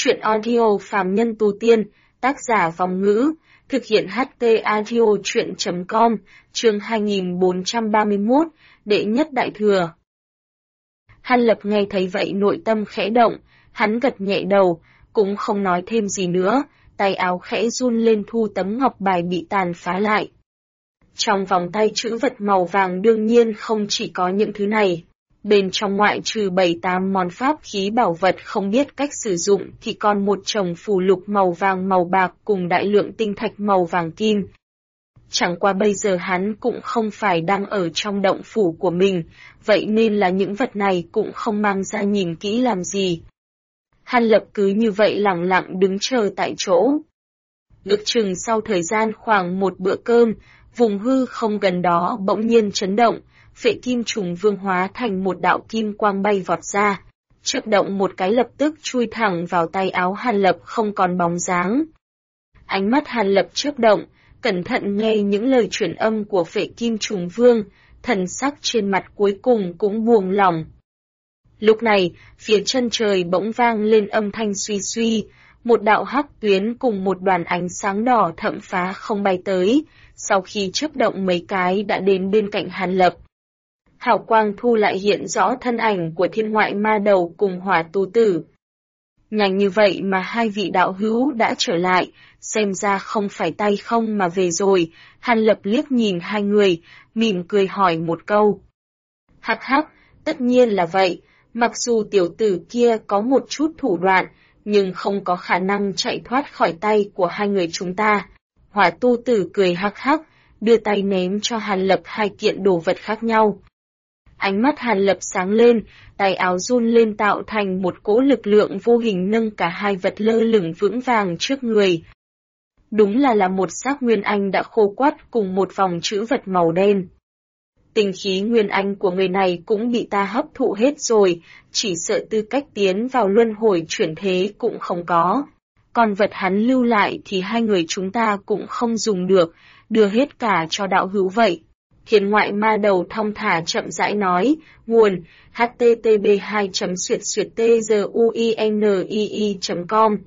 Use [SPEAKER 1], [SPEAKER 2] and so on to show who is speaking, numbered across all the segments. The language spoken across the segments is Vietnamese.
[SPEAKER 1] Chuyện audio phàm nhân tu tiên, tác giả Vòng Ngữ, thực hiện HT audio chuyện.com, chương 2431, đệ nhất đại thừa. Hàn Lập nghe thấy vậy nội tâm khẽ động, hắn gật nhẹ đầu, cũng không nói thêm gì nữa, tay áo khẽ run lên thu tấm ngọc bài bị tàn phá lại. Trong vòng tay chữ vật màu vàng đương nhiên không chỉ có những thứ này. Bên trong ngoại trừ 7-8 món pháp khí bảo vật không biết cách sử dụng thì còn một chồng phù lục màu vàng màu bạc cùng đại lượng tinh thạch màu vàng kim. Chẳng qua bây giờ hắn cũng không phải đang ở trong động phủ của mình, vậy nên là những vật này cũng không mang ra nhìn kỹ làm gì. Hàn Lập cứ như vậy lặng lặng đứng chờ tại chỗ. Ước chừng sau thời gian khoảng một bữa cơm, vùng hư không gần đó bỗng nhiên chấn động. Phệ kim trùng vương hóa thành một đạo kim quang bay vọt ra, chớp động một cái lập tức chui thẳng vào tay áo Hàn Lập không còn bóng dáng. Ánh mắt Hàn Lập chớp động, cẩn thận nghe những lời truyền âm của phệ kim trùng vương, thần sắc trên mặt cuối cùng cũng buông lỏng. Lúc này, phía chân trời bỗng vang lên âm thanh suy suy, một đạo hắc tuyến cùng một đoàn ánh sáng đỏ thẫm phá không bay tới, sau khi chớp động mấy cái đã đến bên cạnh Hàn Lập. Hào quang thu lại hiện rõ thân ảnh của thiên ngoại ma đầu cùng hỏa tu tử. Nhanh như vậy mà hai vị đạo hữu đã trở lại, xem ra không phải tay không mà về rồi. Hàn Lập liếc nhìn hai người, mỉm cười hỏi một câu. Hắc hắc, tất nhiên là vậy, mặc dù tiểu tử kia có một chút thủ đoạn, nhưng không có khả năng chạy thoát khỏi tay của hai người chúng ta. Hỏa tu tử cười hắc hắc, đưa tay ném cho Hàn Lập hai kiện đồ vật khác nhau. Ánh mắt Hàn Lập sáng lên, tay áo run lên tạo thành một cỗ lực lượng vô hình nâng cả hai vật lơ lửng vững vàng trước người. Đúng là một xác nguyên anh đã khô quắt cùng một vòng chữ vật màu đen. Tinh khí nguyên anh của người này cũng bị ta hấp thụ hết rồi, chỉ sợ tư cách tiến vào luân hồi chuyển thế cũng không có. Còn vật hắn lưu lại thì hai người chúng ta cũng không dùng được, đưa hết cả cho đạo hữu vậy. Thiên ngoại ma đầu thong thả chậm rãi nói, nguồn, http://tzuinii.com.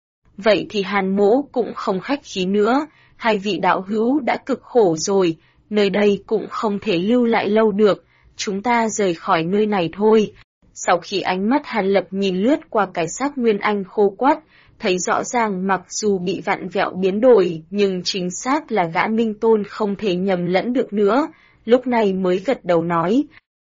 [SPEAKER 1] Vậy thì Hàn mỗ cũng không khách khí nữa, hai vị đạo hữu đã cực khổ rồi, nơi đây cũng không thể lưu lại lâu được, chúng ta rời khỏi nơi này thôi. Sau khi ánh mắt Hàn Lập nhìn lướt qua cái xác nguyên anh khô quắt, thấy rõ ràng mặc dù bị vặn vẹo biến đổi nhưng chính xác là gã Minh Tôn không thể nhầm lẫn được nữa, lúc này mới gật đầu nói.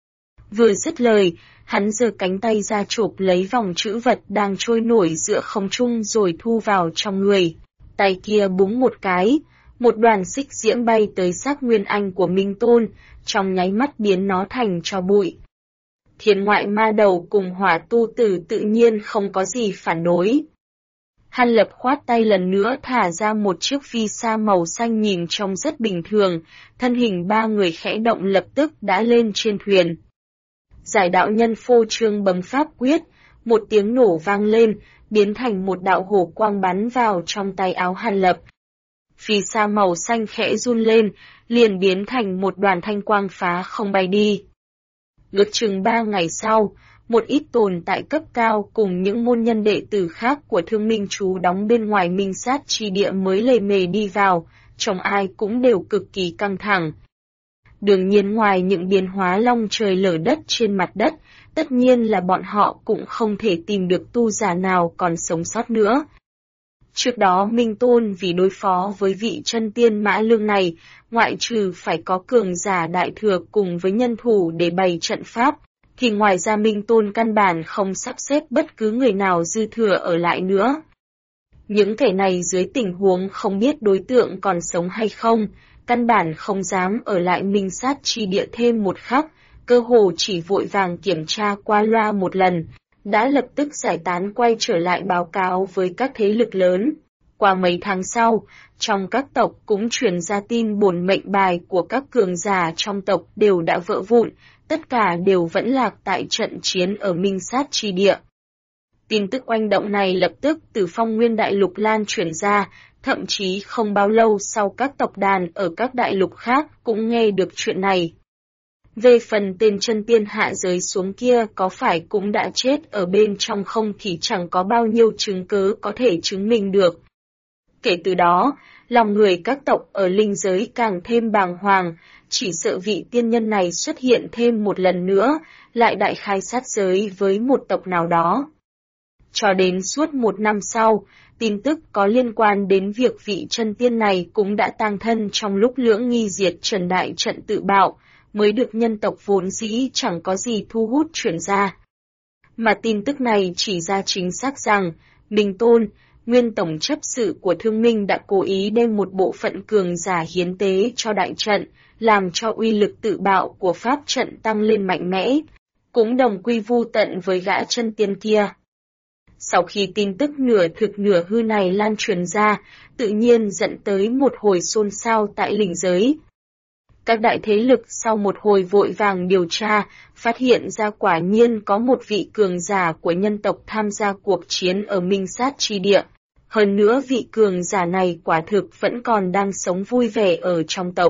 [SPEAKER 1] Vừa dứt lời, hắn giơ cánh tay ra chộp lấy vòng chữ vật đang trôi nổi giữa không trung rồi thu vào trong người. Tay kia búng một cái, một đoàn xích diễm bay tới xác nguyên anh của Minh Tôn, trong nháy mắt biến nó thành tro bụi. Thiên ngoại ma đầu cùng hỏa tu tử tự nhiên không có gì phản đối. Hàn Lập khoát tay lần nữa thả ra một chiếc phi sa màu xanh nhìn trông rất bình thường, thân hình ba người khẽ động lập tức đã lên trên thuyền. Giải đạo nhân phô trương bấm pháp quyết, một tiếng nổ vang lên, biến thành một đạo hổ quang bắn vào trong tay áo Hàn Lập. Phi sa màu xanh khẽ run lên, liền biến thành một đoàn thanh quang phá không bay đi. Ước chừng 3 ngày sau, một ít tồn tại cấp cao cùng những môn nhân đệ tử khác của Thương Minh Chú đóng bên ngoài Minh Sát chi địa mới lề mề đi vào, trông ai cũng đều cực kỳ căng thẳng. Đương nhiên ngoài những biến hóa long trời lở đất trên mặt đất, tất nhiên là bọn họ cũng không thể tìm được tu giả nào còn sống sót nữa. Trước đó Minh Tôn vì đối phó với vị chân tiên Mã Lương này, ngoại trừ phải có cường giả đại thừa cùng với nhân thủ để bày trận pháp, thì ngoài ra Minh Tôn căn bản không sắp xếp bất cứ người nào dư thừa ở lại nữa. Những kẻ này dưới tình huống không biết đối tượng còn sống hay không, căn bản không dám ở lại Minh Sát chi địa thêm một khắc, cơ hồ chỉ vội vàng kiểm tra qua loa một lần, đã lập tức giải tán quay trở lại báo cáo với các thế lực lớn. Qua mấy tháng sau, trong các tộc cũng truyền ra tin bổn mệnh bài của các cường giả trong tộc đều đã vỡ vụn, tất cả đều vẫn lạc tại trận chiến ở Minh Sát chi địa. Tin tức oanh động này lập tức từ Phong Nguyên Đại Lục lan truyền ra, thậm chí không bao lâu sau các tộc đàn ở các đại lục khác cũng nghe được chuyện này. Về phần tên chân tiên hạ giới xuống kia có phải cũng đã chết ở bên trong không thì chẳng có bao nhiêu chứng cứ có thể chứng minh được. Kể từ đó, lòng người các tộc ở linh giới càng thêm bàng hoàng, chỉ sợ vị tiên nhân này xuất hiện thêm một lần nữa, lại đại khai sát giới với một tộc nào đó. Cho đến suốt một năm sau, tin tức có liên quan đến việc vị chân tiên này cũng đã tang thân trong lúc lưỡng nghi diệt trần đại trận tự bạo, mới được nhân tộc vốn dĩ chẳng có gì thu hút truyền ra. Mà tin tức này chỉ ra chính xác rằng, Minh Tôn, nguyên tổng chấp sự của Thương Minh đã cố ý đem một bộ phận cường giả hiến tế cho đại trận, làm cho uy lực tự bạo của pháp trận tăng lên mạnh mẽ, cũng đồng quy vu tận với gã chân tiên kia. Sau khi tin tức nửa thực nửa hư này lan truyền ra, tự nhiên dẫn tới một hồi xôn xao tại linh giới. Các đại thế lực sau một hồi vội vàng điều tra, phát hiện ra quả nhiên có một vị cường giả của nhân tộc tham gia cuộc chiến ở Minh Sát Chi Địa. Hơn nữa vị cường giả này quả thực vẫn còn đang sống vui vẻ ở trong tộc.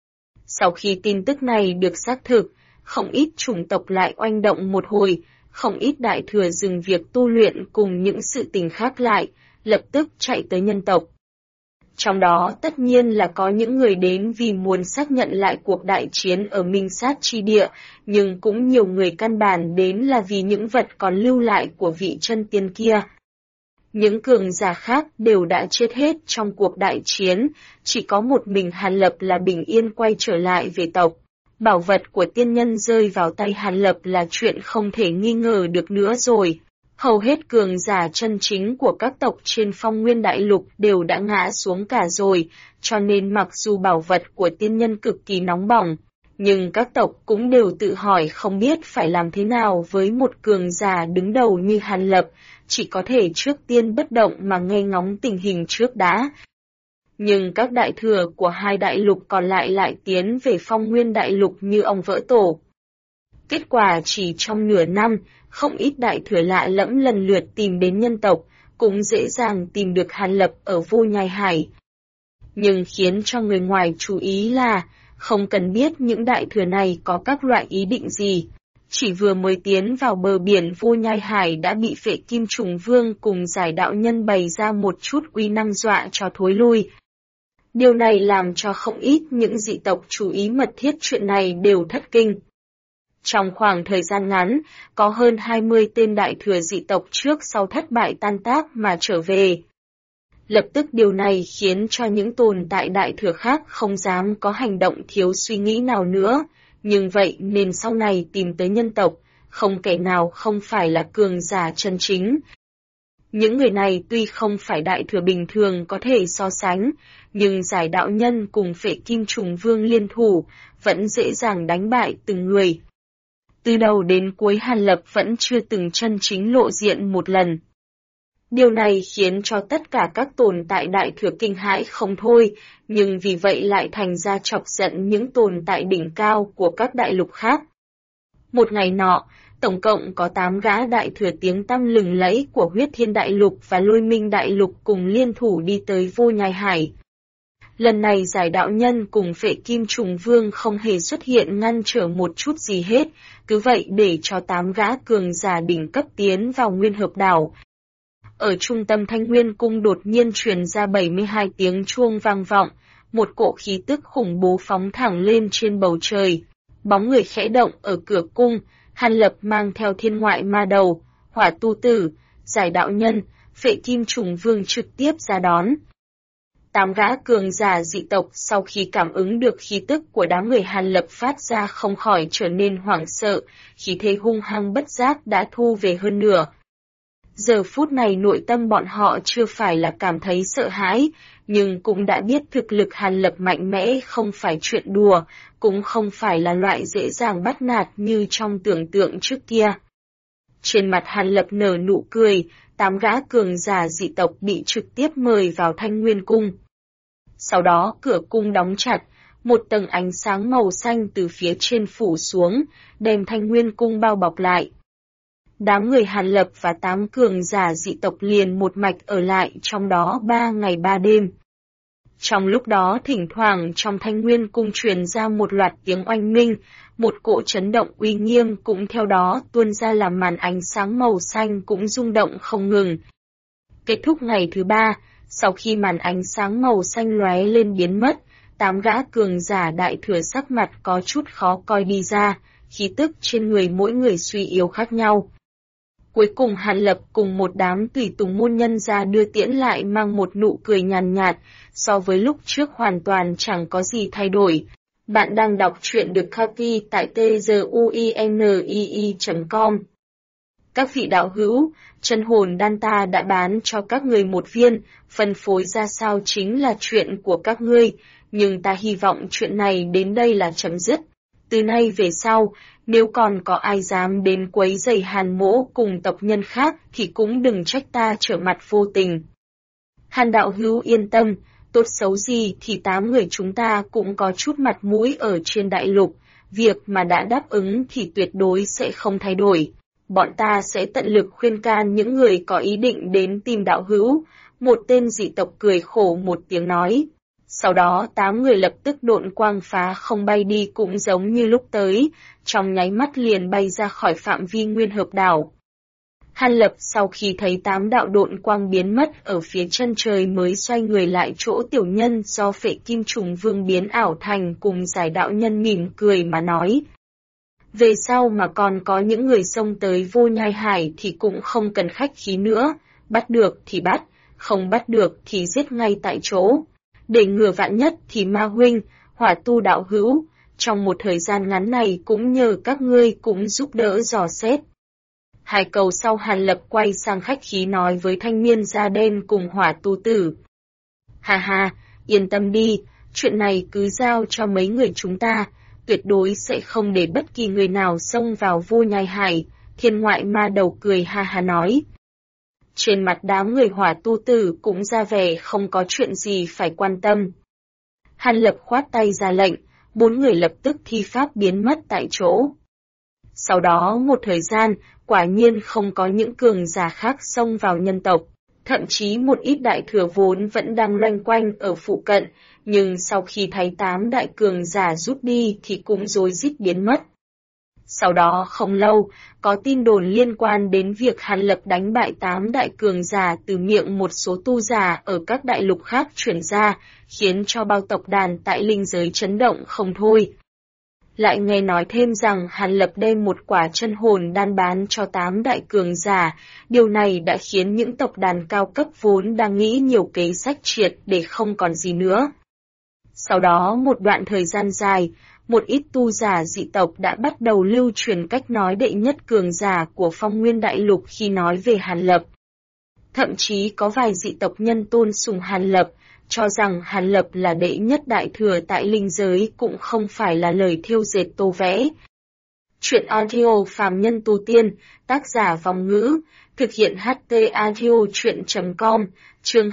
[SPEAKER 1] Sau khi tin tức này được xác thực, không ít chủng tộc lại oanh động một hồi, không ít đại thừa dừng việc tu luyện cùng những sự tình khác lại, lập tức chạy tới nhân tộc. Trong đó tất nhiên là có những người đến vì muốn xác nhận lại cuộc đại chiến ở Minh Sát Chi Địa, nhưng cũng nhiều người căn bản đến là vì những vật còn lưu lại của vị chân tiên kia. Những cường giả khác đều đã chết hết trong cuộc đại chiến, chỉ có một mình Hàn Lập là bình yên quay trở lại về tộc. Bảo vật của tiên nhân rơi vào tay Hàn Lập là chuyện không thể nghi ngờ được nữa rồi. Hầu hết cường giả chân chính của các tộc trên Phong Nguyên Đại Lục đều đã ngã xuống cả rồi, cho nên mặc dù bảo vật của tiên nhân cực kỳ nóng bỏng, nhưng các tộc cũng đều tự hỏi không biết phải làm thế nào với một cường giả đứng đầu như Hàn Lập, chỉ có thể trước tiên bất động mà nghe ngóng tình hình trước đã. Nhưng các đại thừa của hai đại lục còn lại tiến về Phong Nguyên Đại Lục như ong vỡ tổ. Kết quả chỉ trong nửa năm, không ít đại thừa lạ lẫm lần lượt tìm đến nhân tộc, cũng dễ dàng tìm được Hàn Lập ở Vô Nhai Hải. Nhưng khiến cho người ngoài chú ý là, không cần biết những đại thừa này có các loại ý định gì. Chỉ vừa mới tiến vào bờ biển Vô Nhai Hải đã bị Phệ Kim Trùng Vương cùng Giải Đạo Nhân bày ra một chút uy năng dọa cho thối lui. Điều này làm cho không ít những dị tộc chú ý mật thiết chuyện này đều thất kinh. Trong khoảng thời gian ngắn, có hơn 20 tên đại thừa dị tộc trước sau thất bại tan tác mà trở về. Lập tức điều này khiến cho những tồn tại đại thừa khác không dám có hành động thiếu suy nghĩ nào nữa, nhưng vậy nên sau này tìm tới nhân tộc, không kẻ nào không phải là cường giả chân chính. Những người này tuy không phải đại thừa bình thường có thể so sánh, nhưng Giải Đạo Nhân cùng Phệ Kim Trùng Vương liên thủ, vẫn dễ dàng đánh bại từng người. Từ đầu đến cuối Hàn Lập vẫn chưa từng chân chính lộ diện một lần. Điều này khiến cho tất cả các tồn tại đại thừa kinh hãi không thôi, nhưng vì vậy lại thành ra chọc giận những tồn tại đỉnh cao của các đại lục khác. Một ngày nọ, tổng cộng có 8 gã đại thừa tiếng tăm lừng lẫy của Huyết Thiên Đại Lục và Lôi Minh Đại Lục cùng liên thủ đi tới Vô Nhai Hải. Lần này Giải Đạo Nhân cùng Phệ Kim Trùng Vương không hề xuất hiện ngăn trở một chút gì hết, cứ vậy để cho 8 gã cường giả đỉnh cấp tiến vào Nguyên Hợp Đảo. Ở trung tâm Thanh Nguyên Cung đột nhiên truyền ra 72 tiếng chuông vang vọng, một cỗ khí tức khủng bố phóng thẳng lên trên bầu trời. Bóng người khẽ động ở cửa cung, Hàn Lập mang theo Thiên Ngoại Ma Đầu, Hỏa Tu Tử, Giải Đạo Nhân, Phệ Kim Trùng Vương trực tiếp ra đón. 8 gã cường giả dị tộc sau khi cảm ứng được khí tức của đám người Hàn Lập phát ra không khỏi trở nên hoảng sợ, khí thế hung hăng bất giác đã thu về hơn nửa. Giờ phút này nội tâm bọn họ chưa phải là cảm thấy sợ hãi, nhưng cũng đã biết thực lực Hàn Lập mạnh mẽ không phải chuyện đùa, cũng không phải là loại dễ dàng bắt nạt như trong tưởng tượng trước kia. Trên mặt Hàn Lập nở nụ cười, 8 gã cường giả dị tộc bị trực tiếp mời vào Thanh Nguyên Cung. Sau đó cửa cung đóng chặt, một tầng ánh sáng màu xanh từ phía trên phủ xuống, đem Thanh Nguyên Cung bao bọc lại. Đám người Hàn Lập và 8 cường giả dị tộc liền một mạch ở lại trong đó 3 ngày 3 đêm. Trong lúc đó thỉnh thoảng trong Thanh Nguyên Cung truyền ra một loạt tiếng oanh minh, một cỗ chấn động uy nghiêm cũng theo đó tuôn ra, làm màn ánh sáng màu xanh cũng rung động không ngừng. Kết thúc ngày thứ 3, sau khi màn ánh sáng màu xanh lóe lên biến mất, 8 gã cường giả đại thừa sắc mặt có chút khó coi đi ra, khí tức trên người mỗi người suy yếu khác nhau. Cuối cùng Hàn Lập cùng một đám tùy tùng môn nhân ra đưa tiễn lại mang một nụ cười nhàn nhạt, so với lúc trước hoàn toàn chẳng có gì thay đổi. Bạn đang đọc truyện được copy tại tguinii.com. Các vị đạo hữu, chân hồn đan ta đã bán cho các người một viên, phân phối ra sao chính là chuyện của các ngươi, nhưng ta hy vọng chuyện này đến đây là chấm dứt. Từ nay về sau, nếu còn có ai dám đến quấy rầy Hàn mỗ cùng tộc nhân khác thì cũng đừng trách ta trở mặt vô tình. Hàn đạo hữu yên tâm, tốt xấu gì thì 8 người chúng ta cũng có chút mặt mũi ở trên đại lục, việc mà đã đáp ứng thì tuyệt đối sẽ không thay đổi. Bọn ta sẽ tận lực khuyên can những người có ý định đến tìm đạo hữu, một tên dị tộc cười khổ một tiếng nói. Sau đó 8 người lập tức độn quang phá không bay đi cũng giống như lúc tới, trong nháy mắt liền bay ra khỏi phạm vi nguyên hợp đảo. Hàn Lập sau khi thấy 8 đạo độn quang biến mất ở phía chân trời mới xoay người lại chỗ tiểu nhân do Phệ Kim Trùng Vương biến ảo thành cùng giải đạo nhân mỉm cười mà nói. Về sau mà còn có những người xông tới Vô Nhai Hải thì cũng không cần khách khí nữa, bắt được thì bắt, không bắt được thì giết ngay tại chỗ. Để ngừa vạn nhất thì Ma huynh, Hỏa tu đạo hữu, trong một thời gian ngắn này cũng nhờ các ngươi cũng giúp đỡ dò xét. Hai câu sau Hàn Lập quay sang khách khí nói với thanh niên da đen cùng Hỏa tu tử. Ha ha, yên tâm đi, chuyện này cứ giao cho mấy người chúng ta, tuyệt đối sẽ không để bất kỳ người nào xông vào Vô Nhai Hải, Thiên Ngoại Ma Đầu cười ha ha nói. Trên mặt đám người Hỏa tu tử cũng ra vẻ không có chuyện gì phải quan tâm. Hàn Lập khoát tay ra lệnh, 4 người lập tức thi pháp biến mất tại chỗ. Sau đó một thời gian, quả nhiên không có những cường giả khác xông vào nhân tộc, thậm chí một ít đại thừa vốn vẫn đang loanh quanh ở phụ cận, nhưng sau khi thấy 8 đại cường giả rút đi thì cũng rối rít biến mất. Sau đó không lâu, có tin đồn liên quan đến việc Hàn Lập đánh bại 8 đại cường giả từ miệng một số tu giả ở các đại lục khác truyền ra, khiến cho bao tộc đàn tại linh giới chấn động không thôi. Lại nghe nói thêm rằng Hàn Lập đem một quả chân hồn đan bán cho 8 đại cường giả, điều này đã khiến những tộc đàn cao cấp vốn đang nghĩ nhiều kế sách triệt để không còn gì nữa. Sau đó một đoạn thời gian dài, một ít tu giả dị tộc đã bắt đầu lưu truyền cách nói đệ nhất cường giả của Phong Nguyên Đại Lục khi nói về Hàn Lập. Thậm chí có vài dị tộc nhân tôn sùng Hàn Lập, cho rằng Hàn Lập là đệ nhất đại thừa tại linh giới cũng không phải là lời thêu dệt tô vẽ. Chuyện audio phàm nhân tu tiên, tác giả Vong Ngữ, thực hiện HT audio chuyện.com, chương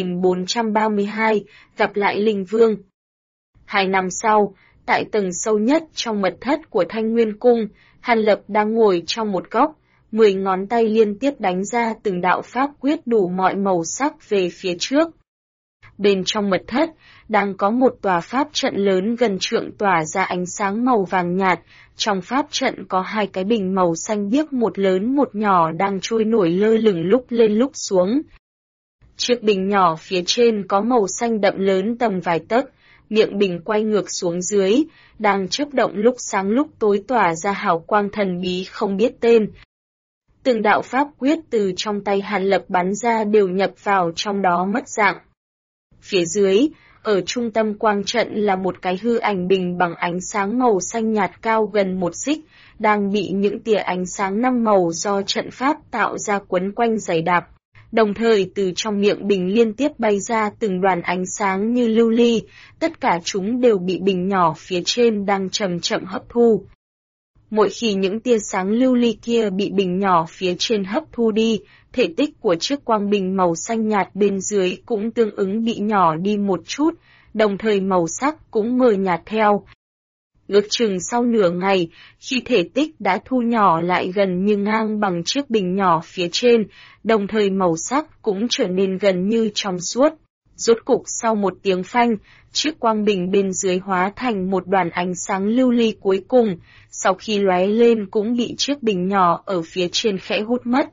[SPEAKER 1] 2432, gặp lại Linh Vương. 2 năm sau, tại tầng sâu nhất trong mật thất của Thanh Nguyên Cung, Hàn Lập đang ngồi trong một góc, 10 ngón tay liên tiếp đánh ra từng đạo pháp quyết đủ mọi màu sắc về phía trước. Bên trong mật thất, đang có một tòa pháp trận lớn gần trượng tỏa ra ánh sáng màu vàng nhạt, trong pháp trận có 2 cái bình màu xanh biếc một lớn một nhỏ đang trôi nổi lơ lửng lúc lên lúc xuống. Chiếc bình nhỏ phía trên có màu xanh đậm lớn tầm vài tấc, miệng bình quay ngược xuống dưới, đang chớp động lúc sáng lúc tối tỏa ra hào quang thần bí không biết tên. Từng đạo pháp quyết từ trong tay Hàn Lập bắn ra đều nhập vào trong đó mất dạng. Phía dưới, ở trung tâm quang trận là một cái hư ảnh bình bằng ánh sáng màu xanh nhạt cao gần 1 xích, đang bị những tia ánh sáng 5 màu do trận pháp tạo ra quấn quanh dày đặc. Đồng thời từ trong miệng bình liên tiếp bay ra từng đoàn ánh sáng như lưu ly, tất cả chúng đều bị bình nhỏ phía trên đang chậm chậm hấp thu. Mỗi khi những tia sáng lưu ly kia bị bình nhỏ phía trên hấp thu đi, thể tích của chiếc quang bình màu xanh nhạt bên dưới cũng tương ứng bị nhỏ đi một chút, đồng thời màu sắc cũng mờ nhạt theo. Ước chừng sau nửa ngày, khi thể tích đã thu nhỏ lại gần như ngang bằng chiếc bình nhỏ phía trên, đồng thời màu sắc cũng trở nên gần như trong suốt. Rốt cục sau một tiếng phanh, chiếc quang bình bên dưới hóa thành một đoàn ánh sáng lưu ly cuối cùng, sau khi lóe lên cũng bị chiếc bình nhỏ ở phía trên khẽ hút mất.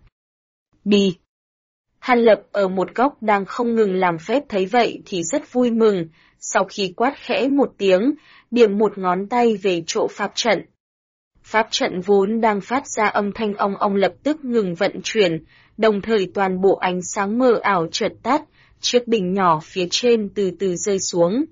[SPEAKER 1] Bì! Hàn Lập ở một góc đang không ngừng làm phép thấy vậy thì rất vui mừng, sau khi quát khẽ một tiếng, điểm một ngón tay về chỗ pháp trận. Pháp trận vốn đang phát ra âm thanh ong ong lập tức ngừng vận chuyển, đồng thời toàn bộ ánh sáng mờ ảo chợt tắt, chiếc bình nhỏ phía trên từ từ rơi xuống.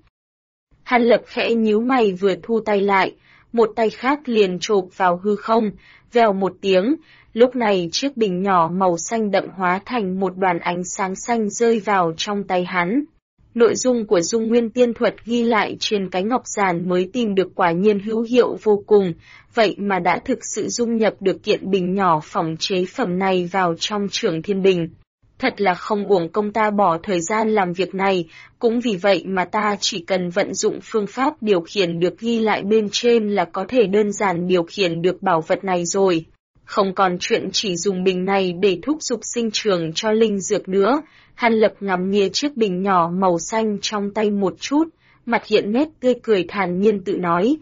[SPEAKER 1] Hàn Lập khẽ nhíu mày vừa thu tay lại, một tay khác liền chộp vào hư không, vèo một tiếng, lúc này chiếc bình nhỏ màu xanh đậm hóa thành một đoàn ánh sáng xanh rơi vào trong tay hắn. Nội dung của Dung Nguyên Tiên Thuật ghi lại trên cái ngọc giản mới tìm được quả nhiên hữu hiệu vô cùng, vậy mà đã thực sự dung nhập được kiện bình nhỏ phỏng chế phẩm này vào trong Trưởng Thiên Bình. Thật là không uổng công ta bỏ thời gian làm việc này, cũng vì vậy mà ta chỉ cần vận dụng phương pháp điều khiển được ghi lại bên trên là có thể đơn giản điều khiển được bảo vật này rồi. Không còn chuyện chỉ dùng bình này để thúc giục sinh trưởng cho linh dược nữa. Hàn Lập ngắm nghía chiếc bình nhỏ màu xanh trong tay một chút, mặt hiện nét tươi cười thản nhiên tự nói.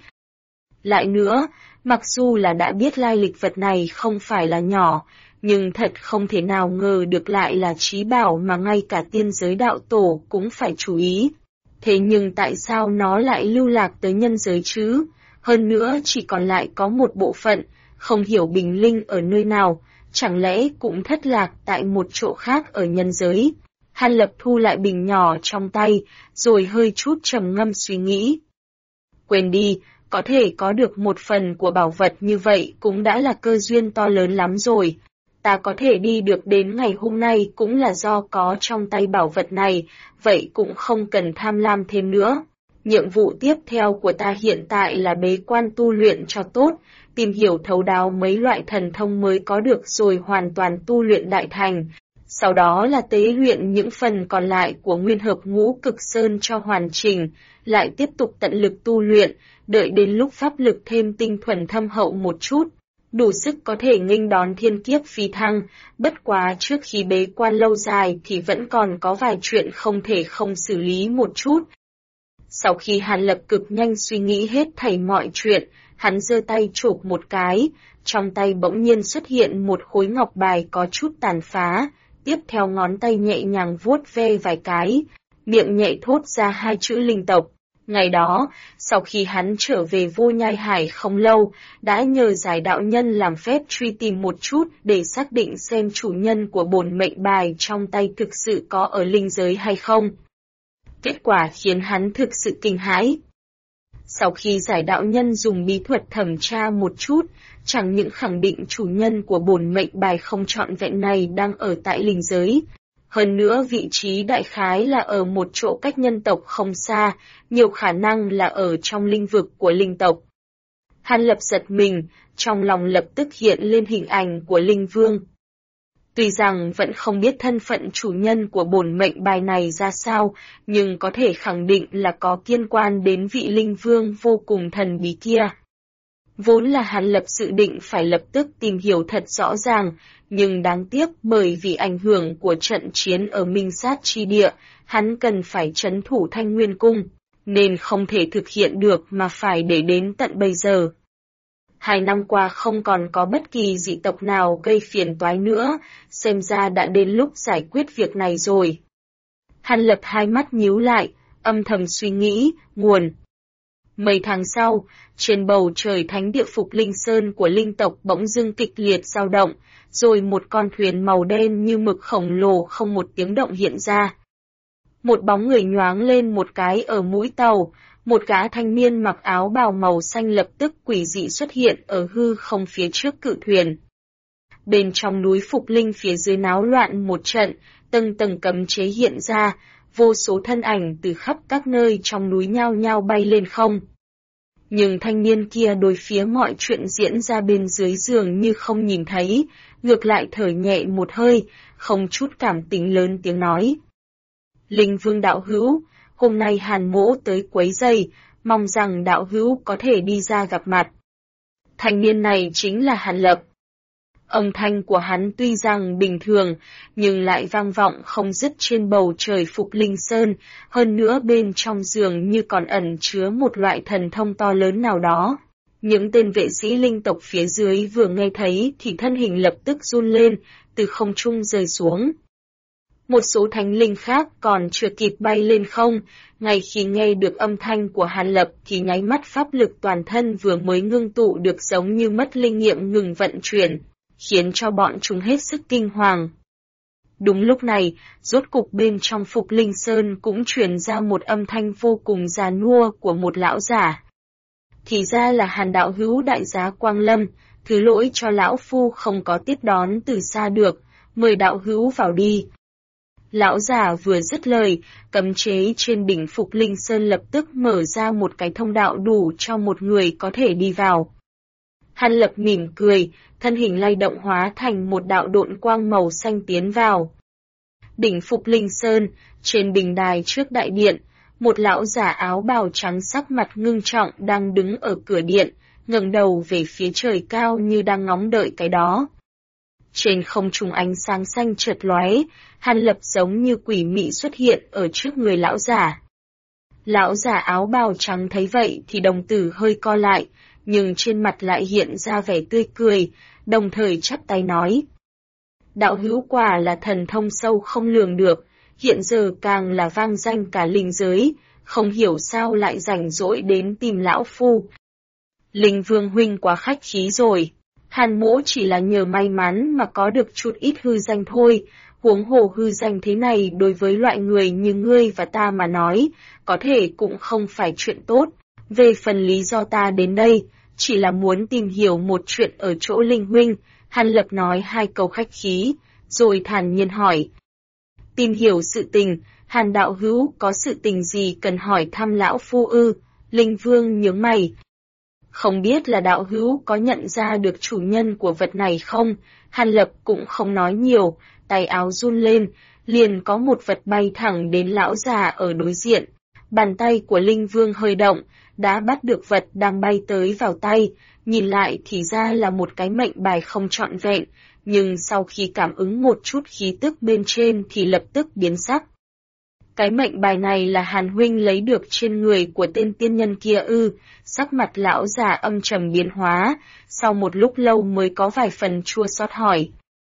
[SPEAKER 1] Lại nữa, mặc dù là đã biết lai lịch vật này không phải là nhỏ, nhưng thật không thể nào ngờ được lại là trí bảo mà ngay cả tiên giới đạo tổ cũng phải chú ý. Thế nhưng tại sao nó lại lưu lạc tới nhân giới chứ? Hơn nữa chỉ còn lại có một bộ phận, không hiểu bình linh ở nơi nào, chẳng lẽ cũng thất lạc tại một chỗ khác ở nhân giới. Hàn Lập thu lại bình nhỏ trong tay, rồi hơi chút trầm ngâm suy nghĩ. Quên đi, có thể có được một phần của bảo vật như vậy cũng đã là cơ duyên to lớn lắm rồi. Ta có thể đi được đến ngày hôm nay cũng là do có trong tay bảo vật này, vậy cũng không cần tham lam thêm nữa. Nhiệm vụ tiếp theo của ta hiện tại là bế quan tu luyện cho tốt, tìm hiểu thấu đáo mấy loại thần thông mới có được rồi hoàn toàn tu luyện đại thành. Sau đó là tế luyện những phần còn lại của Nguyên Hợp Ngũ Cực Sơn cho hoàn chỉnh, lại tiếp tục tận lực tu luyện, đợi đến lúc pháp lực thêm tinh thuần thâm hậu một chút, đủ sức có thể nghênh đón thiên kiếp phi thăng, bất quá trước khi bế quan lâu dài thì vẫn còn có vài chuyện không thể không xử lý một chút. Sau khi Hàn Lập cực nhanh suy nghĩ hết thảy mọi chuyện, hắn giơ tay chộp một cái, trong tay bỗng nhiên xuất hiện một khối ngọc bài có chút tàn phá, tiếp theo ngón tay nhẹ nhàng vuốt ve vài cái, miệng nhẹ thốt ra hai chữ linh tộc. Ngày đó, sau khi hắn trở về Vô Nhai Hải không lâu, đã nhờ giải đạo nhân làm phép truy tìm một chút để xác định xem chủ nhân của bổn mệnh bài trong tay thực sự có ở linh giới hay không. Kết quả khiến hắn thực sự kinh hãi. Sau khi giải đạo nhân dùng bí thuật thẩm tra một chút, chẳng những khẳng định chủ nhân của bổn mệnh bài không trọn vẹn này đang ở tại linh giới. Hơn nữa vị trí đại khái là ở một chỗ cách nhân tộc không xa, nhiều khả năng là ở trong linh vực của linh tộc. Hàn Lập giật mình, trong lòng lập tức hiện lên hình ảnh của linh vương. Tuy rằng vẫn không biết thân phận chủ nhân của bổn mệnh bài này ra sao, nhưng có thể khẳng định là có liên quan đến vị linh vương vô cùng thần bí kia. Vốn là Hàn Lập dự định phải lập tức tìm hiểu thật rõ ràng, nhưng đáng tiếc bởi vì ảnh hưởng của trận chiến ở Minh Sát Chi Địa, hắn cần phải trấn thủ Thanh Nguyên Cung, nên không thể thực hiện được mà phải để đến tận bây giờ. 2 năm qua không còn có bất kỳ dị tộc nào gây phiền toái nữa, xem ra đã đến lúc giải quyết việc này rồi. Hàn Lập hai mắt nhíu lại, âm thầm suy nghĩ, nguồn. Mấy tháng sau, trên bầu trời thánh địa Phục Linh Sơn của linh tộc bỗng dưng kịch liệt dao động, rồi một con thuyền màu đen như mực khổng lồ không một tiếng động hiện ra. Một bóng người nhoáng lên một cái ở mũi tàu, một gã thanh niên mặc áo bào màu xanh lập tức quỷ dị xuất hiện ở hư không phía trước cự thuyền. Bên trong núi Phục Linh phía dưới náo loạn một trận, tầng tầng cấm chế hiện ra, vô số thân ảnh từ khắp các nơi trong núi nhao nhao bay lên không. Nhưng thanh niên kia đối phía mọi chuyện diễn ra bên dưới dường như không nhìn thấy, ngược lại thở nhẹ một hơi, không chút cảm tính lớn tiếng nói. Linh Vương đạo hữu, hôm nay Hàn mỗ tới quấy rầy, mong rằng đạo hữu có thể đi ra gặp mặt. Thanh niên này chính là Hàn Lập. Âm thanh của hắn tuy rằng bình thường, nhưng lại vang vọng không dứt trên bầu trời Phục Linh Sơn, hơn nữa bên trong dường như còn ẩn chứa một loại thần thông to lớn nào đó. Những tên vệ sĩ linh tộc phía dưới vừa nghe thấy thì thân hình lập tức run lên, từ không trung rơi xuống. Một số thánh linh khác còn chưa kịp bay lên không, ngay khi nghe được âm thanh của Hàn Lập thì nháy mắt pháp lực toàn thân vừa mới ngưng tụ được giống như mất linh nghiệm ngừng vận chuyển, khiến cho bọn chúng hết sức kinh hoàng. Đúng lúc này, rốt cục bên trong Phục Linh Sơn cũng truyền ra một âm thanh vô cùng già nua của một lão giả. Thì ra là Hàn đạo hữu đại giá Quang Lâm, thứ lỗi cho lão phu không có tiếp đón từ xa được, mời đạo hữu vào đi. Lão giả vừa dứt lời, cấm chế trên đỉnh Phục Linh Sơn lập tức mở ra một cái thông đạo đủ cho một người có thể đi vào. Hàn Lập mỉm cười, thân hình lay động hóa thành một đạo độn quang màu xanh tiến vào. Đỉnh Phục Linh Sơn, trên bình đài trước đại điện, một lão giả áo bào trắng sắc mặt ngưng trọng đang đứng ở cửa điện, ngẩng đầu về phía trời cao như đang ngóng đợi cái đó. Trên không trung ánh sáng xanh chợt lóe, Hàn Lập giống như quỷ mị xuất hiện ở trước người lão giả. Lão giả áo bào trắng thấy vậy thì đồng tử hơi co lại, nhưng trên mặt lại hiện ra vẻ tươi cười, đồng thời chắp tay nói. Đạo hữu quả là thần thông sâu không lường được, hiện giờ càng là vang danh cả linh giới, không hiểu sao lại rảnh rỗi đến tìm lão phu. Linh Vương huynh quá khách khí rồi, Hàn mỗ chỉ là nhờ may mắn mà có được chút ít hư danh thôi, huống hồ hư danh thế này đối với loại người như ngươi và ta mà nói, có thể cũng không phải chuyện tốt. Về phần lý do ta đến đây, chỉ là muốn tìm hiểu một chuyện ở chỗ Linh huynh. Hàn Lập nói hai câu khách khí, rồi thản nhiên hỏi. Tìm hiểu sự tình, Hàn đạo hữu có sự tình gì cần hỏi thăm lão phu ư? Linh Vương nhướng mày. Không biết là đạo hữu có nhận ra được chủ nhân của vật này không? Hàn Lập cũng không nói nhiều, tay áo run lên, liền có một vật bay thẳng đến lão già ở đối diện. Bàn tay của Linh Vương hơi động, đã bắt được vật đang bay tới vào tay, nhìn lại thì ra là một cái mệnh bài không trọn vẹn, nhưng sau khi cảm ứng một chút khí tức bên trên thì lập tức biến sắc. Cái mệnh bài này là Hàn huynh lấy được trên người của tên tiên nhân kia ư? Sắc mặt lão già âm trầm biến hóa, sau một lúc lâu mới có vài phần chua xót hỏi.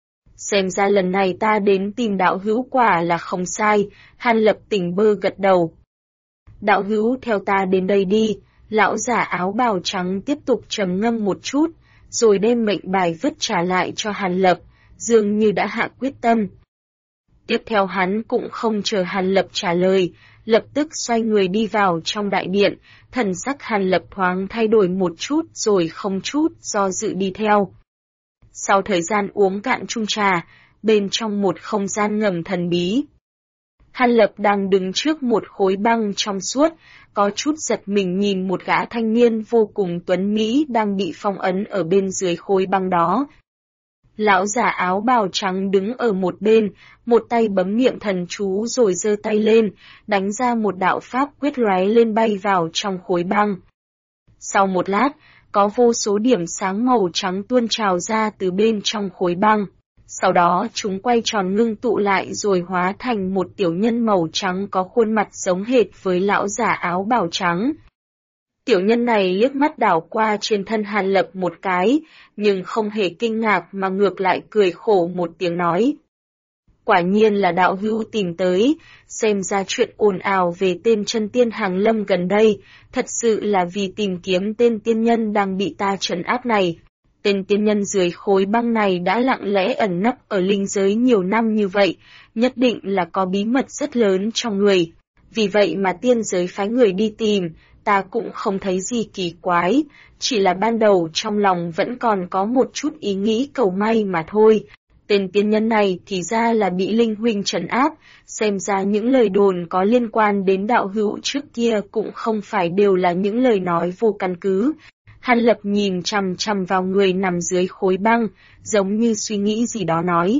[SPEAKER 1] Xem ra lần này ta đến tìm đạo hữu quả là không sai, Hàn Lập tỉnh bơ gật đầu. Đạo hữu theo ta đến đây đi, lão giả áo bào trắng tiếp tục trầm ngâm một chút, rồi đem mệnh bài vứt trả lại cho Hàn Lập, dường như đã hạ quyết tâm. Tiếp theo hắn cũng không chờ Hàn Lập trả lời, lập tức xoay người đi vào trong đại điện, thần sắc Hàn Lập thoáng thay đổi một chút rồi không chút do dự đi theo. Sau thời gian uống cạn chung trà, bên trong một không gian ngầm thần bí, Hàn Lập đang đứng trước một khối băng trong suốt, có chút giật mình nhìn một gã thanh niên vô cùng tuấn mỹ đang bị phong ấn ở bên dưới khối băng đó. Lão giả áo bào trắng đứng ở một bên, một tay bấm niệm thần chú rồi giơ tay lên, đánh ra một đạo pháp quyết lóe lên bay vào trong khối băng. Sau một lát, có vô số điểm sáng màu trắng tuôn trào ra từ bên trong khối băng. Sau đó chúng quay tròn ngưng tụ lại rồi hóa thành một tiểu nhân màu trắng có khuôn mặt giống hệt với lão giả áo bào trắng. Tiểu nhân này liếc mắt đảo qua trên thân Hàn Lập một cái, nhưng không hề kinh ngạc mà ngược lại cười khổ một tiếng nói. Quả nhiên là đạo hữu tìm tới, xem ra chuyện ồn ào về tên chân tiên hàng lâm gần đây, thật sự là vì tìm kiếm tên tiên nhân đang bị ta trấn áp này. Tên tiên nhân dưới khối băng này đã lặng lẽ ẩn nấp ở linh giới nhiều năm như vậy, nhất định là có bí mật rất lớn trong người. Vì vậy mà tiên giới phái người đi tìm, ta cũng không thấy gì kỳ quái, chỉ là ban đầu trong lòng vẫn còn có một chút ý nghĩ cầu may mà thôi. Tên tiên nhân này thì ra là bị Linh huynh trấn áp, xem ra những lời đồn có liên quan đến đạo hữu trước kia cũng không phải đều là những lời nói vô căn cứ. Hàn Lập nhìn chằm chằm vào người nằm dưới khối băng, giống như suy nghĩ gì đó nói.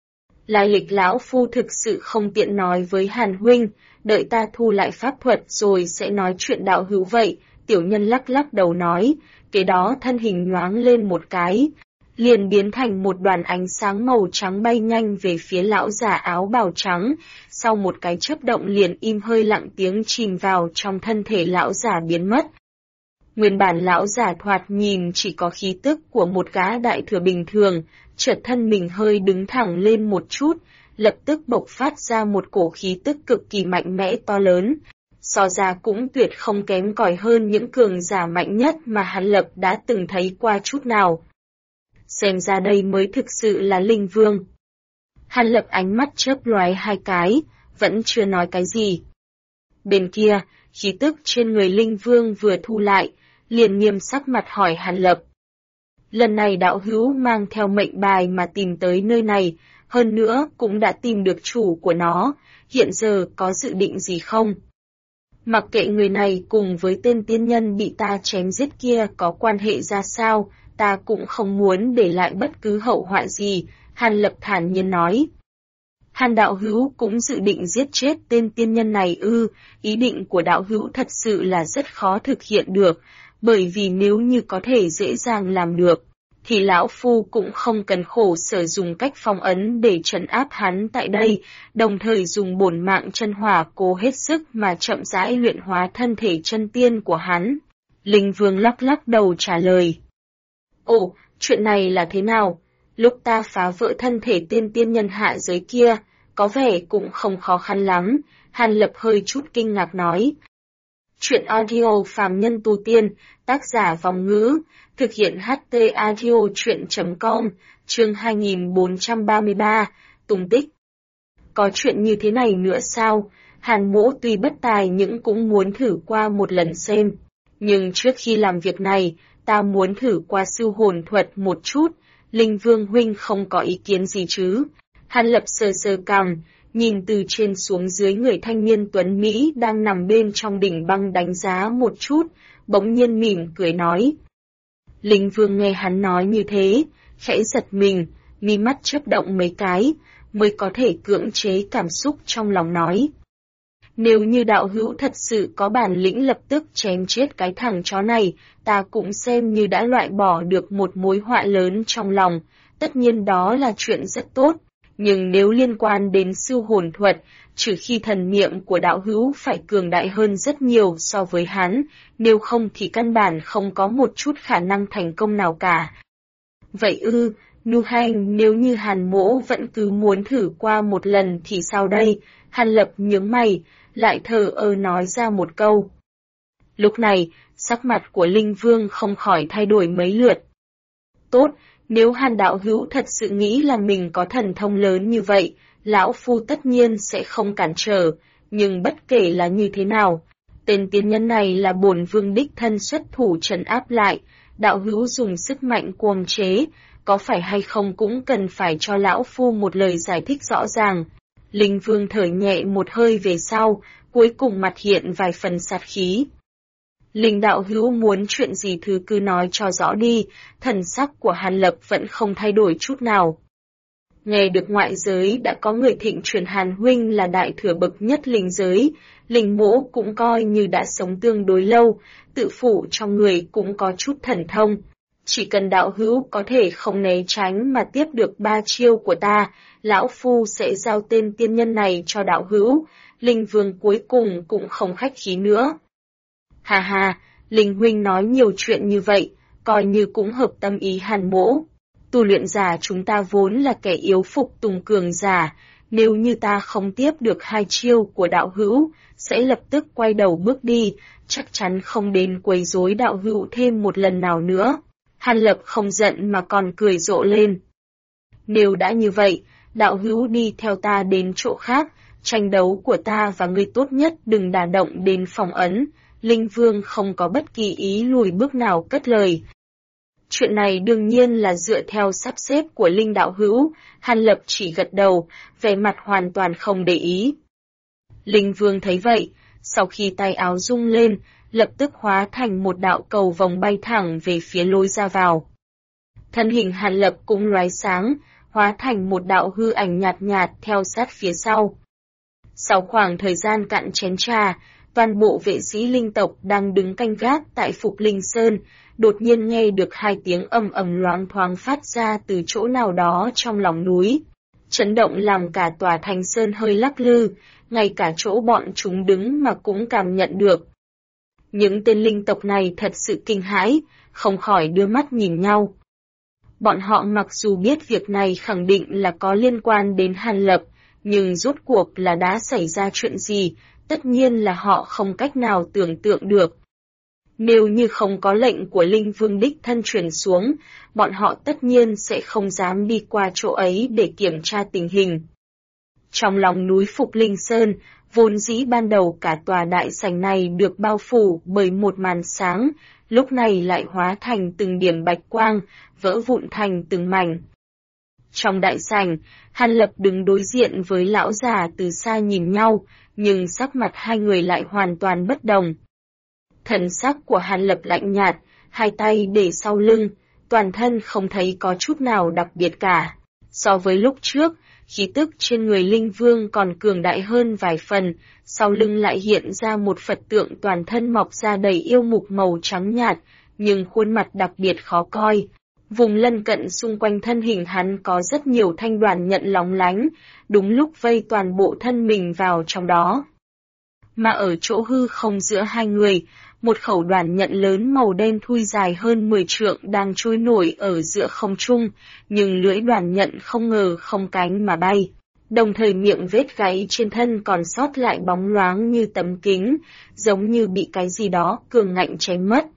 [SPEAKER 1] Lai lịch lão phu thực sự không tiện nói với Hàn huynh, đợi ta thu lại pháp thuật rồi sẽ nói chuyện đạo hữu vậy. Tiểu nhân lắc lắc đầu nói, kế đó thân hình nhoáng lên một cái, liền biến thành một đoàn ánh sáng màu trắng bay nhanh về phía lão giả áo bào trắng, sau một cái chớp động liền im hơi lặng tiếng chìm vào trong thân thể lão giả biến mất. Nguyên bản lão giả thoạt nhìn chỉ có khí tức của một gã đại thừa bình thường, chợt thân mình hơi đứng thẳng lên một chút, lập tức bộc phát ra một cổ khí tức cực kỳ mạnh mẽ to lớn. So ra cũng tuyệt không kém cỏi hơn những cường giả mạnh nhất mà Hàn Lập đã từng thấy qua chút nào. Xem ra đây mới thực sự là linh vương. Hàn Lập ánh mắt chớp lóe hai cái, vẫn chưa nói cái gì. Bên kia, khí tức trên người linh vương vừa thu lại, liền nghiêm sắc mặt hỏi Hàn Lập. Lần này đạo hữu mang theo mệnh bài mà tìm tới nơi này, hơn nữa cũng đã tìm được chủ của nó, hiện giờ có dự định gì không? Mặc kệ người này cùng với tên tiên nhân bị ta chém giết kia có quan hệ ra sao, ta cũng không muốn để lại bất cứ hậu họa gì, Hàn Lập thản nhiên nói. Hàn đạo hữu cũng dự định giết chết tên tiên nhân này ư? Ý định của đạo hữu thật sự là rất khó thực hiện được, bởi vì nếu như có thể dễ dàng làm được, thì lão phu cũng không cần khổ sở dùng cách phong ấn để trấn áp hắn tại đây, đồng thời dùng bổn mạng chân hỏa cố hết sức mà chậm rãi luyện hóa thân thể chân tiên của hắn. Linh Vương lắc lắc đầu trả lời. Ồ, chuyện này là thế nào? Lúc ta phá vỡ thân thể tiên nhân hạ giới kia, có vẻ cũng không khó khăn lắm, Hàn Lập hơi chút kinh ngạc nói. Chuyện audio phàm nhân tu tiên, tác giả Vòng Ngữ, thực hiện HT audio chuyện.com, chương 2433, Tùng tích. Có chuyện như thế này nữa sao? Hàn Mỗ tuy bất tài nhưng cũng muốn thử qua một lần xem. Nhưng trước khi làm việc này, ta muốn thử qua siêu hồn thuật một chút, Linh Vương huynh không có ý kiến gì chứ? Hàn Lập sờ sờ cằm, nhìn từ trên xuống dưới người thanh niên tuấn Mỹ đang nằm bên trong đỉnh băng đánh giá một chút, bỗng nhiên mỉm cười nói. Linh Vương nghe hắn nói như thế, khẽ giật mình, mi mắt chớp động mấy cái, mới có thể cưỡng chế cảm xúc trong lòng nói. Nếu như đạo hữu thật sự có bản lĩnh lập tức chém chết cái thằng chó này, ta cũng xem như đã loại bỏ được một mối họa lớn trong lòng, tất nhiên đó là chuyện rất tốt. Nhưng nếu liên quan đến siêu hồn thuật, trừ khi thần niệm của đạo hữu phải cường đại hơn rất nhiều so với hắn, nếu không thì căn bản không có một chút khả năng thành công nào cả. Vậy ư, Nu Hành, nếu như Hàn Mỗ vẫn cứ muốn thử qua một lần thì sao đây? Hàn Lập nhướng mày, lại thờ ơ nói ra một câu. Lúc này, sắc mặt của Linh Vương không khỏi thay đổi mấy lượt. Tốt, nếu Hàn đạo hữu thật sự nghĩ là mình có thần thông lớn như vậy, lão phu tất nhiên sẽ không cản trở, nhưng bất kể là như thế nào, tên tiên nhân này là bổn vương đích thân xuất thủ trấn áp lại, đạo hữu dùng sức mạnh cuồng chế, có phải hay không cũng cần phải cho lão phu một lời giải thích rõ ràng. Linh Vương thở nhẹ một hơi về sau, cuối cùng mặt hiện vài phần sát khí. Linh đạo hữu muốn chuyện gì thứ cứ nói cho rõ đi, thần sắc của Hàn Lập vẫn không thay đổi chút nào. Nghe được ngoại giới đã có người thịnh truyền Hàn huynh là đại thừa bậc nhất linh giới, Linh Mỗ cũng coi như đã sống tương đối lâu, tự phụ trong người cũng có chút thần thông. Chỉ cần đạo hữu có thể không né tránh mà tiếp được 3 chiêu của ta, lão phu sẽ giao tên tiên nhân này cho đạo hữu. Linh Vương cuối cùng cũng không khách khí nữa. Hà hà, Linh huynh nói nhiều chuyện như vậy, coi như cũng hợp tâm ý Hàn Mỗ. Tu luyện giả chúng ta vốn là kẻ yếu phục tùng cường giả, nếu như ta không tiếp được 2 chiêu của đạo hữu, sẽ lập tức quay đầu bước đi, chắc chắn không đến quấy rối đạo hữu thêm một lần nào nữa. Hàn Lập không giận mà còn cười rộ lên. Nếu đã như vậy, đạo hữu đi theo ta đến chỗ khác, tranh đấu của ta và ngươi tốt nhất đừng đả động đến phòng ấn. Linh Vương không có bất kỳ ý lùi bước nào cất lời. Chuyện này đương nhiên là dựa theo sắp xếp của Linh đạo hữu, Hàn Lập chỉ gật đầu, vẻ mặt hoàn toàn không để ý. Linh Vương thấy vậy, sau khi tay áo rung lên, lập tức hóa thành một đạo cầu vòng bay thẳng về phía lối ra vào. Thân hình Hàn Lập cũng lóe sáng, hóa thành một đạo hư ảnh nhạt nhạt theo sát phía sau. Sau khoảng thời gian cạn chén trà, Toàn bộ vệ sĩ linh tộc đang đứng canh gác tại Phục Linh Sơn, đột nhiên nghe được hai tiếng ầm ầm loáng thoáng phát ra từ chỗ nào đó trong lòng núi. Chấn động làm cả tòa thành sơn hơi lắc lư, ngay cả chỗ bọn chúng đứng mà cũng cảm nhận được. Những tên linh tộc này thật sự kinh hãi, không khỏi đưa mắt nhìn nhau. Bọn họ mặc dù biết việc này khẳng định là có liên quan đến Hàn Lập, nhưng rốt cuộc là đã xảy ra chuyện gì, tất nhiên là họ không cách nào tưởng tượng được. Nếu như không có lệnh của Linh Vương đích thân truyền xuống, bọn họ tất nhiên sẽ không dám đi qua chỗ ấy để kiểm tra tình hình. Trong lòng núi Phục Linh Sơn, vốn dĩ ban đầu cả tòa đại sảnh này được bao phủ bởi một màn sáng, lúc này lại hóa thành từng điểm bạch quang, vỡ vụn thành từng mảnh. Trong đại sảnh, Hàn Lập đứng đối diện với lão già từ xa nhìn nhau, nhưng sắc mặt hai người lại hoàn toàn bất đồng. Thần sắc của Hàn Lập lạnh nhạt, hai tay để sau lưng, toàn thân không thấy có chút nào đặc biệt cả. So với lúc trước, khí tức trên người Linh Vương còn cường đại hơn vài phần, sau lưng lại hiện ra một Phật tượng toàn thân mọc ra đầy yêu mục màu trắng nhạt, nhưng khuôn mặt đặc biệt khó coi. Vùng lân cận xung quanh thân hình hắn có rất nhiều thanh đoàn nhận lóng lánh, đúng lúc vây toàn bộ thân mình vào trong đó. Mà ở chỗ hư không giữa hai người, một khẩu đoàn nhận lớn màu đen thui dài hơn 10 trượng đang trôi nổi ở giữa không trung, nhưng lưỡi đoàn nhận không ngờ không cánh mà bay. Đồng thời miệng vết gáy trên thân còn sót lại bóng loáng như tấm kính, giống như bị cái gì đó cường ngạnh chém mất.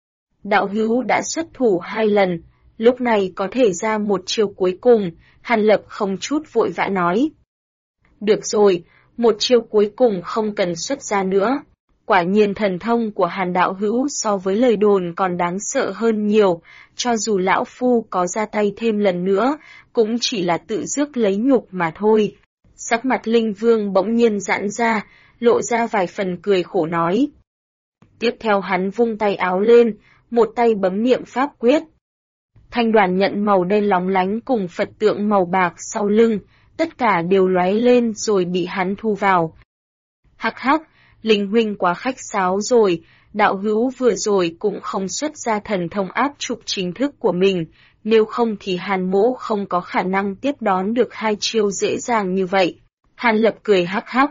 [SPEAKER 1] Đạo hữu đã xuất thủ 2 lần, lúc này có thể ra một chiêu cuối cùng, Hàn Lập không chút vội vã nói. Được rồi, một chiêu cuối cùng không cần xuất ra nữa. Quả nhiên thần thông của Hàn đạo hữu so với lời đồn còn đáng sợ hơn nhiều, cho dù lão phu có ra tay thêm lần nữa, cũng chỉ là tự rước lấy nhục mà thôi. Sắc mặt Linh Vương bỗng nhiên giãn ra, lộ ra vài phần cười khổ nói. Tiếp theo hắn vung tay áo lên, một tay bấm niệm pháp quyết. Thanh đoàn nhận màu đen lóng lánh cùng Phật tượng màu bạc sau lưng, tất cả đều lóe lên rồi bị hắn thu vào. Hắc hắc, Linh huynh quá khách sáo rồi, đạo hữu vừa rồi cũng không xuất ra thần thông áp trục chính thức của mình, nếu không thì Hàn mỗ không có khả năng tiếp đón được 2 chiêu dễ dàng như vậy. Hàn Lập cười hắc hắc.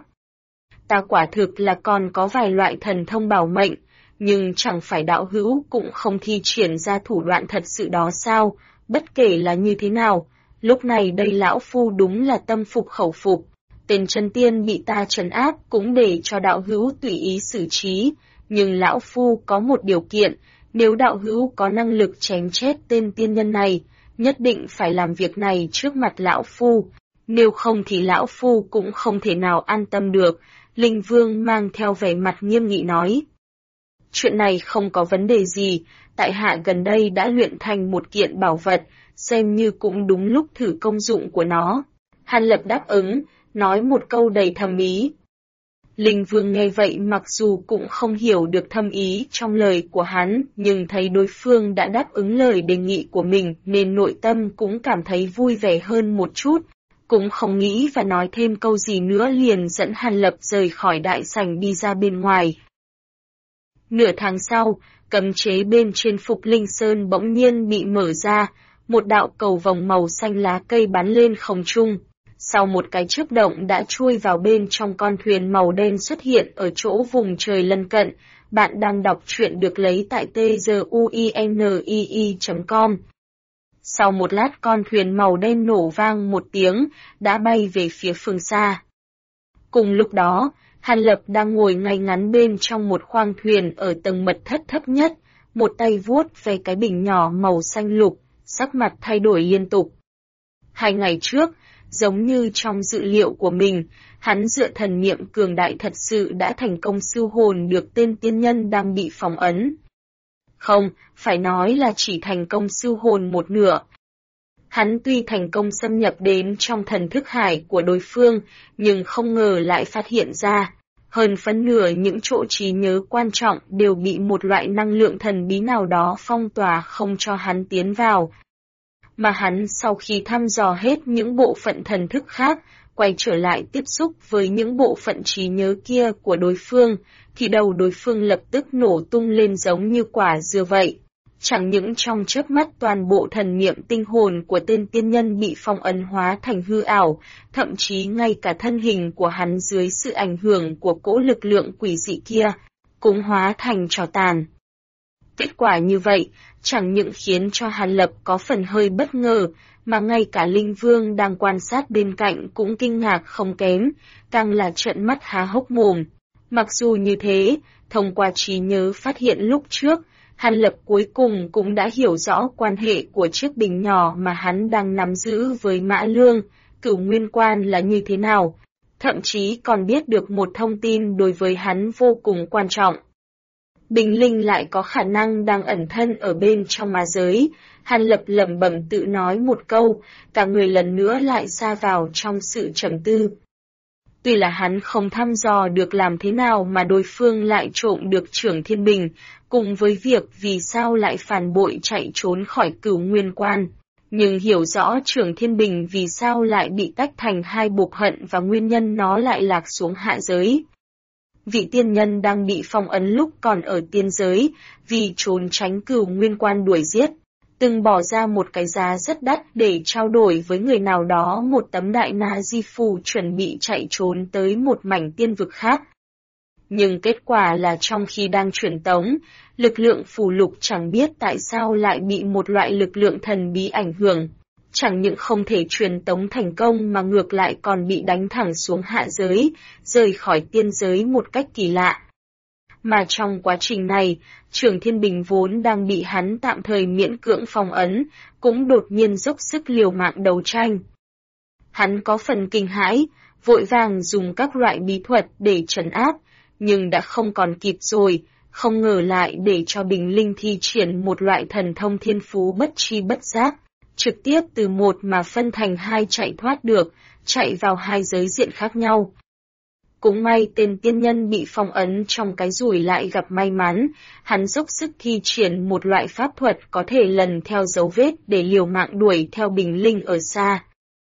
[SPEAKER 1] Ta quả thực là còn có vài loại thần thông bảo mệnh, nhưng chẳng phải đạo hữu cũng không thi triển ra thủ đoạn thật sự đó sao, bất kể là như thế nào, lúc này đây lão phu đúng là tâm phục khẩu phục. Tên chân tiên bị ta trấn áp cũng để cho đạo hữu tùy ý xử trí, nhưng lão phu có một điều kiện, nếu đạo hữu có năng lực chém chết tên tiên nhân này, nhất định phải làm việc này trước mặt lão phu, nếu không thì lão phu cũng không thể nào an tâm được. Linh Vương mang theo vẻ mặt nghiêm nghị nói. Chuyện này không có vấn đề gì, tại hạ gần đây đã luyện thành một kiện bảo vật, xem như cũng đúng lúc thử công dụng của nó. Hàn Lập đáp ứng, nói một câu đầy thâm ý. Linh Vương nghe vậy mặc dù cũng không hiểu được thâm ý trong lời của hắn, nhưng thấy đối phương đã đáp ứng lời đề nghị của mình nên nội tâm cũng cảm thấy vui vẻ hơn một chút, cũng không nghĩ và nói thêm câu gì nữa liền dẫn Hàn Lập rời khỏi đại sảnh đi ra bên ngoài. Nửa tháng sau, cấm chế bên trên Phục Linh Sơn bỗng nhiên bị mở ra, một đạo cầu vồng màu xanh lá cây bắn lên không trung. Sau một cái chớp động đã chui vào bên trong con thuyền màu đen xuất hiện ở chỗ vùng trời lân cận. Bạn đang đọc truyện được lấy tại tguinii.com. Sau một lát con thuyền màu đen nổ vang một tiếng, đã bay về phía phương xa. Cùng lúc đó, Hàn Lập đang ngồi ngay ngắn bên trong một khoang thuyền ở tầng mật thất thấp nhất, một tay vuốt về cái bình nhỏ màu xanh lục, sắc mặt thay đổi liên tục. 2 ngày trước, giống như trong dự liệu của mình, hắn dựa thần niệm cường đại thật sự đã thành công siêu hồn được tên tiên nhân đang bị phong ấn. Không, phải nói là chỉ thành công siêu hồn một nửa. Hắn tuy thành công xâm nhập đến trong thần thức hải của đối phương, nhưng không ngờ lại phát hiện ra, hơn phân nửa những chỗ trí nhớ quan trọng đều bị một loại năng lượng thần bí nào đó phong tỏa không cho hắn tiến vào. Mà hắn sau khi thăm dò hết những bộ phận thần thức khác, quay trở lại tiếp xúc với những bộ phận trí nhớ kia của đối phương, thì đầu đối phương lập tức nổ tung lên giống như quả dưa vậy. Chẳng những trong chớp mắt toàn bộ thần niệm tinh hồn của tên tiên nhân bị phong ấn hóa thành hư ảo, thậm chí ngay cả thân hình của hắn dưới sự ảnh hưởng của cỗ lực lượng quỷ dị kia, cũng hóa thành tro tàn. Kết quả như vậy, chẳng những khiến cho Hàn Lập có phần hơi bất ngờ, mà ngay cả Linh Vương đang quan sát bên cạnh cũng kinh ngạc không kém, càng là trợn mắt há hốc mồm. Mặc dù như thế, thông qua trí nhớ phát hiện lúc trước, Hàn Lập cuối cùng cũng đã hiểu rõ quan hệ của chiếc bình nhỏ mà hắn đang nắm giữ với Mã Lương, Cửu Nguyên Quan là như thế nào, thậm chí còn biết được một thông tin đối với hắn vô cùng quan trọng. Bình linh lại có khả năng đang ẩn thân ở bên trong ma giới. Hàn Lập lẩm bẩm tự nói một câu, cả người lần nữa lại sa vào trong sự trầm tư. Tuy là hắn không thăm dò được làm thế nào mà đối phương lại trộm được Trưởng Thiên Bình, cùng với việc vì sao lại phản bội chạy trốn khỏi Cửu Nguyên Quan, nhưng hiểu rõ Trưởng Thiên Bình vì sao lại bị tách thành hai bộ phận và nguyên nhân nó lại lạc xuống hạ giới. Vị tiên nhân đang bị phong ấn lúc còn ở tiên giới, vì trốn tránh Cửu Nguyên Quan đuổi giết, từng bỏ ra một cái giá rất đắt để trao đổi với người nào đó một tấm đại na di phù chuẩn bị chạy trốn tới một mảnh tiên vực khác. Nhưng kết quả là trong khi đang truyền tống, lực lượng phù lục chẳng biết tại sao lại bị một loại lực lượng thần bí ảnh hưởng. Chẳng những không thể truyền tống thành công mà ngược lại còn bị đánh thẳng xuống hạ giới, rời khỏi tiên giới một cách kỳ lạ. Mà trong quá trình này, Trưởng Thiên Bình vốn đang bị hắn tạm thời miễn cưỡng phong ấn, cũng đột nhiên dốc sức liều mạng đấu tranh. Hắn có phần kinh hãi, vội vàng dùng các loại bí thuật để trấn áp, nhưng đã không còn kịp rồi, không ngờ lại để cho Bình Linh thi triển một loại thần thông thiên phú bất tri bất giác, trực tiếp từ một mà phân thành hai chạy thoát được, chạy vào hai giới diện khác nhau. Cũng may tên tiên nhân bị phong ấn trong cái rủi lại gặp may mắn, hắn dốc sức thi triển một loại pháp thuật có thể lần theo dấu vết để liều mạng đuổi theo Bình Linh ở xa.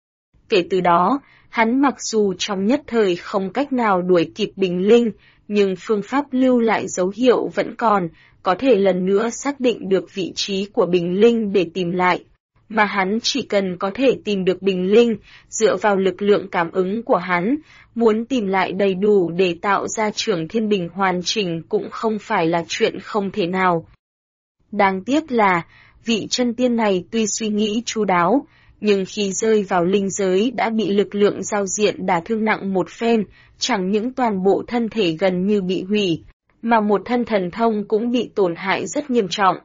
[SPEAKER 1] Kể từ đó, hắn mặc dù trong nhất thời không cách nào đuổi kịp Bình Linh, nhưng phương pháp lưu lại dấu hiệu vẫn còn, có thể lần nữa xác định được vị trí của Bình Linh để tìm lại. Mà hắn chỉ cần có thể tìm được Bình Linh, dựa vào lực lượng cảm ứng của hắn, muốn tìm lại đầy đủ để tạo ra Trưởng Thiên Bình hoàn chỉnh cũng không phải là chuyện không thể nào. Đáng tiếc là, vị chân tiên này tuy suy nghĩ chu đáo, nhưng khi rơi vào linh giới đã bị lực lượng giao diện đả thương nặng một phen, chẳng những toàn bộ thân thể gần như bị hủy, mà một thân thần thông cũng bị tổn hại rất nghiêm trọng.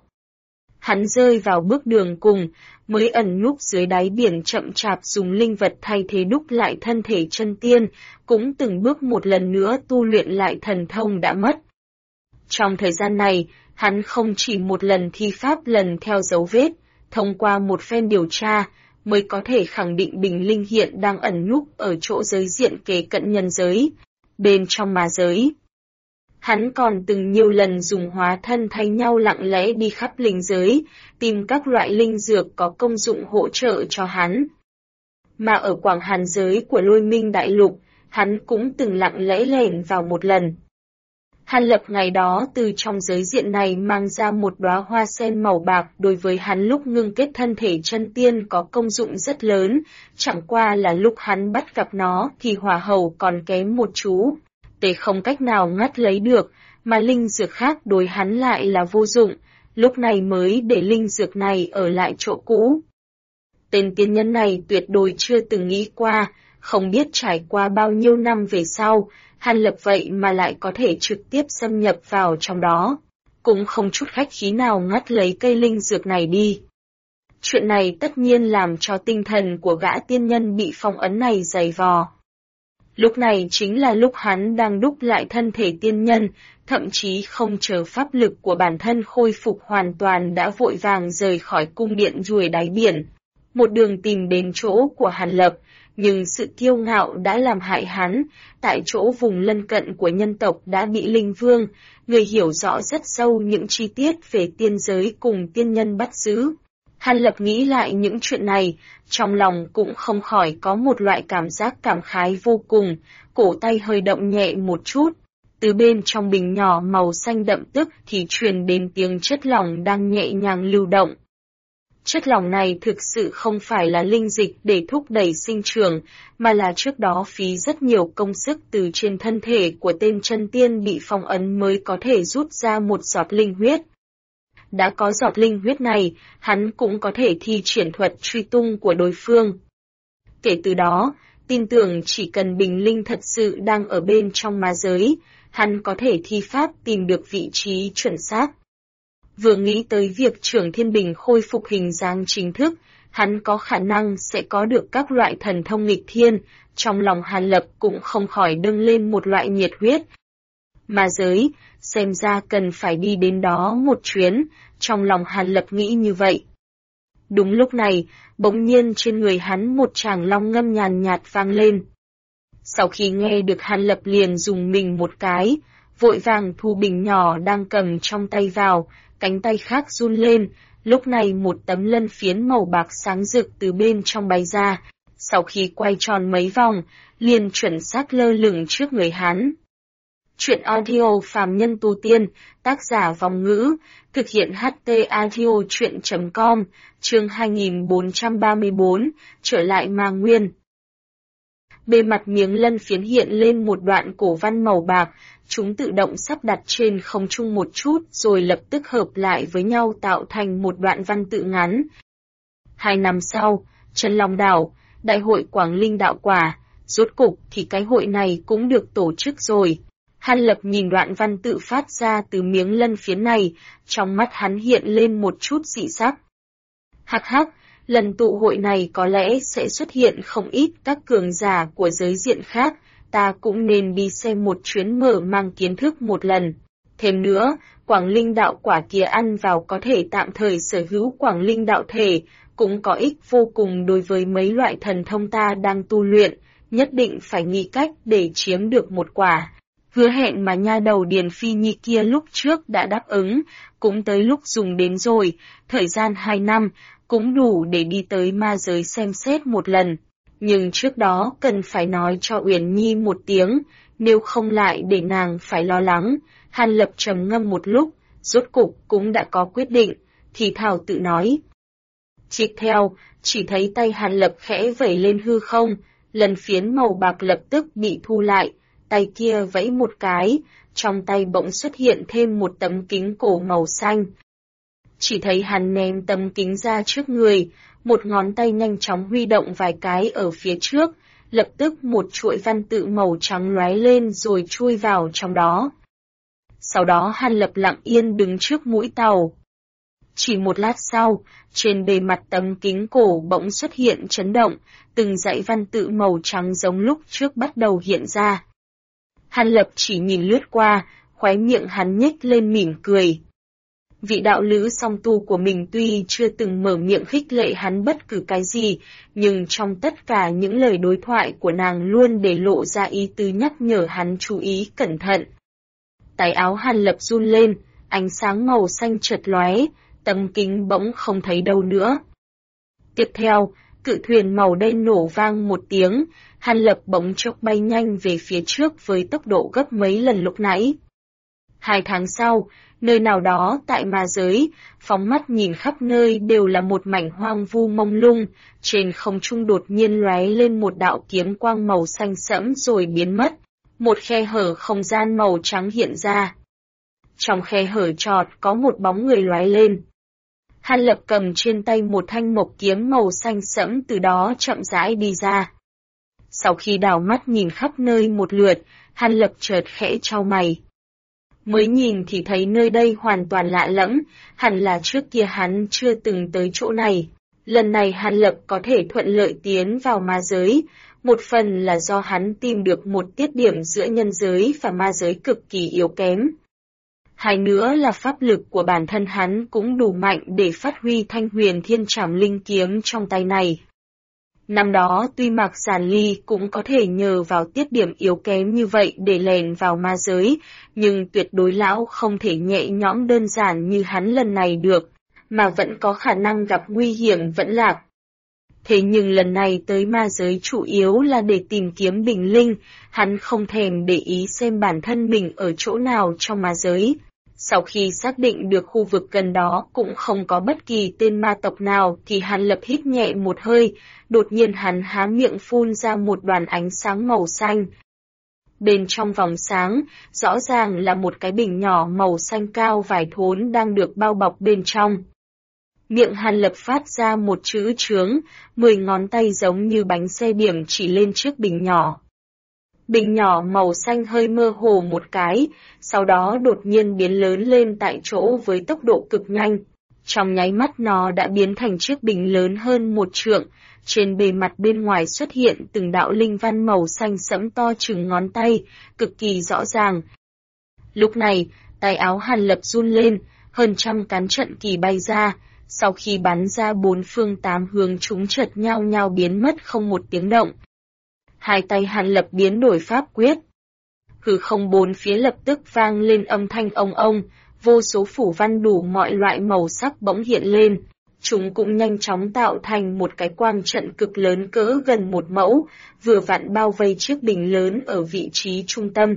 [SPEAKER 1] Hắn rơi vào bước đường cùng, mới ẩn núp dưới đáy biển chậm chạp dùng linh vật thay thế đúc lại thân thể chân tiên, cũng từng bước một lần nữa tu luyện lại thần thông đã mất. Trong thời gian này, hắn không chỉ một lần thi pháp lần theo dấu vết, thông qua một phen điều tra, mới có thể khẳng định Bình Linh hiện đang ẩn núp ở chỗ giới diện kế cận nhân giới, bên trong ma giới. Hắn còn từng nhiều lần dùng hóa thân thay nhau lặng lẽ đi khắp linh giới, tìm các loại linh dược có công dụng hỗ trợ cho hắn. Mà ở Quảng Hàn giới của Lôi Minh Đại Lục, hắn cũng từng lặng lẽ lẻn vào một lần. Hàn Lập ngày đó từ trong giới diện này mang ra một đóa hoa sen màu bạc, đối với hắn lúc ngưng kết thân thể chân tiên có công dụng rất lớn, chẳng qua là lúc hắn bắt gặp nó thì hỏa hầu còn kém một chú, để không cách nào ngắt lấy được, mà linh dược khác đối hắn lại là vô dụng, lúc này mới để linh dược này ở lại chỗ cũ. Tên tiên nhân này tuyệt đối chưa từng nghĩ qua, không biết trải qua bao nhiêu năm về sau, Hàn Lập vậy mà lại có thể trực tiếp xâm nhập vào trong đó, cũng không chút khách khí nào ngắt lấy cây linh dược này đi. Chuyện này tất nhiên làm cho tinh thần của gã tiên nhân bị phong ấn này dày vò. Lúc này chính là lúc hắn đang đúc lại thân thể tiên nhân, thậm chí không chờ pháp lực của bản thân khôi phục hoàn toàn đã vội vàng rời khỏi cung điện ruồi đáy biển, một đường tìm đến chỗ của Hàn Lập. Nhưng sự kiêu ngạo đã làm hại hắn, tại chỗ vùng lân cận của nhân tộc đã bị Linh Vương, người hiểu rõ rất sâu những chi tiết về tiên giới cùng tiên nhân bắt giữ. Hàn Lập nghĩ lại những chuyện này, trong lòng cũng không khỏi có một loại cảm giác cảm khái vô cùng, cổ tay hơi động nhẹ một chút. Từ bên trong bình nhỏ màu xanh đậm tức thì truyền đến tiếng chất lỏng đang nhẹ nhàng lưu động. Chất lỏng này thực sự không phải là linh dịch để thúc đẩy sinh trưởng, mà là trước đó phí rất nhiều công sức từ trên thân thể của tên chân tiên bị phong ấn mới có thể rút ra một giọt linh huyết. Đã có giọt linh huyết này, hắn cũng có thể thi triển thuật truy tung của đối phương. Kể từ đó, tin tưởng chỉ cần bình linh thật sự đang ở bên trong ma giới, hắn có thể thi pháp tìm được vị trí chuẩn xác. Vừa nghĩ tới việc Trưởng Thiên Bình khôi phục hình dáng chính thức, hắn có khả năng sẽ có được các loại thần thông nghịch thiên, trong lòng Hàn Lập cũng không khỏi dâng lên một loại nhiệt huyết. Ma giới, xem ra cần phải đi đến đó một chuyến, trong lòng Hàn Lập nghĩ như vậy. Đúng lúc này, bỗng nhiên trên người hắn một tràng long ngâm nhàn nhạt vang lên. Sau khi nghe được Hàn Lập liền dùng mình một cái, vội vàng thu bình nhỏ đang cầm trong tay vào, cánh tay khác run lên, lúc này một tấm lân phiến màu bạc sáng rực từ bên trong bay ra, sau khi quay tròn mấy vòng, liền chuẩn xác lơ lửng trước người hắn. Chuyện audio phàm nhân tu tiên, tác giả Vòng Ngữ, thực hiện HT audio chuyện.com, chương 2434, trở lại Ma Nguyên. Bề mặt miếng lân phiến hiện lên một đoạn cổ văn màu bạc, chúng tự động sắp đặt trên không trung một chút rồi lập tức hợp lại với nhau tạo thành một đoạn văn tự ngắn. 2 năm sau, Chân Long Đảo, Đại hội Quảng Linh Đạo Quả, rốt cục thì cái hội này cũng được tổ chức rồi. Hàn Lập nhìn đoạn văn tự phát ra từ miếng lân phiến này, trong mắt hắn hiện lên một chút dị sắc. Hắc hắc, lần tụ hội này có lẽ sẽ xuất hiện không ít các cường giả của giới diện khác, ta cũng nên đi xem một chuyến mở mang kiến thức một lần. Thêm nữa, Quảng Linh Đạo Quả kia ăn vào có thể tạm thời sở hữu Quảng Linh Đạo Thể, cũng có ích vô cùng đối với mấy loại thần thông ta đang tu luyện, nhất định phải nghĩ cách để chiếm được một quả. Hứa hẹn mà nha đầu Điền Phi Nhi kia lúc trước đã đáp ứng, cũng tới lúc dùng đến rồi, thời gian 2 năm, cũng đủ để đi tới ma giới xem xét một lần. Nhưng trước đó cần phải nói cho Uyển Nhi một tiếng, nếu không lại để nàng phải lo lắng. Hàn Lập trầm ngâm một lúc, rốt cục cũng đã có quyết định, thì thào tự nói. Tiếp theo, chỉ thấy tay Hàn Lập khẽ vẩy lên hư không, lần phiến màu bạc lập tức bị thu lại, tay kia vẫy một cái, trong tay bỗng xuất hiện thêm một tấm kính cổ màu xanh. Chỉ thấy hắn ném tấm kính ra trước người, một ngón tay nhanh chóng huy động vài cái ở phía trước, lập tức một chuỗi văn tự màu trắng lóe lên rồi chui vào trong đó. Sau đó Hàn Lập lặng yên đứng trước mũi tàu. Chỉ một lát sau, trên bề mặt tấm kính cổ bỗng xuất hiện chấn động, từng dãy văn tự màu trắng giống lúc trước bắt đầu hiện ra. Hàn Lập chỉ nhìn lướt qua, khóe miệng hắn nhếch lên mỉm cười. Vị đạo lữ song tu của mình tuy chưa từng mở miệng khích lệ hắn bất cứ cái gì, nhưng trong tất cả những lời đối thoại của nàng luôn để lộ ra ý tứ nhắc nhở hắn chú ý cẩn thận. Tay áo Hàn Lập run lên, ánh sáng màu xanh chợt lóe, tấm kính bỗng không thấy đâu nữa. Tiếp theo, cự thuyền màu đen nổ vang một tiếng, Hàn Lập bỗng chốc bay nhanh về phía trước với tốc độ gấp mấy lần lúc nãy. 2 tháng sau, nơi nào đó tại ma giới, phóng mắt nhìn khắp nơi đều là một mảnh hoang vu mông lung, trên không trung đột nhiên lóe lên một đạo kiếm quang màu xanh sẫm rồi biến mất, một khe hở không gian màu trắng hiện ra. Trong khe hở chọt có một bóng người lóe lên. Hàn Lập cầm trên tay một thanh mộc kiếm màu xanh sẫm từ đó chậm rãi đi ra. Sau khi đảo mắt nhìn khắp nơi một lượt, Hàn Lập chợt khẽ chau mày. Mới nhìn thì thấy nơi đây hoàn toàn lạ lẫm, hẳn là trước kia hắn chưa từng tới chỗ này. Lần này Hàn Lập có thể thuận lợi tiến vào ma giới, một phần là do hắn tìm được một tiết điểm giữa nhân giới và ma giới cực kỳ yếu kém. Hai nữa là pháp lực của bản thân hắn cũng đủ mạnh để phát huy Thanh Huyền Thiên Trảm Linh kiếm trong tay này. Năm đó tuy Mạc Giản Ly cũng có thể nhờ vào tiết điểm yếu kém như vậy để lèn vào ma giới, nhưng tuyệt đối lão không thể nhẹ nhõm đơn giản như hắn lần này được. mà vẫn có khả năng gặp nguy hiểm vẫn lạc. Thế nhưng lần này tới ma giới chủ yếu là để tìm kiếm bình linh, hắn không thèm để ý xem bản thân mình ở chỗ nào trong ma giới. Sau khi xác định được khu vực gần đó cũng không có bất kỳ tên ma tộc nào thì hắn lập hít nhẹ một hơi, đột nhiên hắn há miệng phun ra một đoàn ánh sáng màu xanh. Bên trong vòng sáng, rõ ràng là một cái bình nhỏ màu xanh cao vài thốn đang được bao bọc bên trong. Miệng Hàn Lập phát ra một chữ chướng, 10 ngón tay giống như bánh xe điểm chỉ lên trước bình nhỏ. Bình nhỏ màu xanh hơi mơ hồ một cái, sau đó đột nhiên biến lớn lên tại chỗ với tốc độ cực nhanh. Trong nháy mắt nó đã biến thành chiếc bình lớn hơn 1 trượng, trên bề mặt bên ngoài xuất hiện từng đạo linh văn màu xanh sẫm to chừng ngón tay, cực kỳ rõ ràng. Lúc này, tay áo Hàn Lập run lên, hơn trăm cán trận kỳ bay ra, sau khi bắn ra 4 phương 8 hướng chúng chợt nhao nhao biến mất không một tiếng động. Hai tay Hàn Lập biến đổi pháp quyết. Hư không bốn phía lập tức vang lên âm thanh ông ông, vô số phủ văn đủ mọi loại màu sắc bỗng hiện lên. Chúng cũng nhanh chóng tạo thành một cái quang trận cực lớn cỡ gần 1 mẫu, vừa vặn bao vây chiếc bình lớn ở vị trí trung tâm.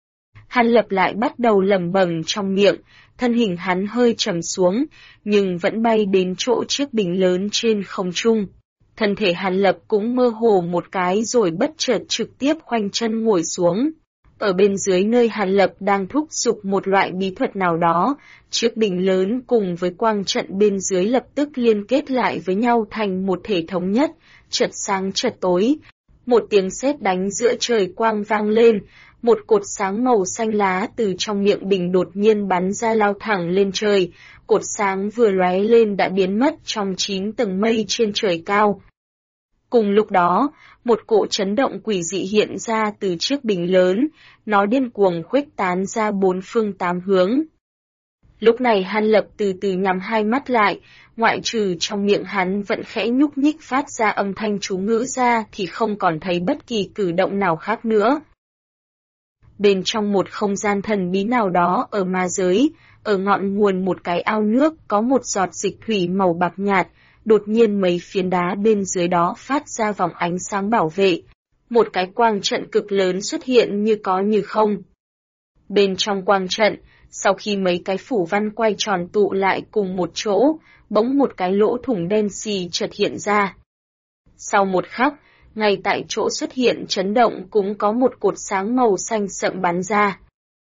[SPEAKER 1] Hàn Lập lại bắt đầu lẩm bẩm trong miệng, thân hình hắn hơi trầm xuống, nhưng vẫn bay đến chỗ chiếc bình lớn trên không trung. Thân thể Hàn Lập cũng mơ hồ một cái rồi bất chợt trực tiếp khoanh chân ngồi xuống. Ở bên dưới nơi Hàn Lập đang thúc giục một loại bí thuật nào đó, chiếc bình lớn cùng với quang trận bên dưới lập tức liên kết lại với nhau thành một thể thống nhất, chợt sáng chợt tối. Một tiếng sét đánh giữa trời quang vang lên, một cột sáng màu xanh lá từ trong miệng bình đột nhiên bắn ra lao thẳng lên trời, cột sáng vừa lóe lên đã biến mất trong 9 tầng mây trên trời cao. Cùng lúc đó, một cỗ chấn động quỷ dị hiện ra từ chiếc bình lớn, nó điên cuồng khuếch tán ra 4 phương 8 hướng. Lúc này Hàn Lập từ từ nhắm hai mắt lại, ngoại trừ trong miệng hắn vẫn khẽ nhúc nhích phát ra âm thanh chú ngữ ra thì không còn thấy bất kỳ cử động nào khác nữa. Bên trong một không gian thần bí nào đó ở ma giới, ở ngọn nguồn một cái ao nước có một giọt dịch thủy màu bạc nhạt, đột nhiên mấy phiến đá bên dưới đó phát ra vòng ánh sáng bảo vệ. Một cái quang trận cực lớn xuất hiện như có như không. Bên trong quang trận, sau khi mấy cái phủ văn quay tròn tụ lại cùng một chỗ, bỗng một cái lỗ thủng đen xì chợt hiện ra. Sau một khắc, ngay tại chỗ xuất hiện chấn động cũng có một cột sáng màu xanh sậm bắn ra.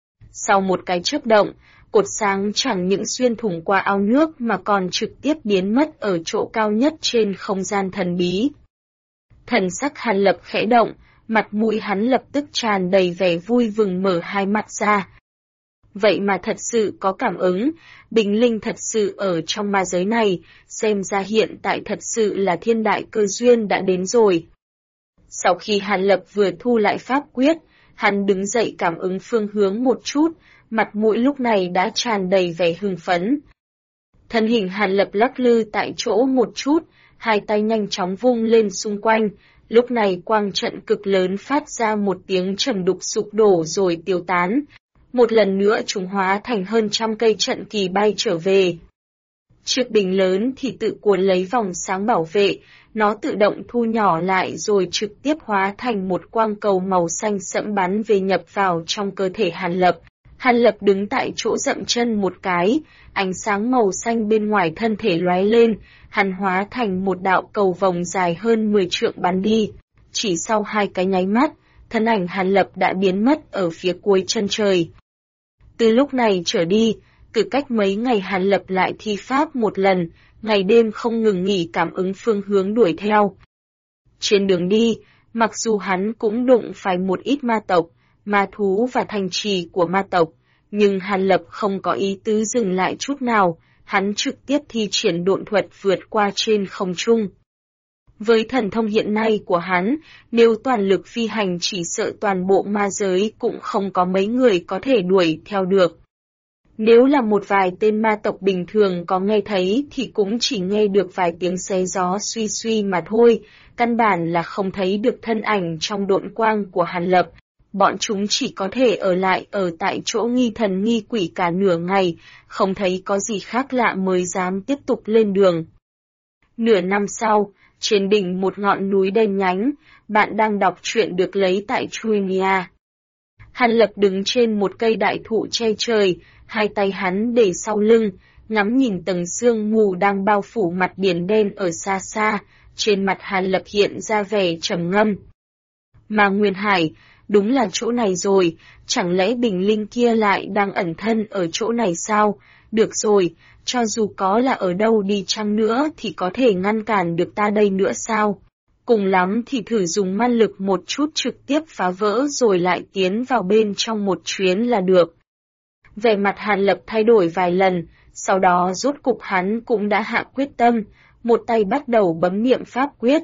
[SPEAKER 1] Sau một cái chớp động, cột sáng chẳng những xuyên thủng qua ao nước mà còn trực tiếp biến mất ở chỗ cao nhất trên không gian thần bí. Thần sắc Hàn Lập khẽ động, mặt mũi hắn lập tức tràn đầy vẻ vui mừng mở hai mắt ra. Vậy mà thật sự có cảm ứng, bình linh thật sự ở trong ma giới này, xem ra hiện tại thật sự là thiên đại cơ duyên đã đến rồi. Sau khi Hàn Lập vừa thu lại pháp quyết, hắn đứng dậy cảm ứng phương hướng một chút, mặt mũi lúc này đã tràn đầy vẻ hưng phấn. Thân hình Hàn Lập lắc lư tại chỗ một chút, hai tay nhanh chóng vung lên xung quanh, lúc này quang trận cực lớn phát ra một tiếng trầm đục sụp đổ rồi tiêu tán. Một lần nữa chúng hóa thành hơn trăm cây trận kỳ bay trở về. Chiếc bình lớn thì tự cuốn lấy vòng sáng bảo vệ, nó tự động thu nhỏ lại rồi trực tiếp hóa thành một quang cầu màu xanh sẫm bắn về nhập vào trong cơ thể Hàn Lập. Hàn Lập đứng tại chỗ dậm chân một cái, ánh sáng màu xanh bên ngoài thân thể lóe lên, hắn hóa thành một đạo cầu vồng dài hơn 10 trượng bắn đi. Chỉ sau 2 cái nháy mắt, thân ảnh Hàn Lập đã biến mất ở phía cuối chân trời. Từ lúc này trở đi, cứ cách mấy ngày Hàn Lập lại thi pháp một lần, ngày đêm không ngừng nghỉ cảm ứng phương hướng đuổi theo. Trên đường đi, mặc dù hắn cũng đụng phải một ít ma tộc, ma thú và thành trì của ma tộc, nhưng Hàn Lập không có ý tứ dừng lại chút nào, hắn trực tiếp thi triển độn thuật vượt qua trên không trung. Với thần thông hiện nay của hắn, nếu toàn lực phi hành chỉ sợ toàn bộ ma giới cũng không có mấy người có thể đuổi theo được. Nếu là một vài tên ma tộc bình thường có nghe thấy thì cũng chỉ nghe được vài tiếng xé gió suy suy mà thôi, căn bản là không thấy được thân ảnh trong độn quang của Hàn Lập. bọn chúng chỉ có thể ở lại ở tại chỗ nghi thần nghi quỷ cả nửa ngày, không thấy có gì khác lạ mới dám tiếp tục lên đường. Nửa năm sau, trên đỉnh một ngọn núi đen nhánh, bạn đang đọc truyện được lấy tại Trunia. Hàn Lập đứng trên một cây đại thụ che trời, hai tay hắn để sau lưng, ngắm nhìn tầng sương mù đang bao phủ mặt biển đen ở xa xa, trên mặt Hàn Lập hiện ra vẻ trầm ngâm. Mà Nguyên Hải, đúng là chỗ này rồi, chẳng lẽ Bình Linh kia lại đang ẩn thân ở chỗ này sao? Được rồi, cho dù có là ở đâu đi chăng nữa thì có thể ngăn cản được ta đây nữa sao? Cùng lắm thì thử dùng man lực một chút trực tiếp phá vỡ rồi lại tiến vào bên trong một chuyến là được. Vẻ mặt Hàn Lập thay đổi vài lần, sau đó rốt cục hắn cũng đã hạ quyết tâm, một tay bắt đầu bấm niệm pháp quyết.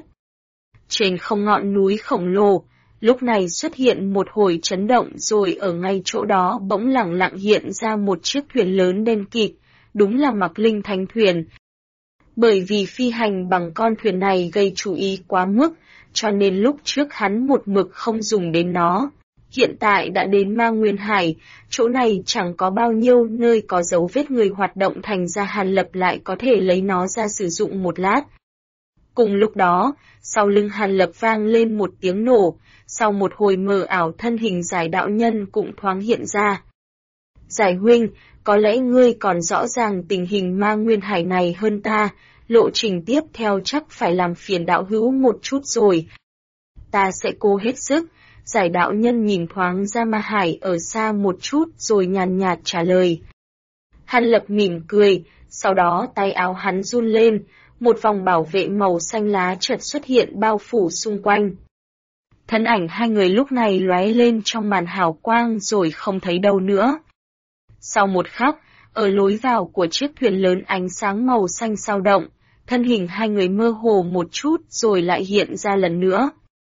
[SPEAKER 1] Trên không ngọn núi khổng lồ, lúc này xuất hiện một hồi chấn động rồi ở ngay chỗ đó bỗng lẳng lặng hiện ra một chiếc thuyền lớn đen kịt, đúng là Mặc Linh Thánh Thuyền. Bởi vì phi hành bằng con thuyền này gây chú ý quá mức, cho nên lúc trước hắn một mực không dùng đến nó. Hiện tại đã đến Ma Nguyên Hải, chỗ này chẳng có bao nhiêu nơi có dấu vết người hoạt động, thành ra Hàn Lập lại có thể lấy nó ra sử dụng một lát. Cùng lúc đó, sau lưng Hàn Lập vang lên một tiếng nổ, sau một hồi mờ ảo thân hình Giải đạo nhân cũng thoáng hiện ra. Giải huynh, có lẽ ngươi còn rõ ràng tình hình Ma Nguyên Hải này hơn ta, lộ trình tiếp theo chắc phải làm phiền đạo hữu một chút rồi. Ta sẽ cố hết sức. Giải đạo nhân nhìn thoáng ra Ma Hải ở xa một chút rồi nhàn nhạt trả lời. Hàn Lập mỉm cười, sau đó tay áo hắn run lên, một vòng bảo vệ màu xanh lá chợt xuất hiện bao phủ xung quanh. Thân ảnh hai người lúc này lóe lên trong màn hào quang rồi không thấy đâu nữa. Sau một khắc, ở lối vào của chiếc thuyền lớn ánh sáng màu xanh dao động, thân hình hai người mơ hồ một chút rồi lại hiện ra lần nữa.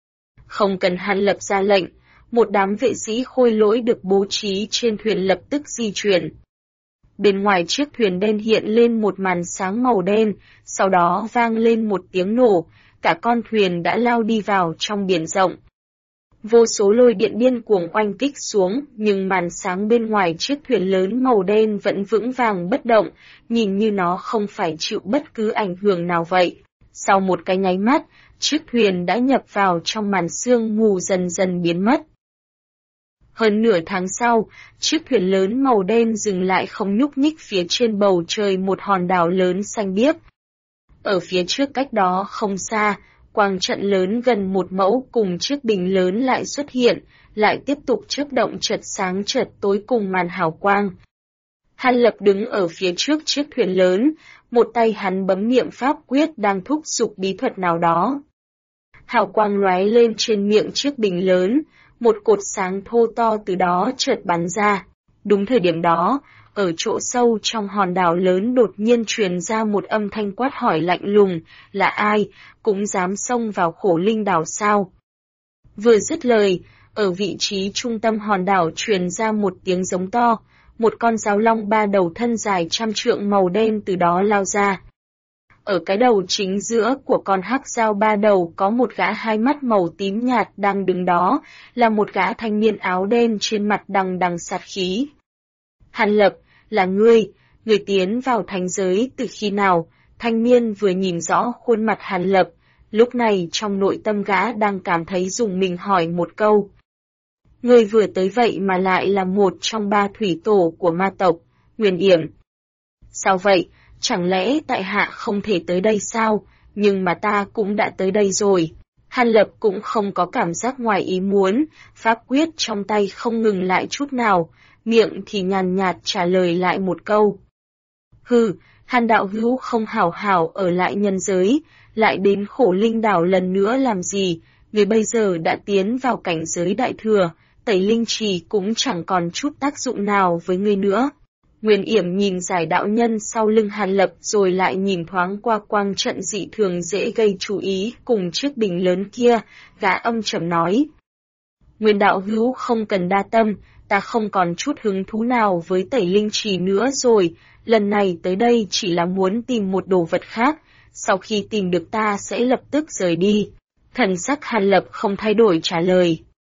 [SPEAKER 1] Không cần Hàn Lập ra lệnh, một đám vệ sĩ khôi lỗi được bố trí trên thuyền lập tức di chuyển. Bên ngoài chiếc thuyền đen hiện lên một màn sáng màu đen, sau đó vang lên một tiếng nổ, cả con thuyền đã lao đi vào trong biển rộng. Vô số lôi điện điên cuồng oanh kích xuống, nhưng màn sáng bên ngoài chiếc thuyền lớn màu đen vẫn vững vàng bất động, nhìn như nó không phải chịu bất cứ ảnh hưởng nào vậy. Sau một cái nháy mắt, chiếc thuyền đã nhập vào trong màn sương mù dần dần biến mất. Hơn nửa tháng sau, chiếc thuyền lớn màu đen dừng lại không nhúc nhích phía trên bầu trời một hòn đảo lớn xanh biếc. Ở phía trước cách đó không xa, quang trận lớn gần 1 mẫu cùng chiếc bình lớn lại xuất hiện, lại tiếp tục chớp động chợt sáng chợt tối cùng màn hào quang. Hàn Lập đứng ở phía trước chiếc thuyền lớn, một tay hắn bấm niệm pháp quyết đang thúc giục bí thuật nào đó. Hào quang lóe lên trên miệng chiếc bình lớn, một cột sáng thô to từ đó chợt bắn ra. Đúng thời điểm đó, ở chỗ sâu trong hòn đảo lớn đột nhiên truyền ra một âm thanh quát hỏi lạnh lùng, là ai, cũng dám xông vào Khổ Linh đảo sao? Vừa dứt lời, ở vị trí trung tâm hòn đảo truyền ra một tiếng giống to, một con giáo long 3 đầu thân dài 100 trượng màu đen từ đó lao ra. Ở cái đầu chính giữa của con hắc dao 3 đầu có một gã hai mắt màu tím nhạt đang đứng đó, là một gã thanh niên áo đen trên mặt đằng đằng sát khí. Hàn Lập, là ngươi tiến vào thánh giới từ khi nào? Thanh niên vừa nhìn rõ khuôn mặt Hàn Lập, lúc này trong nội tâm gã đang cảm thấy rùng mình hỏi một câu. Ngươi vừa tới vậy mà lại là một trong 3 thủy tổ của ma tộc, Nguyên Yểm. Sao vậy? Chẳng lẽ tại hạ không thể tới đây sao? Nhưng mà ta cũng đã tới đây rồi. Hàn Lập cũng không có cảm giác ngoài ý muốn, pháp quyết trong tay không ngừng lại chút nào, miệng thì nhàn nhạt trả lời lại một câu. Hừ, Hàn đạo hữu không hảo hảo ở lại nhân giới, lại đến Khổ Linh đảo lần nữa làm gì? Người bây giờ đã tiến vào cảnh giới đại thừa, tẩy linh trì cũng chẳng còn chút tác dụng nào với ngươi nữa. Nguyên Yểm nhìn Giải đạo nhân sau lưng Hàn Lập rồi lại nhìn thoáng qua quang trận dị thường dễ gây chú ý cùng chiếc bình lớn kia, gã âm trầm nói. Nguyên đạo hữu không cần đa tâm, ta không còn chút hứng thú nào với tẩy linh trì nữa rồi, lần này tới đây chỉ là muốn tìm một đồ vật khác, sau khi tìm được ta sẽ lập tức rời đi. Thần sắc Hàn Lập không thay đổi trả lời.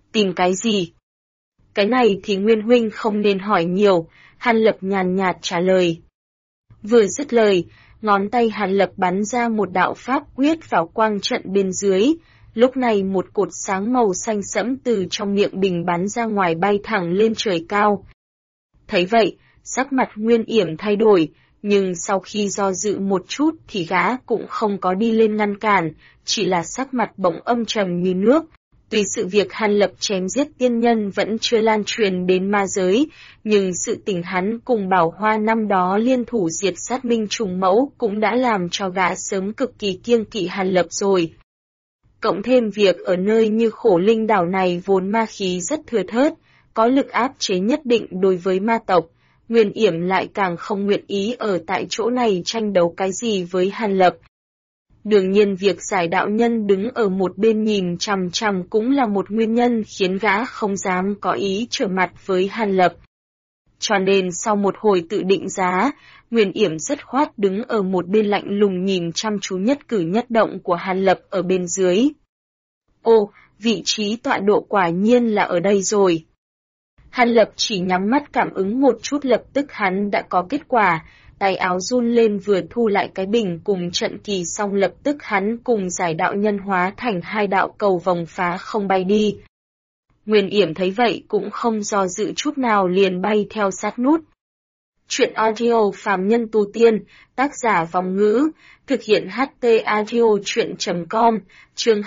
[SPEAKER 1] Tìm cái gì? Cái này thì Nguyên huynh không nên hỏi nhiều, Hàn Lập nhàn nhạt trả lời. Vừa dứt lời, ngón tay Hàn Lập bắn ra một đạo pháp quyết vào quang trận bên dưới. Lúc này một cột sáng màu xanh sẫm từ trong miệng bình bắn ra ngoài bay thẳng lên trời cao. Thấy vậy, sắc mặt Nguyên Yểm thay đổi, nhưng sau khi do dự một chút thì gã cũng không có đi lên ngăn cản, chỉ là sắc mặt bỗng âm trầm như nước. Tuy sự việc Hàn Lập chém giết tiên nhân vẫn chưa lan truyền đến ma giới, nhưng sự tình hắn cùng Bảo Hoa năm đó liên thủ diệt sát Minh Trùng Mẫu cũng đã làm cho gã sớm cực kỳ kiêng kỵ Hàn Lập rồi. Cộng thêm việc ở nơi như Khổ Linh đảo này vốn ma khí rất thưa thớt, có lực áp chế nhất định đối với ma tộc, Nguyên Yểm lại càng không nguyện ý ở tại chỗ này tranh đấu cái gì với Hàn Lập. Đương nhiên việc giải đạo nhân đứng ở một bên nhìn chằm chằm cũng là một nguyên nhân khiến gã không dám có ý trở mặt với Hàn Lập. Cho nên sau một hồi tự định giá, Nguyên Yểm dứt khoát đứng ở một bên lạnh lùng nhìn chăm chú nhất cử nhất động của Hàn Lập ở bên dưới. Ô, vị trí tọa độ quả nhiên là ở đây rồi. Hàn Lập chỉ nhắm mắt cảm ứng một chút lập tức hắn đã có kết quả, tay áo run lên vừa thu lại cái bình cùng trận kỳ xong lập tức hắn cùng giải đạo nhân hóa thành hai đạo cầu vòng phá không bay đi. Nguyên Yểm thấy vậy cũng không do dự chút nào liền bay theo sát nút. Chuyện audio phàm nhân tu tiên, tác giả Vòng Ngữ, thực hiện HT audio chuyện.com, chương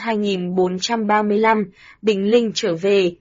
[SPEAKER 1] 2435, Bình Linh trở về.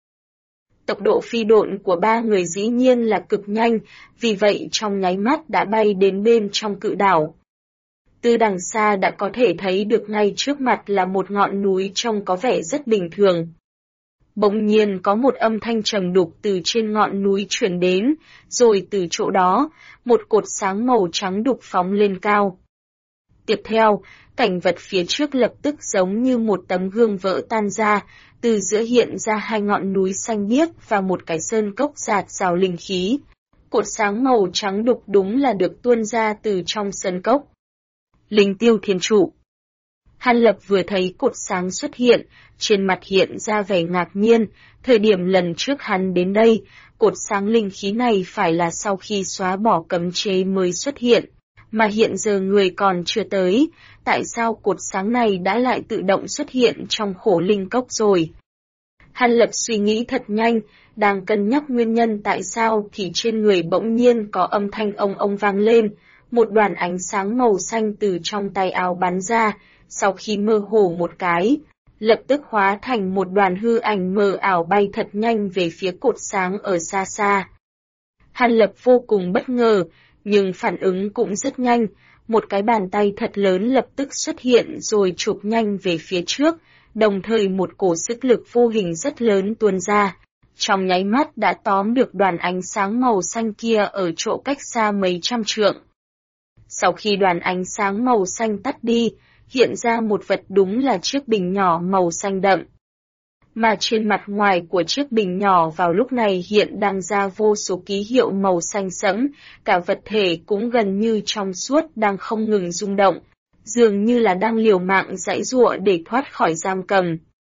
[SPEAKER 1] Tốc độ phi độn của ba người dĩ nhiên là cực nhanh, vì vậy trong nháy mắt đã bay đến bên trong cự đảo. Từ đằng xa đã có thể thấy được ngay trước mặt là một ngọn núi trông có vẻ rất bình thường. Bỗng nhiên có một âm thanh trầm đục từ trên ngọn núi truyền đến, rồi từ chỗ đó, một cột sáng màu trắng đục phóng lên cao. Tiếp theo, cảnh vật phía trước lập tức giống như một tấm gương vỡ tan ra, từ giữa hiện ra hai ngọn núi xanh biếc và một cái sơn cốc rạt rào linh khí. Cột sáng màu trắng đục đúng là được tuôn ra từ trong sơn cốc. Linh Tiêu Thiên Trụ. Hàn Lập vừa thấy cột sáng xuất hiện, trên mặt hiện ra vẻ ngạc nhiên, thời điểm lần trước hắn đến đây, cột sáng linh khí này phải là sau khi xóa bỏ cấm chế mới xuất hiện, mà hiện giờ người còn chưa tới, tại sao cột sáng này đã lại tự động xuất hiện trong Khổ Linh cốc rồi? Hàn Lập suy nghĩ thật nhanh, đang cân nhắc nguyên nhân tại sao thì trên người bỗng nhiên có âm thanh ông vang lên, một đoàn ánh sáng màu xanh từ trong tay áo bắn ra, sau khi mơ hồ một cái, lập tức hóa thành một đoàn hư ảnh mờ ảo bay thật nhanh về phía cột sáng ở xa xa. Hàn Lập vô cùng bất ngờ, nhưng phản ứng cũng rất nhanh, một cái bàn tay thật lớn lập tức xuất hiện rồi chụp nhanh về phía trước, đồng thời một cổ sức lực vô hình rất lớn tuôn ra, trong nháy mắt đã tóm được đoàn ánh sáng màu xanh kia ở chỗ cách xa mấy trăm trượng. Sau khi đoàn ánh sáng màu xanh tắt đi, hiện ra một vật đúng là chiếc bình nhỏ màu xanh đậm. Mà trên mặt ngoài của chiếc bình nhỏ vào lúc này hiện đang ra vô số ký hiệu màu xanh sẫm, cả vật thể cũng gần như trong suốt đang không ngừng rung động, dường như là đang liều mạng giãy giụa để thoát khỏi giam cầm.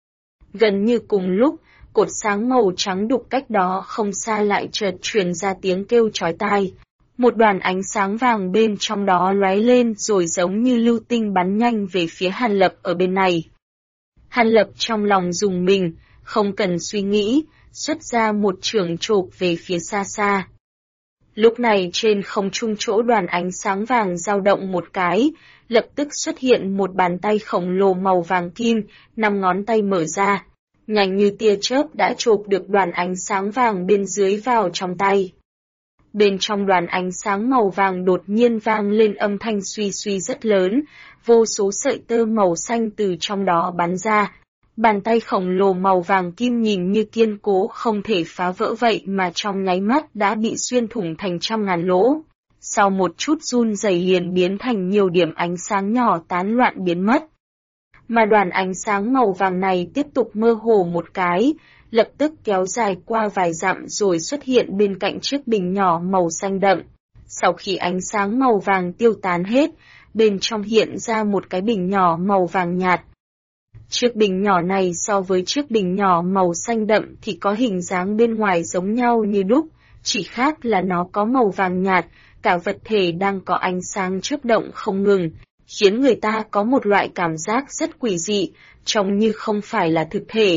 [SPEAKER 1] Gần như cùng lúc, cột sáng màu trắng đục cách đó không xa lại chợt truyền ra tiếng kêu chói tai. Một đoàn ánh sáng vàng bên trong đó lóe lên rồi giống như lưu tinh bắn nhanh về phía Hàn Lập ở bên này. Hàn Lập trong lòng rùng mình, không cần suy nghĩ, xuất ra một chưởng chộp về phía xa xa. Lúc này trên không trung chỗ đoàn ánh sáng vàng dao động một cái, lập tức xuất hiện một bàn tay khổng lồ màu vàng kim, 5 ngón tay mở ra, nhanh như tia chớp đã chộp được đoàn ánh sáng vàng bên dưới vào trong tay. Bên trong đoàn ánh sáng màu vàng đột nhiên vang lên âm thanh suy suy rất lớn, vô số sợi tơ màu xanh từ trong đó bắn ra. Bàn tay khổng lồ màu vàng kim nhìn như kiên cố không thể phá vỡ vậy mà trong nháy mắt đã bị xuyên thủng thành trăm ngàn lỗ. Sau một chút run rẩy liền biến thành nhiều điểm ánh sáng nhỏ tán loạn biến mất. Mà đoàn ánh sáng màu vàng này tiếp tục mơ hồ một cái, lập tức kéo dài qua vài dặm rồi xuất hiện bên cạnh chiếc bình nhỏ màu xanh đậm. Sau khi ánh sáng màu vàng tiêu tán hết, bên trong hiện ra một cái bình nhỏ màu vàng nhạt. Chiếc bình nhỏ này so với chiếc bình nhỏ màu xanh đậm thì có hình dáng bên ngoài giống nhau như đúc, chỉ khác là nó có màu vàng nhạt, cả vật thể đang có ánh sáng chớp động không ngừng, khiến người ta có một loại cảm giác rất quỷ dị, trông như không phải là thực thể.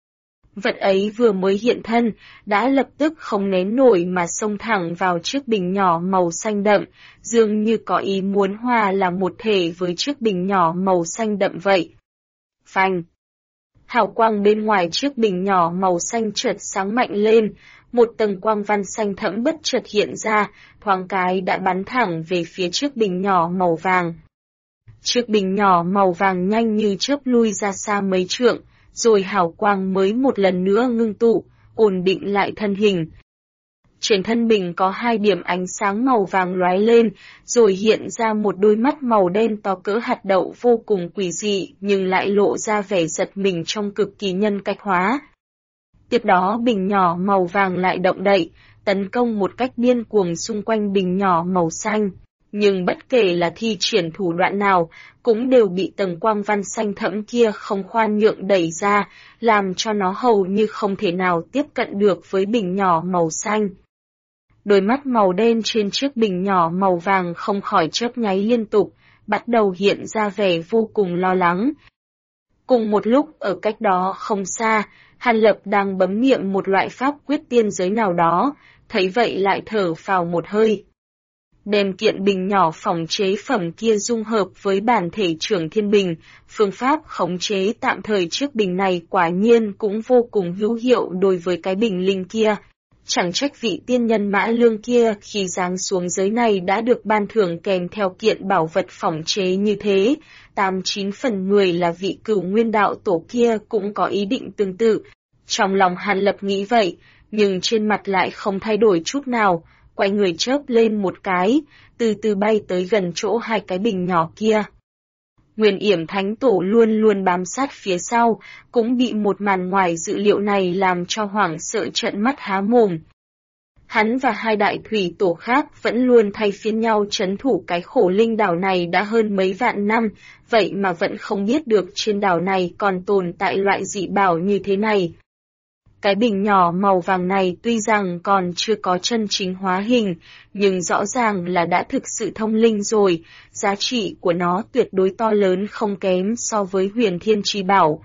[SPEAKER 1] Vật ấy vừa mới hiện thân, đã lập tức không nén nổi mà xông thẳng vào chiếc bình nhỏ màu xanh đậm, dường như có ý muốn hòa là một thể với chiếc bình nhỏ màu xanh đậm vậy. Phanh! Hào quang bên ngoài chiếc bình nhỏ màu xanh chợt sáng mạnh lên, một tầng quang văn xanh thẫm bất chợt hiện ra, thoáng cái đã bắn thẳng về phía chiếc bình nhỏ màu vàng. Chiếc bình nhỏ màu vàng nhanh như chớp lui ra xa mấy trượng, rồi hào quang mới một lần nữa ngưng tụ, ổn định lại thân hình. Trên thân bình có 2 điểm ánh sáng màu vàng lóe lên, rồi hiện ra một đôi mắt màu đen to cỡ hạt đậu vô cùng quỷ dị nhưng lại lộ ra vẻ giật mình trong cực kỳ nhân cách hóa. Tiếp đó bình nhỏ màu vàng lại động đậy, tấn công một cách điên cuồng xung quanh bình nhỏ màu xanh. Nhưng bất kể là thi triển thủ đoạn nào, cũng đều bị tầng quang văn xanh thẫm kia không khoan nhượng đẩy ra, làm cho nó hầu như không thể nào tiếp cận được với bình nhỏ màu xanh. Đôi mắt màu đen trên chiếc bình nhỏ màu vàng không khỏi chớp nháy liên tục, bắt đầu hiện ra vẻ vô cùng lo lắng. Cùng một lúc ở cách đó không xa, Hàn Lập đang bấm niệm một loại pháp quyết tiên giới nào đó, thấy vậy lại thở phào một hơi. Đem kiện bình nhỏ phòng chế phẩm kia dung hợp với bản thể trưởng thiên bình, phương pháp khống chế tạm thời chiếc bình này quả nhiên cũng vô cùng hữu hiệu đối với cái bình linh kia. Chẳng trách vị tiên nhân Mã Lương kia khi giáng xuống giới này đã được ban thưởng kèm theo kiện bảo vật phỏng chế như thế, 89 phần 10 là vị Cửu Nguyên đạo tổ kia cũng có ý định tương tự. Trong lòng Hàn Lập nghĩ vậy, nhưng trên mặt lại không thay đổi chút nào, quay người chớp lên một cái, từ từ bay tới gần chỗ 2 cái bình nhỏ kia. Nguyên Yểm Thánh Tổ luôn luôn bám sát phía sau, cũng bị một màn ngoài dự liệu này làm cho hoảng sợ trợn mắt há mồm. Hắn và 2 đại thủy tổ khác vẫn luôn thay phiên nhau trấn thủ cái khổ linh đảo này đã hơn mấy vạn năm, vậy mà vẫn không biết được trên đảo này còn tồn tại loại dị bảo như thế này. Cái bình nhỏ màu vàng này tuy rằng còn chưa có chân chính hóa hình, nhưng rõ ràng là đã thực sự thông linh rồi, giá trị của nó tuyệt đối to lớn không kém so với Huyền Thiên Chi Bảo.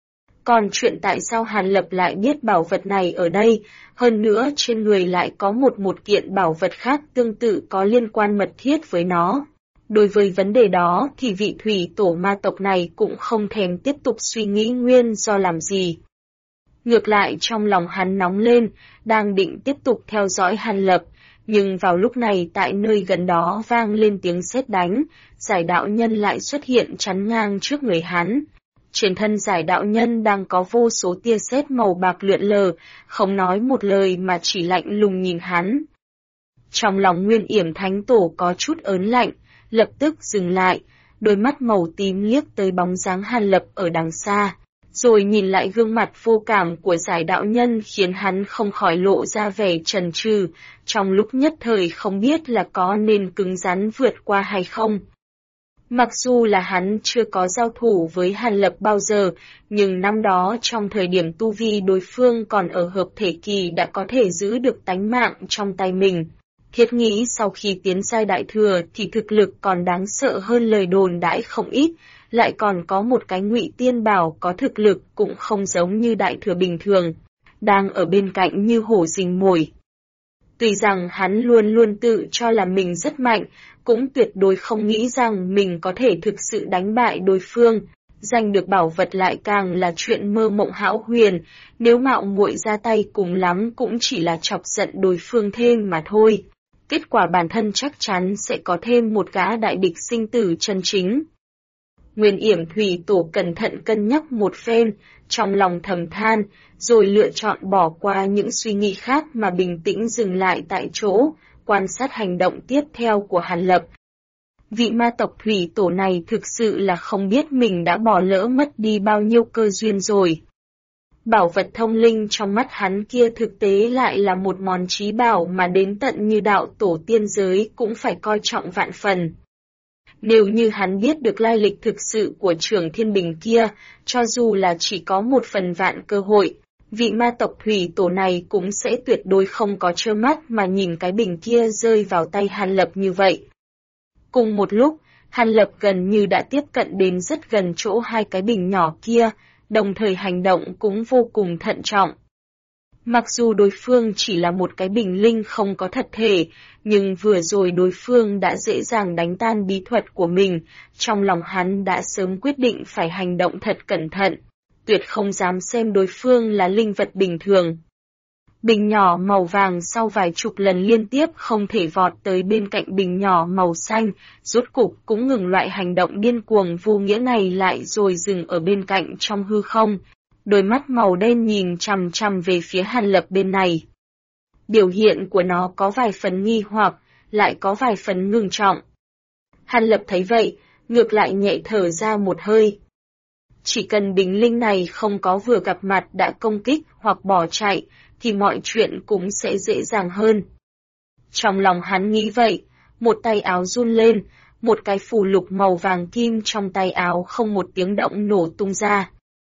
[SPEAKER 1] Còn chuyện tại sao Hàn Lập lại biết bảo vật này ở đây, hơn nữa trên người lại có một kiện bảo vật khác tương tự có liên quan mật thiết với nó. Đối với vấn đề đó thì vị thủy tổ ma tộc này cũng không thèm tiếp tục suy nghĩ nguyên do làm gì. Ngược lại trong lòng hắn nóng lên, đang định tiếp tục theo dõi Hàn Lập, nhưng vào lúc này tại nơi gần đó vang lên tiếng sét đánh, Giải đạo nhân lại xuất hiện chắn ngang trước người hắn. Trên thân Giải đạo nhân đang có vô số tia sét màu bạc lượn lờ, không nói một lời mà chỉ lạnh lùng nhìn hắn. Trong lòng Nguyên Yểm Thánh Tổ có chút ớn lạnh, lập tức dừng lại, đôi mắt màu tím liếc tới bóng dáng Hàn Lập ở đằng xa. Rồi nhìn lại gương mặt vô cảm của Giải đạo nhân khiến hắn không khỏi lộ ra vẻ chần chừ, trong lúc nhất thời không biết là có nên cứng rắn vượt qua hay không. Mặc dù là hắn chưa có giao thủ với Hàn Lập bao giờ, nhưng năm đó trong thời điểm tu vi đối phương còn ở hợp thể kỳ đã có thể giữ được tánh mạng trong tay mình. Thiết nghĩ sau khi tiến giai đại thừa thì thực lực còn đáng sợ hơn lời đồn đãi không ít, lại còn có một cái Ngụy Tiên Bảo có thực lực cũng không giống như đại thừa bình thường, đang ở bên cạnh như hổ rình mồi. Tuy rằng hắn luôn luôn tự cho là mình rất mạnh, cũng tuyệt đối không nghĩ rằng mình có thể thực sự đánh bại đối phương, giành được bảo vật lại càng là chuyện mơ mộng hão huyền, nếu mạo muội ra tay cùng lắm cũng chỉ là chọc giận đối phương thêm mà thôi. Kết quả bản thân chắc chắn sẽ có thêm một gã đại địch sinh tử chân chính. Nguyên Yểm Thủy Tổ cẩn thận cân nhắc một phen, trong lòng thầm than, rồi lựa chọn bỏ qua những suy nghĩ khác mà bình tĩnh dừng lại tại chỗ, quan sát hành động tiếp theo của Hàn Lập. Vị ma tộc Thủy Tổ này thực sự là không biết mình đã bỏ lỡ mất đi bao nhiêu cơ duyên rồi. Bảo vật thông linh trong mắt hắn kia thực tế lại là một món trí bảo mà đến tận như đạo tổ tiên giới cũng phải coi trọng vạn phần. Nếu như hắn biết được lai lịch thực sự của trưởng thiên bình kia, cho dù là chỉ có 1/10000 cơ hội, vị ma tộc thủy tổ này cũng sẽ tuyệt đối không có trơ mắt mà nhìn cái bình kia rơi vào tay Hàn Lập như vậy. Cùng một lúc, Hàn Lập gần như đã tiếp cận đến rất gần chỗ hai cái bình nhỏ kia, đồng thời hành động cũng vô cùng thận trọng. Mặc dù đối phương chỉ là một cái bình linh không có thật thể, nhưng vừa rồi đối phương đã dễ dàng đánh tan bí thuật của mình, trong lòng hắn đã sớm quyết định phải hành động thật cẩn thận, tuyệt không dám xem đối phương là linh vật bình thường. Bình nhỏ màu vàng sau vài chục lần liên tiếp không thể vọt tới bên cạnh bình nhỏ màu xanh, rốt cục cũng ngừng loại hành động điên cuồng vô nghĩa này lại rồi dừng ở bên cạnh trong hư không. Đôi mắt màu đen nhìn chằm chằm về phía Hàn Lập bên này. Biểu hiện của nó có vài phần nghi hoặc, lại có vài phần ngưng trọng. Hàn Lập thấy vậy, ngược lại nhẹ thở ra một hơi. Chỉ cần bình linh này không có vừa gặp mặt đã công kích hoặc bỏ chạy, thì mọi chuyện cũng sẽ dễ dàng hơn. Trong lòng hắn nghĩ vậy, một tay áo run lên, một cái phù lục màu vàng kim trong tay áo không một tiếng động nổ tung ra.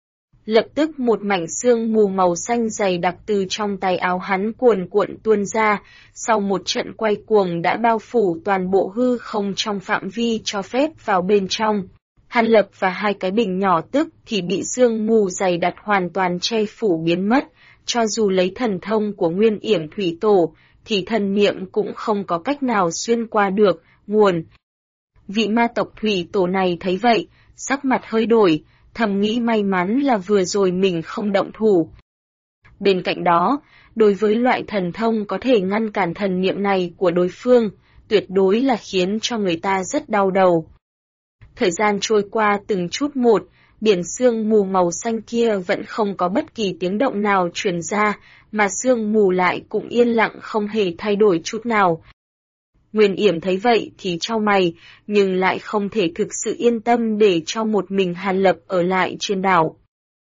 [SPEAKER 1] Lập tức một mảnh sương mù màu xanh dày đặc từ trong tay áo hắn cuồn cuộn tuôn ra, sau một trận quay cuồng đã bao phủ toàn bộ hư không trong phạm vi cho phép vào bên trong. Hàn Lập và hai cái bình nhỏ tức thì bị sương mù dày đặc hoàn toàn che phủ biến mất, cho dù lấy thần thông của Nguyên Yểm Thủy Tổ, thì thần niệm cũng không có cách nào xuyên qua được, nguồn. Vị ma tộc Thủy Tổ này thấy vậy, sắc mặt hơi đổi, thầm nghĩ may mắn là vừa rồi mình không động thủ. Bên cạnh đó, đối với loại thần thông có thể ngăn cản thần niệm này của đối phương, tuyệt đối là khiến cho người ta rất đau đầu. Thời gian trôi qua từng chút một, biển sương mù màu xanh kia vẫn không có bất kỳ tiếng động nào truyền ra, mà sương mù lại cũng yên lặng không hề thay đổi chút nào. Nguyên Yểm thấy vậy thì chau mày, nhưng lại không thể thực sự yên tâm để cho một mình Hàn Lập ở lại trên đảo.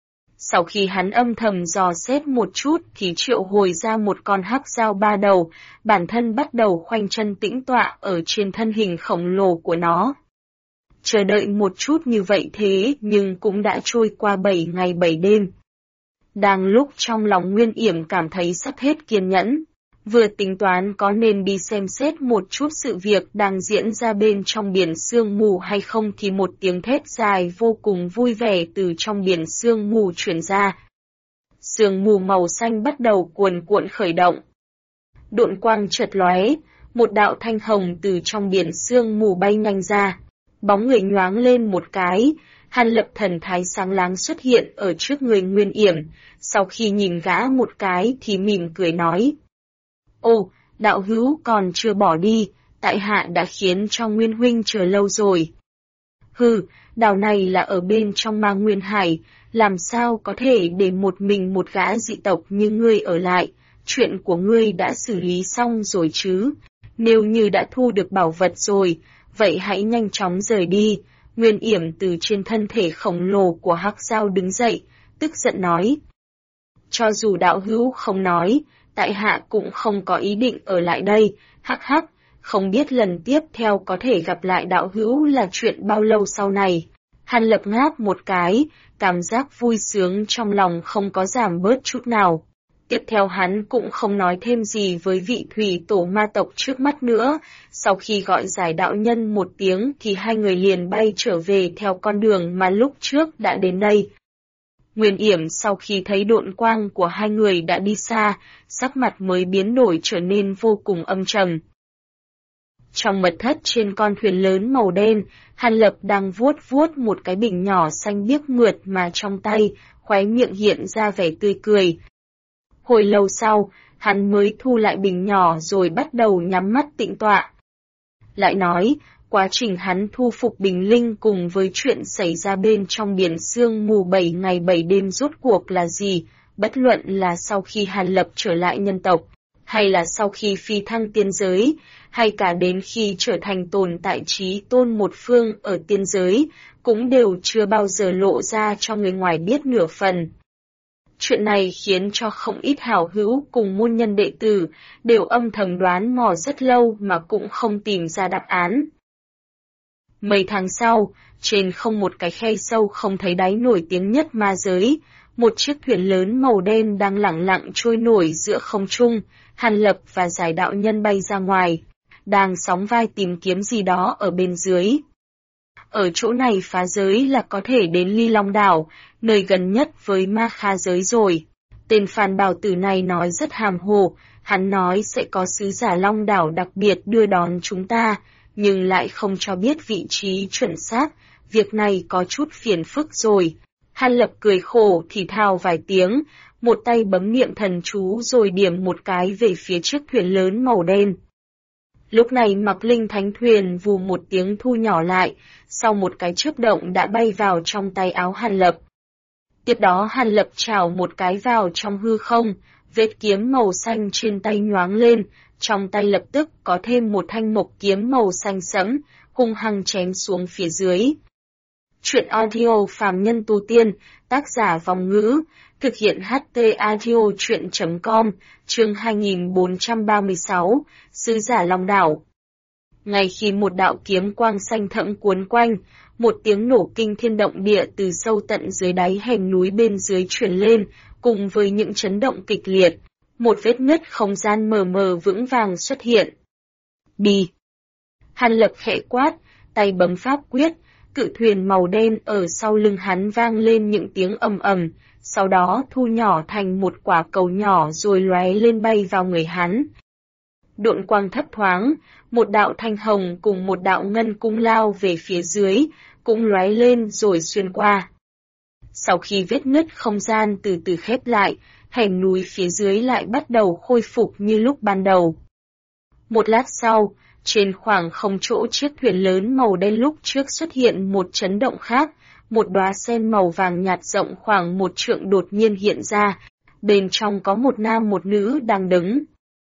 [SPEAKER 1] Sau khi hắn âm thầm dò xét một chút thì triệu hồi ra một con hắc dao 3 đầu, bản thân bắt đầu khoanh chân tĩnh tọa ở trên thân hình khổng lồ của nó. Chờ đợi một chút như vậy thế nhưng cũng đã trôi qua 7 ngày 7 đêm. Đang lúc trong lòng Nguyên Yểm cảm thấy sắp hết kiên nhẫn, vừa tính toán có nên đi xem xét một chút sự việc đang diễn ra bên trong biển sương mù hay không thì một tiếng thét dài vô cùng vui vẻ từ trong biển sương mù truyền ra. Sương mù màu xanh bắt đầu cuồn cuộn khởi động. Độn quang chợt lóe, một đạo thanh hồng từ trong biển sương mù bay nhanh ra. Bóng người nhoáng lên một cái, Hàn Lập thần thái sáng láng xuất hiện ở trước người Nguyên Yểm, sau khi nhìn gã một cái thì mỉm cười nói. Ồ, đạo hữu còn chưa bỏ đi, tại hạ đã khiến cho Nguyên huynh chờ lâu rồi. Hừ, đảo này là ở bên trong Ma Nguyên Hải, làm sao có thể để một mình một gã dị tộc như ngươi ở lại, chuyện của ngươi đã xử lý xong rồi chứ, nếu như đã thu được bảo vật rồi, vậy hãy nhanh chóng rời đi. Nguyên Yểm từ trên thân thể khổng lồ của hắc dao đứng dậy, tức giận nói. Cho dù đạo hữu không nói, tại hạ cũng không có ý định ở lại đây, hắc hắc, không biết lần tiếp theo có thể gặp lại đạo hữu là chuyện bao lâu sau này. Hàn Lập ngáp một cái, cảm giác vui sướng trong lòng không có giảm bớt chút nào. Tiếp theo hắn cũng không nói thêm gì với vị thủy tổ ma tộc trước mắt nữa, sau khi gọi giải đạo nhân một tiếng thì hai người liền bay trở về theo con đường mà lúc trước đã đến đây. Nguyên Yểm sau khi thấy độn quang của hai người đã đi xa, sắc mặt mới biến đổi trở nên vô cùng âm trầm. Trong mật thất trên con thuyền lớn màu đen, Hàn Lập đang vuốt vuốt một cái bình nhỏ xanh biếc mượt mà trong tay, khóe miệng hiện ra vẻ tươi cười. Hồi lâu sau, hắn mới thu lại bình nhỏ rồi bắt đầu nhắm mắt tĩnh tọa. Lại nói, quá trình hắn thu phục bình linh cùng với chuyện xảy ra bên trong biển sương mù 7 ngày 7 đêm rốt cuộc là gì, bất luận là sau khi Hàn Lập trở lại nhân tộc, hay là sau khi phi thăng tiên giới, hay cả đến khi trở thành tồn tại chí tôn một phương ở tiên giới, cũng đều chưa bao giờ lộ ra cho người ngoài biết nửa phần. Chuyện này khiến cho không ít hảo hữu cùng môn nhân đệ tử đều âm thầm đoán mò rất lâu mà cũng không tìm ra đáp án. Mấy tháng sau, trên không một cái khe sâu không thấy đáy nổi tiếng nhất ma giới, một chiếc thuyền lớn màu đen đang lẳng lặng trôi nổi giữa không trung. Hàn Lập và Giải đạo nhân bay ra ngoài, đang sóng vai tìm kiếm gì đó ở bên dưới. Ở chỗ này phá giới là có thể đến Ly Long đảo, nơi gần nhất với ma kha giới rồi. Tên Phan Bảo Tử này nói rất hàm hồ, hắn nói sẽ có sứ giả Long đảo đặc biệt đưa đón chúng ta, nhưng lại không cho biết vị trí chuẩn xác, việc này có chút phiền phức rồi. Hàn Lập cười khổ thì thào vài tiếng, một tay bấm niệm thần chú rồi điểm một cái về phía chiếc thuyền lớn màu đen. Lúc này Mặc Linh Thánh thuyền vù một tiếng thu nhỏ lại, sau một cái chớp động đã bay vào trong tay áo Hàn Lập. Tiếp đó Hàn Lập chảo một cái vào trong hư không, vết kiếm màu xanh trên tay nhoáng lên, trong tay lập tức có thêm một thanh mộc kiếm màu xanh sẫm, hung hăng chém xuống phía dưới. Chuyện audio phàm nhân tu tiên, tác giả Vong Ngữ, thực hiện HT audio chuyện.com, chương 2436, Sứ giả Long đảo. Ngay khi một đạo kiếm quang xanh thẫm cuốn quanh, một tiếng nổ kinh thiên động địa từ sâu tận dưới đáy hẻm núi bên dưới truyền lên, cùng với những chấn động kịch liệt, một vết nứt không gian mờ mờ vững vàng xuất hiện. Đi! Hàn Lập khẽ quát, tay bấm pháp quyết, cự thuyền màu đen ở sau lưng hắn vang lên những tiếng ầm ầm, sau đó thu nhỏ thành một quả cầu nhỏ rồi lóe lên bay vào người hắn. Độn quang thấp thoáng, một đạo thanh hồng cùng một đạo ngân cung lao về phía dưới, cũng lóe lên rồi xuyên qua. Sau khi vết nứt không gian từ từ khép lại, hẻm núi phía dưới lại bắt đầu khôi phục như lúc ban đầu. Một lát sau, trên khoảng không chỗ chiếc thuyền lớn màu đen lúc trước xuất hiện một chấn động khác, một đóa sen màu vàng nhạt rộng khoảng 1 trượng đột nhiên hiện ra, bên trong có một nam một nữ đang đứng.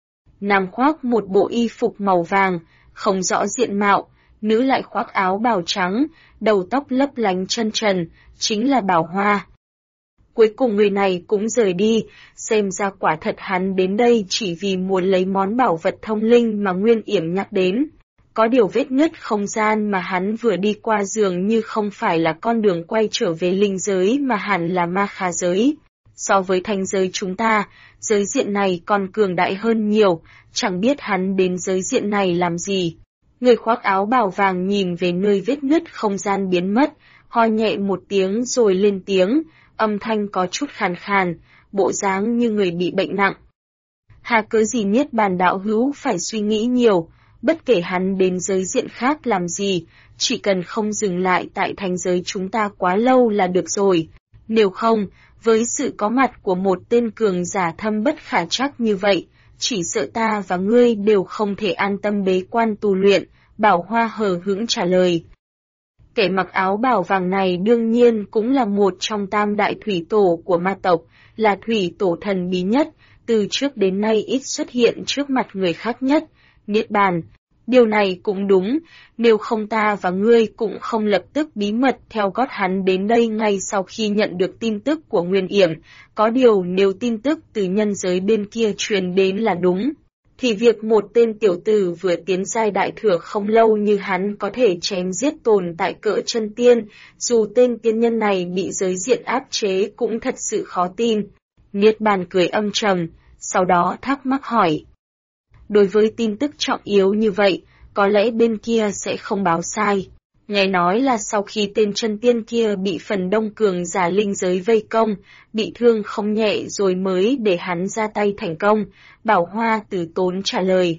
[SPEAKER 1] Nam khoác một bộ y phục màu vàng, không rõ diện mạo, nữ lại khoác áo bào trắng, đầu tóc lấp lánh chân trần, chính là Bảo Hoa. Cuối cùng người này cũng rời đi, xem ra quả thật hắn đến đây chỉ vì muốn lấy món bảo vật thông linh mà Nguyên Yểm nhắc đến. Có điều vết nứt không gian mà hắn vừa đi qua dường như không phải là con đường quay trở về linh giới mà hẳn là ma kha giới. So với thanh giới chúng ta, giới diện này còn cường đại hơn nhiều, chẳng biết hắn đến giới diện này làm gì. Người khoác áo bào vàng nhìn về nơi vết nứt không gian biến mất, ho nhẹ một tiếng rồi lên tiếng, âm thanh có chút khàn khàn, bộ dáng như người bị bệnh nặng. Hà cớ gì Niết Bàn đạo hữu phải suy nghĩ nhiều, bất kể hắn đến giới diện khác làm gì, chỉ cần không dừng lại tại thành giới chúng ta quá lâu là được rồi. Nếu không, với sự có mặt của một tên cường giả thâm bất khả trắc như vậy, chỉ sợ ta và ngươi đều không thể an tâm bế quan tu luyện, Bảo Hoa hờ hững trả lời. Kẻ mặc áo bào vàng này đương nhiên cũng là một trong tam đại thủy tổ của ma tộc, là thủy tổ thần bí nhất, từ trước đến nay ít xuất hiện trước mặt người khác nhất, Niết Bàn. Điều này cũng đúng, nếu không ta và ngươi cũng không lập tức bí mật theo gót hắn đến đây ngay sau khi nhận được tin tức của Nguyên Yểm, có điều nếu tin tức từ nhân giới bên kia truyền đến là đúng, thì việc một tên tiểu tử vừa tiến giai đại thừa không lâu như hắn có thể chém giết tồn tại cỡ chân tiên, dù tên tiên nhân này bị giới diện áp chế cũng thật sự khó tin. Niết Bàn cười âm trầm, sau đó thắc mắc hỏi. Đối với tin tức trọng yếu như vậy, có lẽ bên kia sẽ không báo sai. Nghe nói là sau khi tên chân tiên kia bị phần đông cường giả linh giới vây công, bị thương không nhẹ rồi mới để hắn ra tay thành công, Bảo Hoa từ tốn trả lời.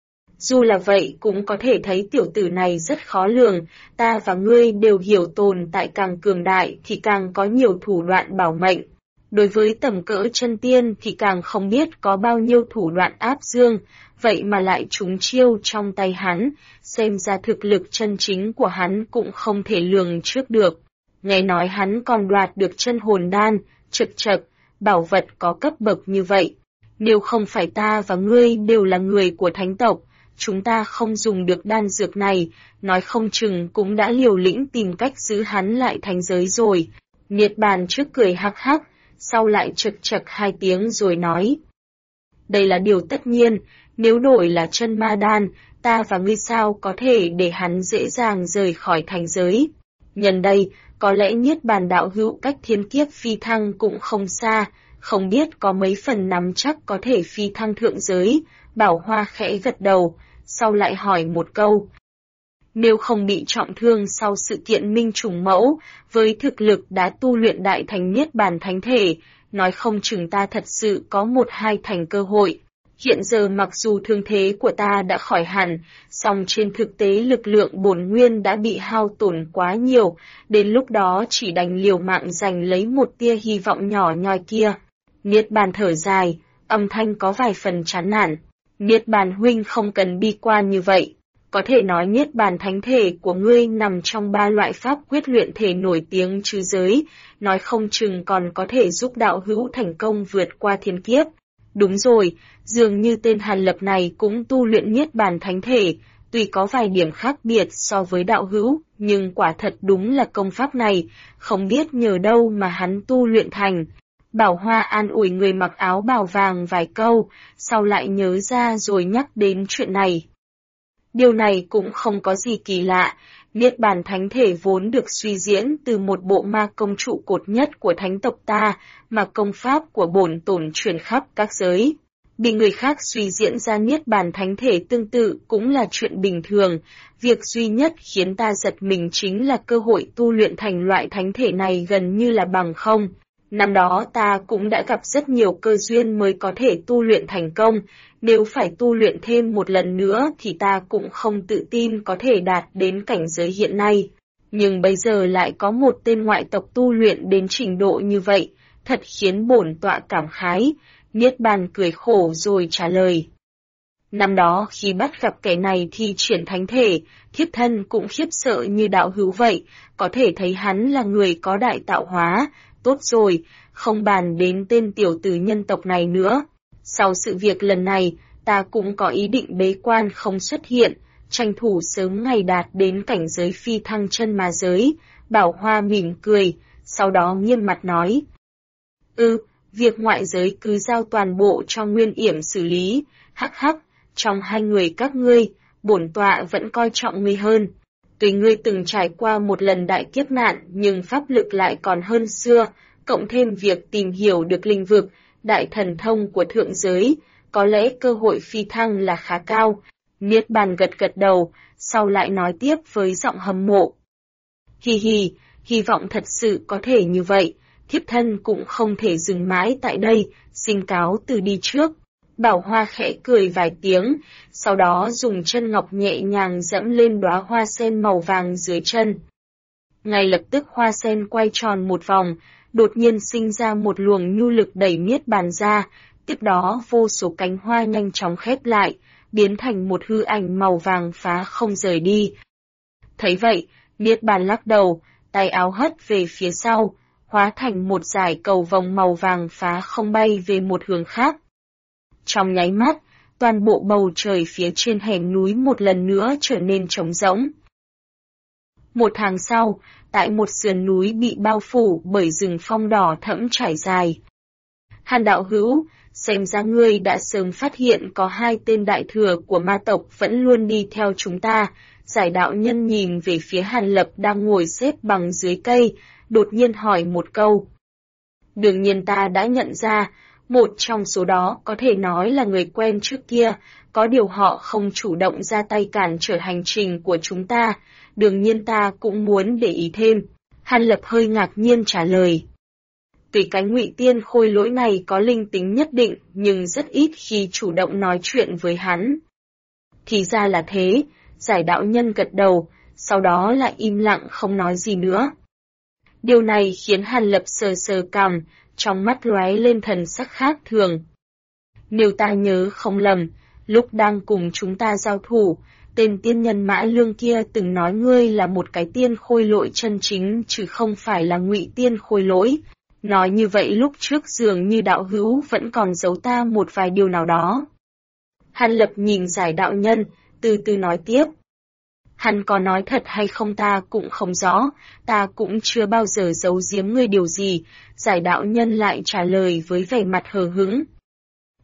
[SPEAKER 1] Dù là vậy cũng có thể thấy tiểu tử này rất khó lường, ta và ngươi đều hiểu tồn tại càng cường đại thì càng có nhiều thủ đoạn bảo mệnh. Đối với tầm cỡ chân tiên thì càng không biết có bao nhiêu thủ đoạn áp dương, vậy mà lại trúng chiêu trong tay hắn, xem ra thực lực chân chính của hắn cũng không thể lường trước được. Nghe nói hắn còn đoạt được chân hồn đan, chực chực, bảo vật có cấp bậc như vậy. Nếu không phải ta và ngươi đều là người của thánh tộc, chúng ta không dùng được đan dược này, nói không chừng cũng đã liều lĩnh tìm cách giữ hắn lại thành giới rồi. Niết Bàn trước cười hắc hắc, sau lại chực chực 2 tiếng rồi nói. Đây là điều tất nhiên, nếu đổi là chân ma đan, ta và ngươi sao có thể để hắn dễ dàng rời khỏi thành giới. Nhân đây, có lẽ Niết Bàn đạo hữu cách thiên kiếp phi thăng cũng không xa, không biết có mấy phần nắm chắc có thể phi thăng thượng giới. Bảo Hoa khẽ gật đầu, sau lại hỏi một câu. Nếu không bị trọng thương sau sự kiện minh trùng mẫu, với thực lực đã tu luyện đại thành Niết Bàn thánh thể, nói không chừng ta thật sự có 1-2 thành cơ hội. Hiện giờ mặc dù thương thế của ta đã khỏi hẳn, song trên thực tế lực lượng bổn nguyên đã bị hao tổn quá nhiều, đến lúc đó chỉ đành liều mạng giành lấy một tia hy vọng nhỏ nhoi kia. Niết Bàn thở dài, âm thanh có vài phần chán nản. Niết Bàn huynh không cần bi quan như vậy. Có thể nói Niết Bàn thánh thể của ngươi nằm trong 3 loại pháp quyết luyện thể nổi tiếng trừ giới, nói không chừng còn có thể giúp đạo hữu thành công vượt qua thiên kiếp. Đúng rồi, dường như tên Hàn Lập này cũng tu luyện Niết Bàn thánh thể, tuy có vài điểm khác biệt so với đạo hữu, nhưng quả thật đúng là công pháp này, không biết nhờ đâu mà hắn tu luyện thành. Bảo Hoa an ủi người mặc áo bào vàng vài câu, sau lại nhớ ra rồi nhắc đến chuyện này. Điều này cũng không có gì kỳ lạ, Niết Bàn thánh thể vốn được suy diễn từ một bộ ma công trụ cột nhất của thánh tộc ta, mà công pháp của bổn tổn truyền khắp các giới. Bị người khác suy diễn ra Niết Bàn thánh thể tương tự cũng là chuyện bình thường, việc duy nhất khiến ta giật mình chính là cơ hội tu luyện thành loại thánh thể này gần như là bằng không. Năm đó ta cũng đã gặp rất nhiều cơ duyên mới có thể tu luyện thành công, nếu phải tu luyện thêm một lần nữa thì ta cũng không tự tin có thể đạt đến cảnh giới hiện nay. Nhưng bây giờ lại có một tên ngoại tộc tu luyện đến trình độ như vậy, thật khiến bổn tọa cảm khái. Niết Bàn cười khổ rồi trả lời. Năm đó khi bắt gặp kẻ này thi triển thánh thể, thiếp thân cũng khiếp sợ như đạo hữu vậy, có thể thấy hắn là người có đại tạo hóa. Tốt rồi, không bàn đến tên tiểu tử nhân tộc này nữa. Sau sự việc lần này, ta cũng có ý định bế quan không xuất hiện, tranh thủ sớm ngày đạt đến cảnh giới phi thăng chân ma giới. Bảo Hoa mỉm cười, sau đó nghiêm mặt nói. Việc ngoại giới cứ giao toàn bộ cho Nguyên Yểm xử lý, hắc hắc, trong hai người các ngươi, bổn tọa vẫn coi trọng ngươi hơn. Tuy ngươi từng trải qua một lần đại kiếp nạn nhưng pháp lực lại còn hơn xưa, cộng thêm việc tìm hiểu được linh vực, đại thần thông của thượng giới, có lẽ cơ hội phi thăng là khá cao. Niết Bàn gật đầu, sau lại nói tiếp với giọng hâm mộ. Hy vọng thật sự có thể như vậy, thiếp thân cũng không thể dừng mãi tại đây, xin cáo từ đi trước. Bảo Hoa khẽ cười vài tiếng, sau đó dùng chân ngọc nhẹ nhàng dẫm lên đóa hoa sen màu vàng dưới chân. Ngay lập tức hoa sen quay tròn một vòng, đột nhiên sinh ra một luồng nhu lực đẩy Niết Bàn ra, tiếp đó vô số cánh hoa nhanh chóng khép lại, biến thành một hư ảnh màu vàng phá không rời đi. Thấy vậy, Niết Bàn lắc đầu, tay áo hất về phía sau, hóa thành một dải cầu vồng màu vàng phá không bay về một hướng khác. Trong nháy mắt, toàn bộ bầu trời phía trên hẻm núi một lần nữa trở nên trống rỗng. Một tháng sau, tại một sườn núi bị bao phủ bởi rừng phong đỏ thẫm trải dài. Hàn đạo hữu, xem ra ngươi đã sớm phát hiện có 2 tên đại thừa của ma tộc vẫn luôn đi theo chúng ta. Giải đạo nhân nhìn về phía Hàn Lập đang ngồi xếp bằng dưới cây, đột nhiên hỏi một câu. Đương nhiên ta đã nhận ra, một trong số đó có thể nói là người quen trước kia, có điều họ không chủ động ra tay cản trở hành trình của chúng ta, đương nhiên ta cũng muốn để ý thêm. Hàn Lập hơi ngạc nhiên trả lời. Tuy cái Ngụy Tiên Khôi Lỗi này có linh tính nhất định, nhưng rất ít khi chủ động nói chuyện với hắn. Thì ra là thế, giải đạo nhân gật đầu, sau đó lại im lặng không nói gì nữa. Điều này khiến Hàn Lập sờ sờ cằm, trong mắt lóe lên thần sắc khác thường. Nếu ta nhớ không lầm, lúc đang cùng chúng ta giao thủ, tên tiên nhân Mã Lương kia từng nói ngươi là một cái tiên khôi lỗi chân chính chứ không phải là Ngụy Tiên Khôi Lỗi. Nói như vậy lúc trước dường như đạo hữu vẫn còn giấu ta một vài điều nào đó. Hàn Lập nhìn giải đạo nhân, từ từ nói tiếp. Hắn có nói thật hay không ta cũng không rõ, ta cũng chưa bao giờ giấu giếm ngươi điều gì, giải đạo nhân lại trả lời với vẻ mặt hờ hững.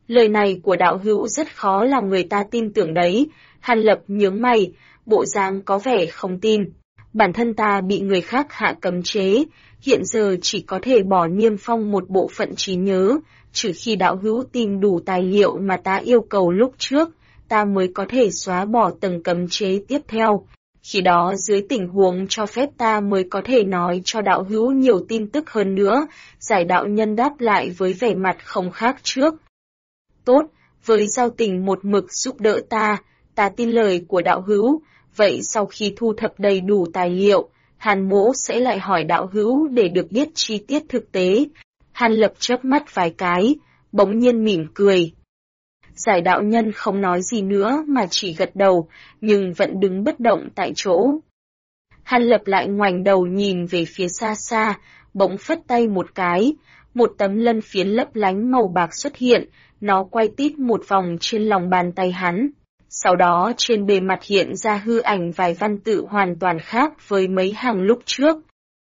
[SPEAKER 1] Lời này của đạo hữu rất khó làm người ta tin tưởng đấy. Hàn Lập nhướng mày, bộ dáng có vẻ không tin. Bản thân ta bị người khác hạ cấm chế, hiện giờ chỉ có thể bỏ niêm phong một bộ phận trí nhớ, trừ khi đạo hữu tìm đủ tài liệu mà ta yêu cầu lúc trước, ta mới có thể xóa bỏ tầng cấm chế tiếp theo. Khi đó dưới tình huống cho phép ta mới có thể nói cho đạo hữu nhiều tin tức hơn nữa, giải đạo nhân đáp lại với vẻ mặt không khác trước. Tốt, với giao tình một mực giúp đỡ ta tin lời của đạo hữu, vậy sau khi thu thập đầy đủ tài liệu, Hàn Mỗ sẽ lại hỏi đạo hữu để được biết chi tiết thực tế. Hàn Lập chớp mắt vài cái, bỗng nhiên mỉm cười. Giải đạo nhân không nói gì nữa mà chỉ gật đầu, nhưng vẫn đứng bất động tại chỗ. Hàn Lập lại ngoảnh đầu nhìn về phía xa xa, bỗng phất tay một cái, một tấm lân phiến lấp lánh màu bạc xuất hiện, nó quay tít một vòng trên lòng bàn tay hắn. Sau đó trên bề mặt hiện ra hư ảnh vài văn tự hoàn toàn khác với mấy hàng lúc trước.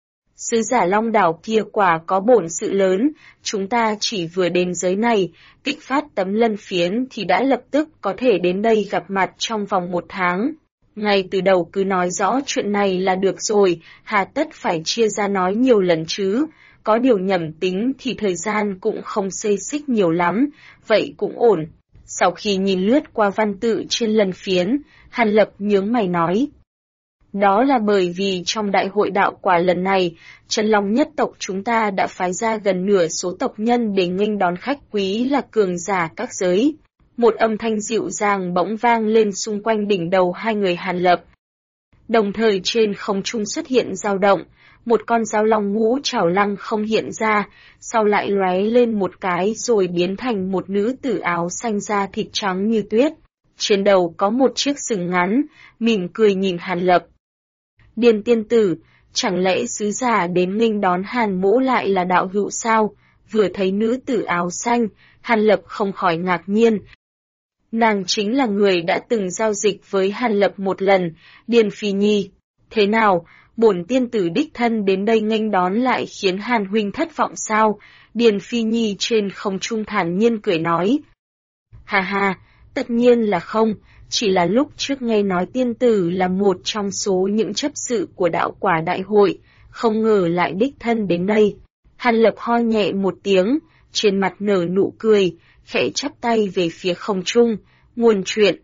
[SPEAKER 1] Sứ giả Long Đảo kia quả có bổn sự lớn, chúng ta chỉ vừa đến giới này, kích phát tấm lân phiến thì đã lập tức có thể đến đây gặp mặt trong vòng 1 tháng. Ngay từ đầu cứ nói rõ chuyện này là được rồi, hà tất phải chia ra nói nhiều lần chứ, có điều nhầm tính thì thời gian cũng không xê xích nhiều lắm, vậy cũng ổn. Sau khi nhìn lướt qua văn tự trên lân phiến, Hàn Lập nhướng mày nói. Đó là bởi vì trong đại hội đạo quả lần này, Chân Long nhất tộc chúng ta đã phái ra gần nửa số tộc nhân để nghênh đón khách quý là cường giả các giới. Một âm thanh dịu dàng bỗng vang lên xung quanh đỉnh đầu hai người Hàn Lập. Đồng thời trên không trung xuất hiện dao động, một con dao long ngũ trảo lăng không hiện ra, sau lại lóe lên một cái rồi biến thành một nữ tử áo xanh da thịt trắng như tuyết. Trên đầu có một chiếc sừng ngắn, mỉm cười nhìn Hàn Lập. Điền tiên tử, chẳng lẽ sứ giả đến nghênh đón Hàn Mỗ lại là đạo hữu sao? Vừa thấy nữ tử áo xanh, Hàn Lập không khỏi ngạc nhiên. Nàng chính là người đã từng giao dịch với Hàn Lập một lần, Điền Phi Nhi. Thế nào, bổn tiên tử đích thân đến đây nghênh đón lại khiến Hàn huynh thất vọng sao? Điền Phi Nhi trên không trung thản nhiên cười nói. Ha ha, tất nhiên là không, chỉ là lúc trước nghe nói tiên tử là một trong số những chấp sự của đạo quả đại hội, không ngờ lại đích thân đến đây. Hàn Lập ho nhẹ một tiếng, trên mặt nở nụ cười, khẽ chắp tay về phía không trung, nguồn chuyện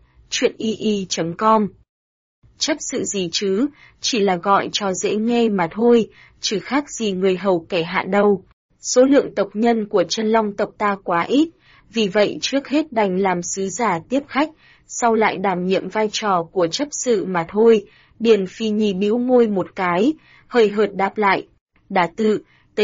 [SPEAKER 1] y.com. Chấp sự gì chứ, chỉ là gọi cho dễ nghe mà thôi, chứ khác gì người hầu kẻ hạ đâu. Số lượng tộc nhân của Chân Long tộc ta quá ít, vì vậy trước hết đành làm sứ giả tiếp khách, sau lại đảm nhiệm vai trò của chấp sự mà thôi. Điền Phi Nhi bĩu môi một cái, hơi hợt đáp lại. Đả tự,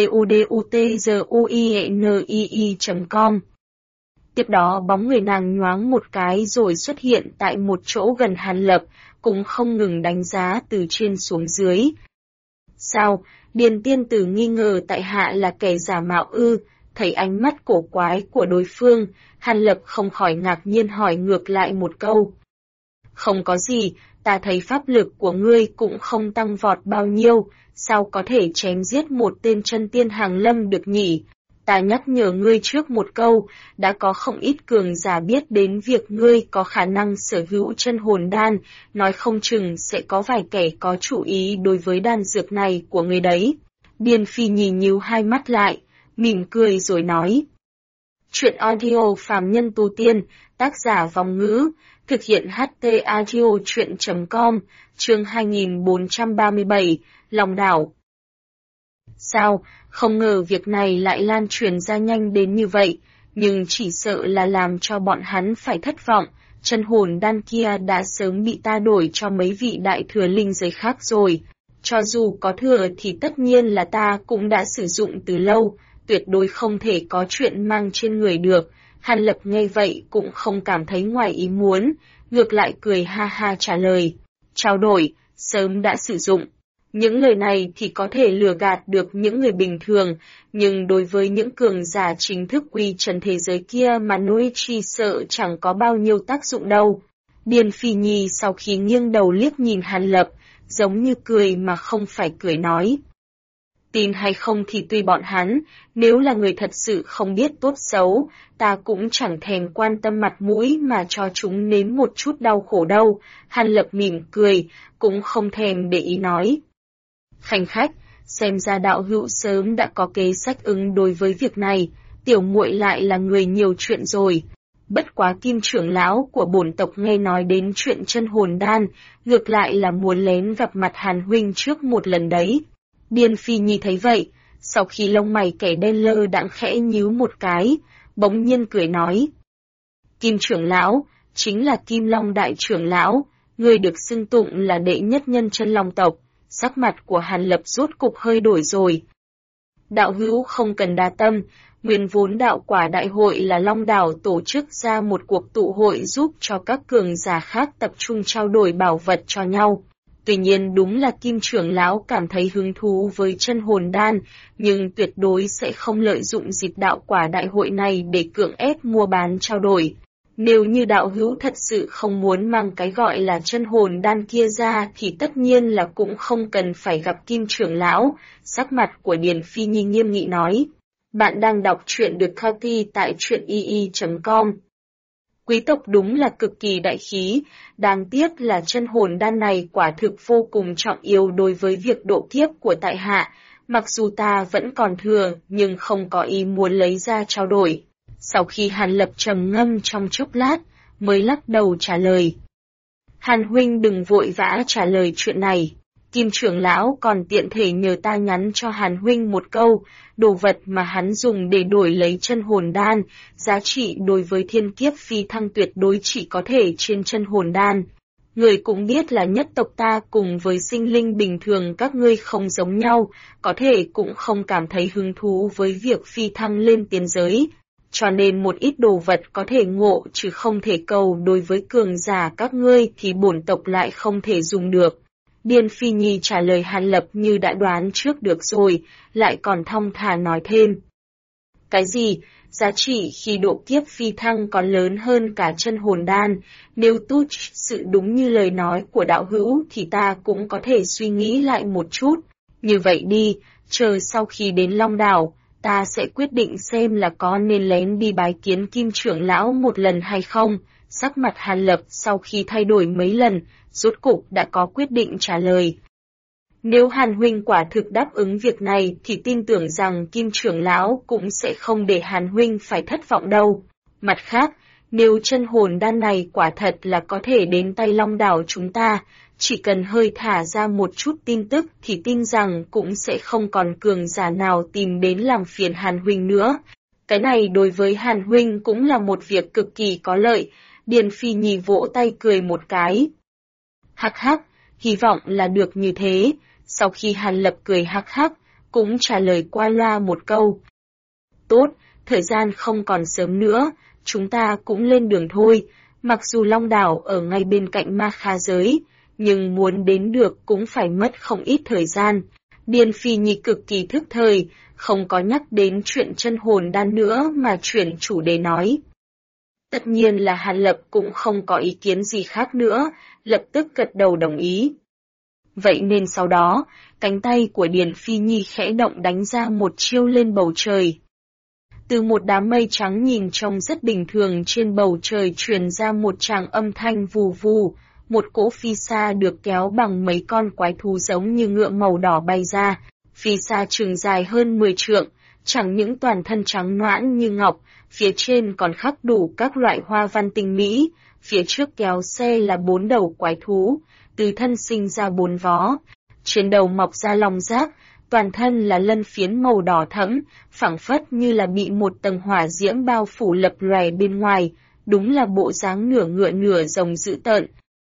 [SPEAKER 1] tudutzuinii.com. Tiếp đó bóng người nàng nhoáng một cái rồi xuất hiện tại một chỗ gần Hàn Lập, cũng không ngừng đánh giá từ trên xuống dưới. Sao, Điền tiên tử nghi ngờ tại hạ là kẻ giả mạo ư? Thấy ánh mắt cổ quái của đối phương, Hàn Lập không khỏi ngạc nhiên hỏi ngược lại một câu. Không có gì, ta thấy pháp lực của ngươi cũng không tăng vọt bao nhiêu, sao có thể chém giết một tên chân tiên hàng lâm được nhỉ? Ta nhắc nhở ngươi trước một câu, đã có không ít cường giả biết đến việc ngươi có khả năng sở hữu chân hồn đan, nói không chừng sẽ có vài kẻ có chủ ý đối với đan dược này của ngươi đấy. Điền Phi nhìn nhíu hai mắt lại, mỉm cười rồi nói. Chuyện audio phàm nhân tu tiên, tác giả Vong Ngữ, thực hiện HT audio chuyện.com, chương 2437, Long Đảo. Sao, không ngờ việc này lại lan truyền ra nhanh đến như vậy, nhưng chỉ sợ là làm cho bọn hắn phải thất vọng, chân hồn đan kia đã sớm bị ta đổi cho mấy vị đại thừa linh giới khác rồi. Cho dù có thừa thì tất nhiên là ta cũng đã sử dụng từ lâu, tuyệt đối không thể có chuyện mang trên người được. Hàn Lập nghe vậy cũng không cảm thấy ngoài ý muốn, ngược lại cười ha ha trả lời. Trao đổi, sớm đã sử dụng. Những lời này thì có thể lừa gạt được những người bình thường, nhưng đối với những cường giả chính thức quy trần thế giới kia mà nói chi sợ chẳng có bao nhiêu tác dụng đâu. Điền Phi Nhi sau khi nghiêng đầu liếc nhìn Hàn Lập, giống như cười mà không phải cười nói. Tin hay không thì tùy bọn hắn, nếu là người thật sự không biết tốt xấu, ta cũng chẳng thèm quan tâm mặt mũi mà cho chúng nếm một chút đau khổ đâu. Hàn Lập mỉm cười, cũng không thèm để ý nói. Khanh khách, xem ra đạo hữu sớm đã có kế sách ứng đối với việc này, tiểu muội lại là người nhiều chuyện rồi. Bất quá Kim trưởng lão của bổn tộc nghe nói đến chuyện chân hồn đan, ngược lại là muốn lén gặp mặt Hàn huynh trước một lần đấy. Điền Phi Nhi thấy vậy, sau khi lông mày kẻ đen lơ đãng khẽ nhíu một cái, bỗng nhiên cười nói. Kim trưởng lão, chính là Kim Long đại trưởng lão, người được xưng tụng là đệ nhất nhân chân long tộc. Sắc mặt của Hàn Lập rốt cục hơi đổi rồi. Đạo hữu không cần đa tâm, nguyên vốn đạo quả đại hội là Long Đảo tổ chức ra một cuộc tụ hội giúp cho các cường giả khác tập trung trao đổi bảo vật cho nhau. Tuy nhiên đúng là Kim trưởng lão cảm thấy hứng thú với chân hồn đan, nhưng tuyệt đối sẽ không lợi dụng dịp đạo quả đại hội này để cưỡng ép mua bán trao đổi. Nếu như đạo hữu thật sự không muốn mang cái gọi là chân hồn đan kia ra thì tất nhiên là cũng không cần phải gặp Kim trưởng lão. Sắc mặt của Điền Phi Nhi nghiêm nghị nói. Bạn đang đọc truyện được copy tại truyệnii.com. Quý tộc đúng là cực kỳ đại khí, đáng tiếc là chân hồn đan này quả thực vô cùng trọng yếu đối với việc độ kiếp của tại hạ. Mặc dù ta vẫn còn thừa nhưng không có ý muốn lấy ra trao đổi. Sau khi Hàn Lập trầm ngâm trong chốc lát, mới lắc đầu trả lời. Hàn huynh đừng vội vã trả lời chuyện này. Kim trưởng lão còn tiện thể nhờ ta nhắn cho Hàn huynh một câu, đồ vật mà hắn dùng để đổi lấy chân hồn đan, giá trị đối với thiên kiếp phi thăng tuyệt đối chỉ có thể trên chân hồn đan. Người cũng biết là nhất tộc ta cùng với sinh linh bình thường các ngươi không giống nhau, có thể cũng không cảm thấy hứng thú với việc phi thăng lên tiên giới. Cho nên một ít đồ vật có thể ngộ chứ không thể cầu đối với cường giả các ngươi thì bổn tộc lại không thể dùng được. Điền Phi Nhi trả lời Hàn Lập như đã đoán trước được rồi, lại còn thong thả nói thêm. Cái gì? Giá trị khi độ kiếp phi thăng còn lớn hơn cả chân hồn đan, nếu tu sự đúng như lời nói của đạo hữu thì ta cũng có thể suy nghĩ lại một chút. Như vậy đi, chờ sau khi đến Long Đảo, ta sẽ quyết định xem là có nên lén đi bái kiến Kim trưởng lão một lần hay không. Sắc mặt Hàn Lập sau khi thay đổi mấy lần, rốt cục đã có quyết định trả lời. Nếu Hàn huynh quả thực đáp ứng việc này thì tin tưởng rằng Kim trưởng lão cũng sẽ không để Hàn huynh phải thất vọng đâu. Mặt khác, nếu chân hồn đan này quả thật là có thể đến tay Long Đảo chúng ta, chỉ cần hơi thả ra một chút tin tức thì tin rằng cũng sẽ không còn cường giả nào tìm đến làm phiền Hàn huynh nữa. Cái này đối với Hàn huynh cũng là một việc cực kỳ có lợi. Điền Phi Nhi vỗ tay cười một cái. Hắc hắc, hy vọng là được như thế. Sau khi Hàn Lập cười hắc hắc, cũng trả lời qua loa một câu. Tốt, thời gian không còn sớm nữa, chúng ta cũng lên đường thôi. Mặc dù Long Đảo ở ngay bên cạnh Ma Kha giới, nhưng muốn đến được cũng phải mất không ít thời gian. Điền Phi Nhi cực kỳ thức thời, không có nhắc đến chuyện chân hồn đan nữa mà chuyển chủ đề nói. Tất nhiên là Hàn Lập cũng không có ý kiến gì khác nữa, lập tức gật đầu đồng ý. Vậy nên sau đó, cánh tay của Điền Phi Nhi khẽ động đánh ra một chiêu lên bầu trời. Từ một đám mây trắng nhìn trông rất bình thường trên bầu trời truyền ra một tràng âm thanh vù vù, một cỗ phi sa được kéo bằng mấy con quái thú giống như ngựa màu đỏ bay ra. Phi sa chừng dài hơn 10 trượng, chẳng những toàn thân trắng noãn như ngọc, phía trên còn khắc đủ các loại hoa văn tinh mỹ, phía trước kéo xe là 4 đầu quái thú, từ thân sinh ra 4 vó, trên đầu mọc ra long giác, toàn thân là lân phiến màu đỏ thẫm, phảng phất như là bị một tầng hỏa diễm bao phủ lập lòe bên ngoài, đúng là bộ dáng nửa ngựa nửa rồng dữ tợn.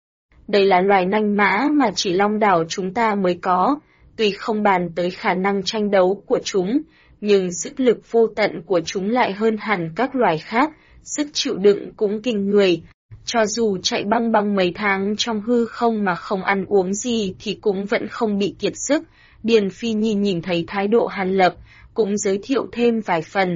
[SPEAKER 1] Đây là loài nanh mã mà chỉ Long Đảo chúng ta mới có, tuy không bàn tới khả năng tranh đấu của chúng, nhưng sức lực vô tận của chúng lại hơn hẳn các loài khác, sức chịu đựng cũng kinh người. Cho dù chạy băng băng mấy tháng trong hư không mà không ăn uống gì thì cũng vẫn không bị kiệt sức. Điền Phi Nhi nhìn thấy thái độ Hàn Lập, cũng giới thiệu thêm vài phần.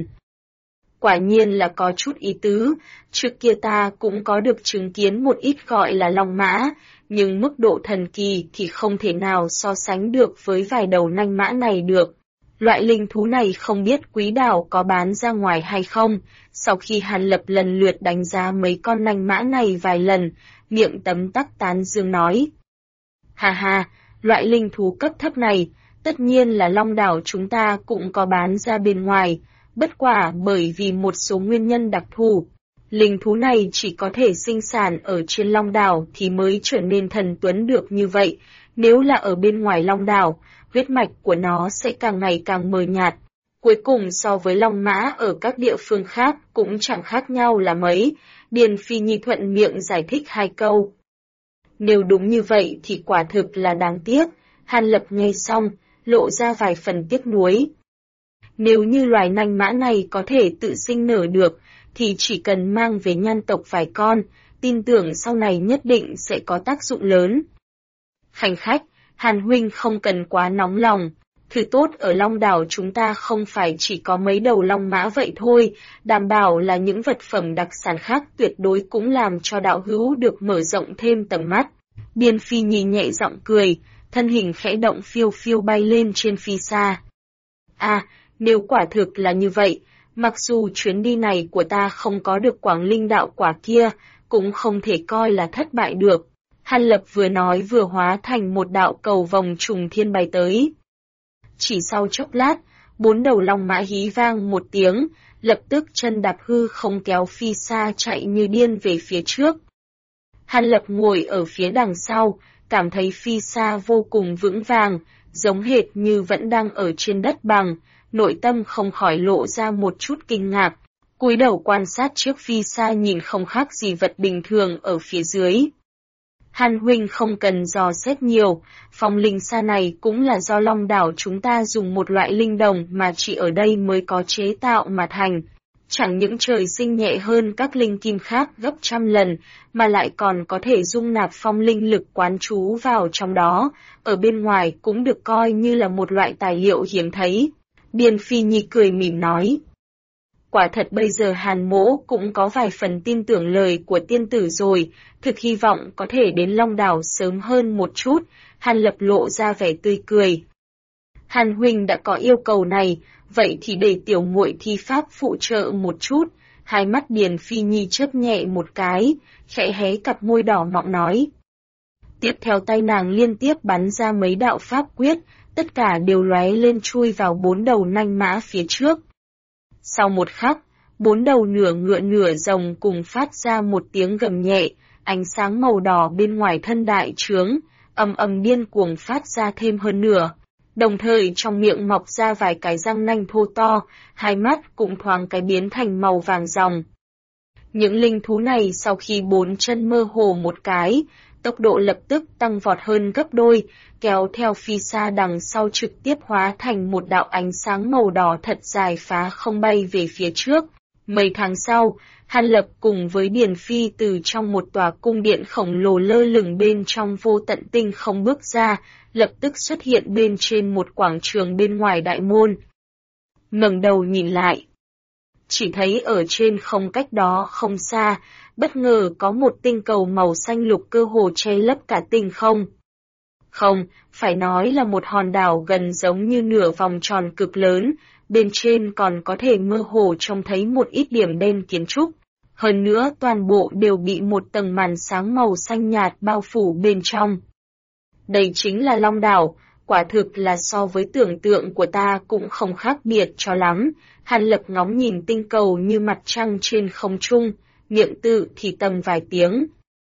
[SPEAKER 1] Quả nhiên là có chút ý tứ, trước kia ta cũng có được chứng kiến một ít gọi là long mã, nhưng mức độ thần kỳ thì không thể nào so sánh được với vài đầu nanh mã này được. Loại linh thú này không biết Quý Đảo có bán ra ngoài hay không. Sau khi Hàn Lập lần lượt đánh giá mấy con nanh mã này vài lần, miệng tấm tắc tán dương nói. Ha ha, loại linh thú cấp thấp này, tất nhiên là Long Đảo chúng ta cũng có bán ra bên ngoài, bất quả bởi vì một số nguyên nhân đặc thù. Linh thú này chỉ có thể sinh sản ở trên Long Đảo thì mới trở nên thần tuấn được như vậy, nếu là ở bên ngoài Long Đảo, huyết mạch của nó sẽ càng ngày càng mờ nhạt. Cuối cùng so với long mã ở các địa phương khác cũng chẳng khác nhau là mấy, Điền Phi Nhi thuận miệng giải thích hai câu. Nếu đúng như vậy thì quả thực là đáng tiếc, Hàn Lập nghe xong, lộ ra vài phần tiếc nuối. Nếu như loài nanh mã này có thể tự sinh nở được, thì chỉ cần mang về nhan tộc vài con, tin tưởng sau này nhất định sẽ có tác dụng lớn. Khanh khách, Hàn huynh không cần quá nóng lòng, thứ tốt ở Long Đảo chúng ta không phải chỉ có mấy đầu long mã vậy thôi, đảm bảo là những vật phẩm đặc sản khác tuyệt đối cũng làm cho đạo hữu được mở rộng thêm tầm mắt. Điền Phi Nhi nhẹ giọng cười, thân hình khẽ động phiêu phiêu bay lên trên phi xa. Nếu quả thực là như vậy, mặc dù chuyến đi này của ta không có được Quảng Linh đạo quả kia, cũng không thể coi là thất bại được. Hàn Lập vừa nói vừa hóa thành một đạo cầu vòng trùng thiên bay tới. Chỉ sau chốc lát, 4 đầu long mã hí vang một tiếng, lập tức chân đạp hư không kéo phi xa chạy như điên về phía trước. Hàn Lập ngồi ở phía đằng sau, cảm thấy phi xa vô cùng vững vàng, giống hệt như vẫn đang ở trên đất bằng, nội tâm không khỏi lộ ra một chút kinh ngạc. Cúi đầu quan sát trước phi xa nhìn không khác gì vật bình thường ở phía dưới. Hàn huynh không cần dò xét nhiều, phong linh xa này cũng là do Long Đảo chúng ta dùng một loại linh đồng mà chỉ ở đây mới có chế tạo mà thành. Chẳng những trời sinh nhẹ hơn các linh kim khác gấp trăm lần, mà lại còn có thể dung nạp phong linh lực quán trú vào trong đó, ở bên ngoài cũng được coi như là một loại tài liệu hiếm thấy. Điền Phi Nhi cười mỉm nói. Quả thật bây giờ Hàn mỗ cũng có vài phần tin tưởng lời của tiên tử rồi, thực hy vọng có thể đến Long Đảo sớm hơn một chút. Hàn Lập lộ ra vẻ tươi cười. Hàn huynh đã có yêu cầu này, vậy thì để tiểu muội thi pháp phụ trợ một chút. Hai mắt Điền Phi Nhi chớp nhẹ một cái, khẽ hé cặp môi đỏ mọng nói. Tiếp theo tay nàng liên tiếp bắn ra mấy đạo pháp quyết, tất cả đều lóe lên chui vào 4 đầu nanh mã phía trước. Sau một khắc, 4 đầu nửa ngựa nửa rồng cùng phát ra một tiếng gầm nhẹ, ánh sáng màu đỏ bên ngoài thân đại trướng, ầm ầm điên cuồng phát ra thêm hơn nửa. Đồng thời trong miệng mọc ra vài cái răng nanh thô to, hai mắt cũng thoáng cái biến thành màu vàng ròng. Những linh thú này sau khi 4 chân mơ hồ một cái, tốc độ lập tức tăng vọt hơn gấp đôi, kéo theo phi xa đằng sau trực tiếp hóa thành một đạo ánh sáng màu đỏ thật dài phá không bay về phía trước. Mấy tháng sau, Hàn Lập cùng với Điền Phi từ trong một tòa cung điện khổng lồ lơ lửng bên trong vô tận tinh không bước ra, lập tức xuất hiện bên trên một quảng trường bên ngoài đại môn. Ngẩng đầu nhìn lại, chỉ thấy ở trên không cách đó không xa, bất ngờ có một tinh cầu màu xanh lục cơ hồ che lấp cả tinh không. Không, phải nói là một hòn đảo gần giống như nửa vòng tròn cực lớn, bên trên còn có thể mơ hồ trông thấy một ít điểm đen kiến trúc. Hơn nữa toàn bộ đều bị một tầng màn sáng màu xanh nhạt bao phủ bên trong. Đây chính là Long Đảo, quả thực là so với tưởng tượng của ta cũng không khác biệt cho lắm. Hàn Lập ngóng nhìn tinh cầu như mặt trăng trên không trung, miệng tự thì tầm vài tiếng.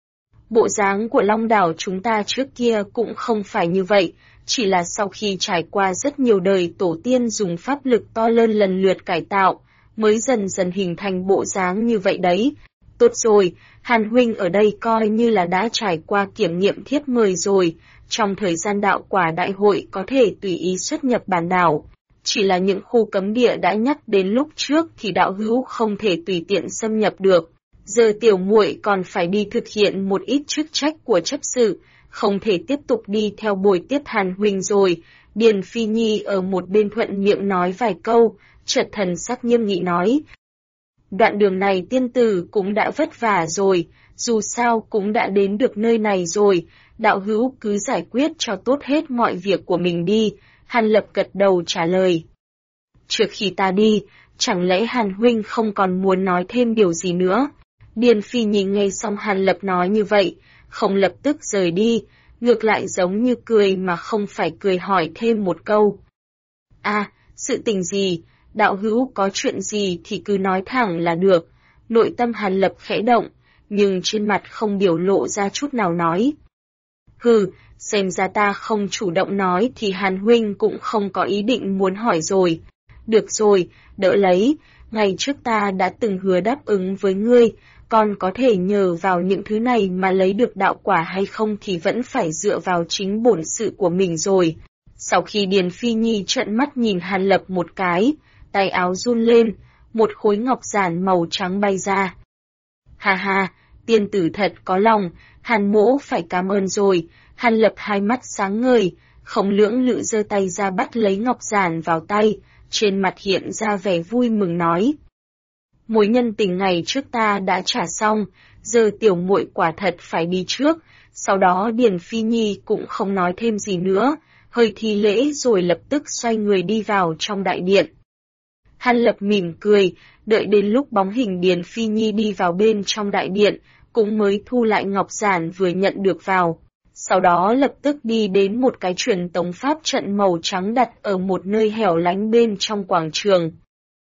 [SPEAKER 1] Bộ dáng của Long Đảo chúng ta trước kia cũng không phải như vậy, chỉ là sau khi trải qua rất nhiều đời tổ tiên dùng pháp lực to lớn lần lượt cải tạo, mới dần dần hình thành bộ dáng như vậy đấy. Tốt rồi, Hàn huynh ở đây coi như là đã trải qua kiểm nghiệm thiếp mời rồi, trong thời gian đạo quả đại hội có thể tùy ý xuất nhập bản đảo. Chỉ là những khu cấm địa đã nhắc đến lúc trước thì đạo hữu không thể tùy tiện xâm nhập được. Giờ tiểu muội còn phải đi thực hiện một ít chức trách của chấp sự, không thể tiếp tục đi theo buổi tiếp Hàn huynh rồi. Điền Phi Nhi ở một bên thuận miệng nói vài câu, chợt thần sắc nghiêm nghị nói. Đoạn đường này tiên tử cũng đã vất vả rồi, dù sao cũng đã đến được nơi này rồi, đạo hữu cứ giải quyết cho tốt hết mọi việc của mình đi. Hàn Lập gật đầu trả lời. Trước khi ta đi, chẳng lẽ Hàn huynh không còn muốn nói thêm điều gì nữa? Điền Phi Nhi nghe xong Hàn Lập nói như vậy, không lập tức rời đi, ngược lại giống như cười mà không phải cười hỏi thêm một câu. Sự tình gì, đạo hữu có chuyện gì thì cứ nói thẳng là được. Nội tâm Hàn Lập khẽ động, nhưng trên mặt không biểu lộ ra chút nào nói. Xem ra ta không chủ động nói thì Hàn huynh cũng không có ý định muốn hỏi rồi. Được rồi, đỡ lấy, ngày trước ta đã từng hứa đáp ứng với ngươi, còn có thể nhờ vào những thứ này mà lấy được đạo quả hay không thì vẫn phải dựa vào chính bổn sự của mình rồi. Sau khi Điền Phi Nhi trợn mắt nhìn Hàn Lập một cái, tay áo run lên, một khối ngọc giản màu trắng bay ra. Tiên tử thật có lòng, Hàn mỗ phải cảm ơn rồi. Hàn Lập hai mắt sáng ngời, không lưỡng lự giơ tay ra bắt lấy ngọc giản vào tay, trên mặt hiện ra vẻ vui mừng nói. Mối nhân tình ngày trước ta đã trả xong, giờ tiểu muội quả thật phải đi trước. Sau đó Điền Phi Nhi cũng không nói thêm gì nữa, hơi thi lễ rồi lập tức xoay người đi vào trong đại điện. Hàn Lập mỉm cười, đợi đến lúc bóng hình Điền Phi Nhi đi vào bên trong đại điện, cũng mới thu lại ngọc giản vừa nhận được vào. Sau đó lập tức đi đến một cái truyền tống pháp trận màu trắng đặt ở một nơi hẻo lánh bên trong quảng trường.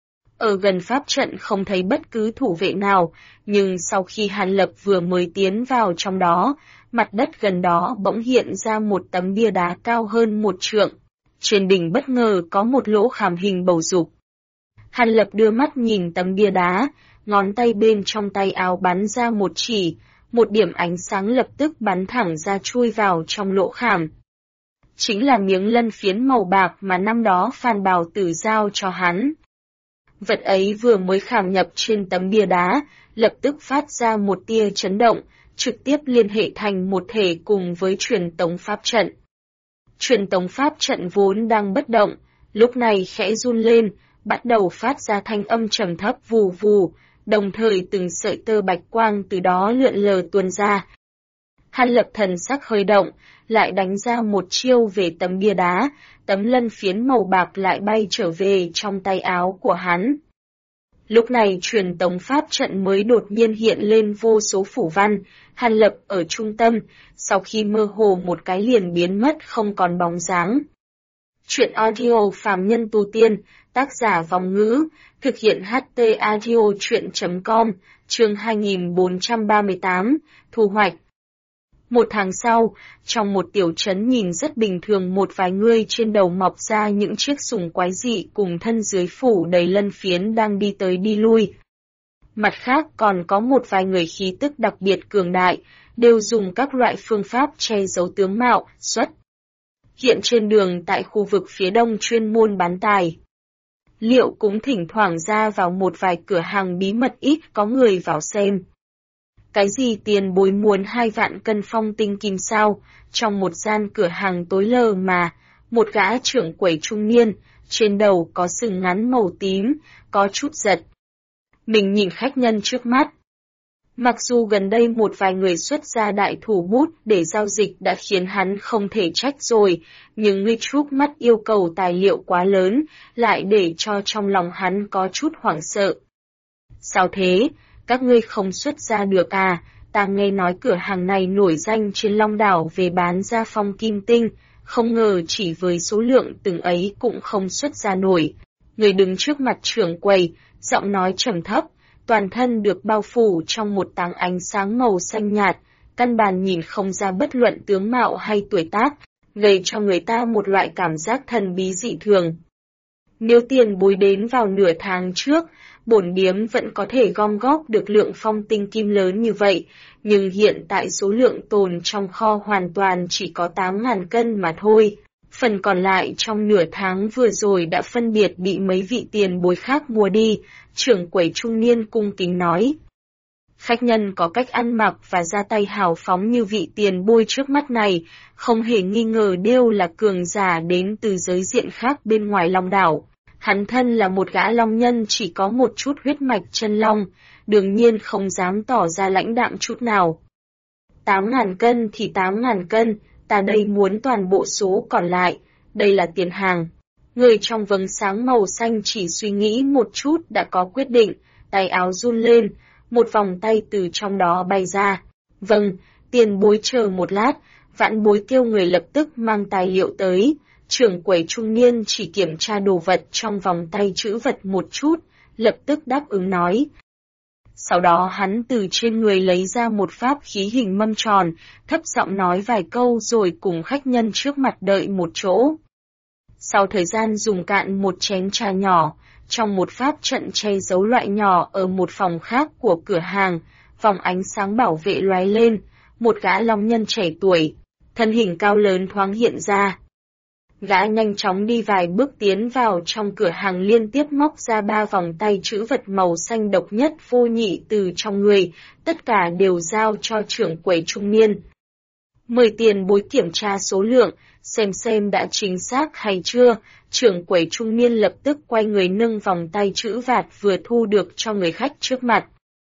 [SPEAKER 1] Ở gần pháp trận không thấy bất cứ thủ vệ nào, nhưng sau khi Hàn Lập vừa mới tiến vào trong đó, mặt đất gần đó bỗng hiện ra một tấm bia đá cao hơn 1 trượng. Trên đỉnh bất ngờ có một lỗ khảm hình bầu dục. Hàn Lập đưa mắt nhìn tấm bia đá, ngón tay bên trong tay áo bắn ra một chỉ, một điểm ánh sáng lập tức bắn thẳng ra chui vào trong lỗ khảm. Chính là miếng lân phiến màu bạc mà năm đó Phan Bào Tử giao cho hắn. Vật ấy vừa mới khảm nhập trên tấm bia đá, lập tức phát ra một tia chấn động, trực tiếp liên hệ thành một thể cùng với truyền tống pháp trận. Truyền tống pháp trận vốn đang bất động, lúc này khẽ run lên, bắt đầu phát ra thanh âm trầm thấp vù vù, đồng thời từng sợi tơ bạch quang từ đó lượn lờ tuôn ra. Hàn Lập thần sắc hơi động, lại đánh ra một chiêu về tấm bia đá, tấm lân phiến màu bạc lại bay trở về trong tay áo của hắn. Lúc này truyền tống pháp trận mới đột nhiên hiện lên vô số phủ văn, Hàn Lập ở trung tâm, sau khi mơ hồ một cái liền biến mất không còn bóng dáng. Chuyện audio phàm nhân tu tiên, tác giả Vong Ngữ, thực hiện HT audio chuyện.com, chương 2438, thu hoạch. 1 tháng sau, trong một tiểu trấn nhìn rất bình thường một vài người trên đầu mọc ra những chiếc sùng quái dị cùng thân dưới phủ đầy lân phiến đang đi tới đi lui. Mặt khác còn có một vài người khí tức đặc biệt cường đại, đều dùng các loại phương pháp che giấu tướng mạo, xuất hiện trên đường tại khu vực phía đông chuyên môn bán tài. Liệu cũng thỉnh thoảng ra vào một vài cửa hàng bí mật ít có người vào xem. Cái gì tiền bối muốn 2 vạn cân phong tinh kim sao? Trong một gian cửa hàng tối lờ mà, một gã trưởng quầy trung niên, trên đầu có sừng ngắn màu tím, có chút giật. Mình nhìn khách nhân trước mắt. Mặc dù gần đây một vài người xuất ra đại thủ bút để giao dịch đã khiến hắn không thể trách rồi, nhưng nguy trước mắt yêu cầu tài liệu quá lớn, lại để cho trong lòng hắn có chút hoảng sợ. Sao thế? Các ngươi không xuất ra được à? Ta nghe nói cửa hàng này nổi danh trên Long Đảo về bán ra phong kim tinh, không ngờ chỉ với số lượng từng ấy cũng không xuất ra nổi. Người đứng trước mặt trưởng quầy, giọng nói trầm thấp, toàn thân được bao phủ trong một tảng ánh sáng màu xanh nhạt, căn bản nhìn không ra bất luận tướng mạo hay tuổi tác, gây cho người ta một loại cảm giác thần bí dị thường. Nếu tiền bối đến vào nửa tháng trước, bổn điếm vẫn có thể gom góp được lượng phong tinh kim lớn như vậy, nhưng hiện tại số lượng tồn trong kho hoàn toàn chỉ có 8.000 cân mà thôi. Phần còn lại trong nửa tháng vừa rồi đã phân biệt bị mấy vị tiền bối khác mua đi, trưởng quầy trung niên cung kính nói. Khách nhân có cách ăn mặc và ra tay hào phóng như vị tiền bối trước mắt này, không hề nghi ngờ đều là cường giả đến từ giới diện khác bên ngoài Long Đảo. Hắn thân là một gã long nhân chỉ có một chút huyết mạch chân long, đương nhiên không dám tỏ ra lãnh đạm chút nào. 8.000 cân thì 8.000 cân, ta đây muốn toàn bộ số còn lại, đây là tiền hàng. Người trong vầng sáng màu xanh chỉ suy nghĩ một chút đã có quyết định, tay áo run lên, một vòng tay từ trong đó bay ra. Vâng, tiền bối chờ một lát, vãn bối kêu người lập tức mang tài liệu tới. Trưởng quầy trung niên chỉ kiểm tra đồ vật trong vòng tay trữ vật một chút, lập tức đáp ứng nói. Sau đó hắn từ trên người lấy ra một pháp khí hình mâm tròn, thấp giọng nói vài câu rồi cùng khách nhân trước mặt đợi một chỗ. Sau thời gian dùng cạn một chén trà nhỏ, trong một pháp trận che giấu loại nhỏ ở một phòng khác của cửa hàng, vòng ánh sáng bảo vệ lóe lên, một gã long nhân trẻ tuổi, thân hình cao lớn thoáng hiện ra. Gã nhanh chóng đi vài bước tiến vào trong cửa hàng liên tiếp móc ra 3 vòng tay trữ vật màu xanh độc nhất vô nhị từ trong người, tất cả đều giao cho trưởng quầy trung niên. Mời tiền bối kiểm tra số lượng, xem đã chính xác hay chưa, trưởng quầy trung niên lập tức quay người nâng vòng tay trữ vạt vừa thu được cho người khách trước mặt.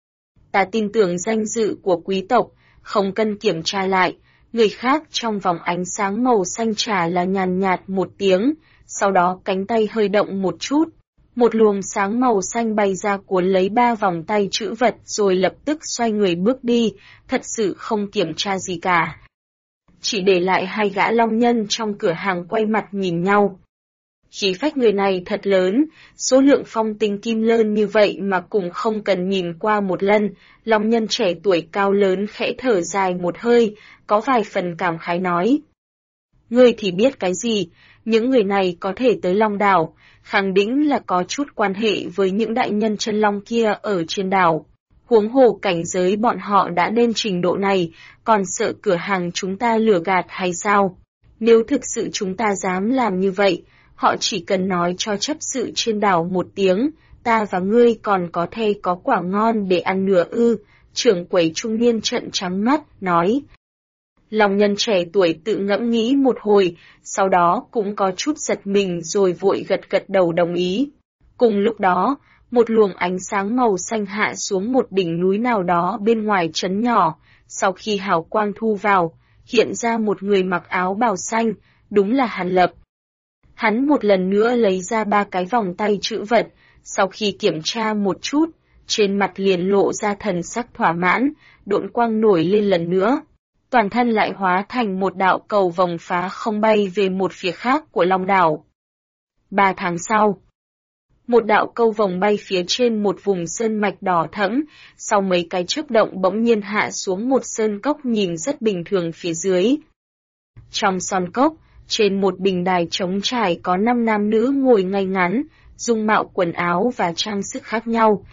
[SPEAKER 1] Ta tin tưởng danh dự của quý tộc, không cần kiểm tra lại. Người khác trong vòng ánh sáng màu xanh trả là nhàn nhạt một tiếng, sau đó cánh tay hơi động một chút. Một luồng sáng màu xanh bay ra cuốn lấy 3 vòng tay trữ vật rồi lập tức xoay người bước đi, thật sự không kiểm tra gì cả. Chỉ để lại 2 gã long nhân trong cửa hàng quay mặt nhìn nhau. Khí phách người này thật lớn, số lượng phong tinh kim lơn như vậy mà cũng không cần nhìn qua một lần, long nhân trẻ tuổi cao lớn khẽ thở dài một hơi, có vài phần cảm khái nói. Ngươi thì biết cái gì, những người này có thể tới Long đảo, khẳng định là có chút quan hệ với những đại nhân chân long kia ở trên đảo. Huống hồ cảnh giới bọn họ đã đến trình độ này, còn sợ cửa hàng chúng ta lừa gạt hay sao? Nếu thực sự chúng ta dám làm như vậy, họ chỉ cần nói cho chấp sự trên đảo một tiếng, ta và ngươi còn có thể có quả ngon để ăn nửa ư, trưởng quầy trung niên trợn trắng mắt, nói. Long nhân trẻ tuổi tự ngẫm nghĩ một hồi, sau đó cũng có chút giật mình rồi vội gật đầu đồng ý. Cùng lúc đó, một luồng ánh sáng màu xanh hạ xuống một đỉnh núi nào đó bên ngoài trấn nhỏ, sau khi hào quang thu vào, hiện ra một người mặc áo bào xanh, đúng là Hàn Lập. Hắn một lần nữa lấy ra 3 cái vòng tay trữ vật, sau khi kiểm tra một chút, trên mặt liền lộ ra thần sắc thỏa mãn, độn quang nổi lên lần nữa. Toàn thân lại hóa thành một đạo cầu vòng phá không bay về một phía khác của Long đảo. 3 tháng sau, một đạo câu vòng bay phía trên một vùng sơn mạch đỏ thẫm, sau mấy cái chớp động bỗng nhiên hạ xuống một sơn cốc nhìn rất bình thường phía dưới. Trong son cốc, trên một bình đài trống trải có 5 nam nữ ngồi ngay ngắn, dung mạo quần áo và trang sức khác nhau.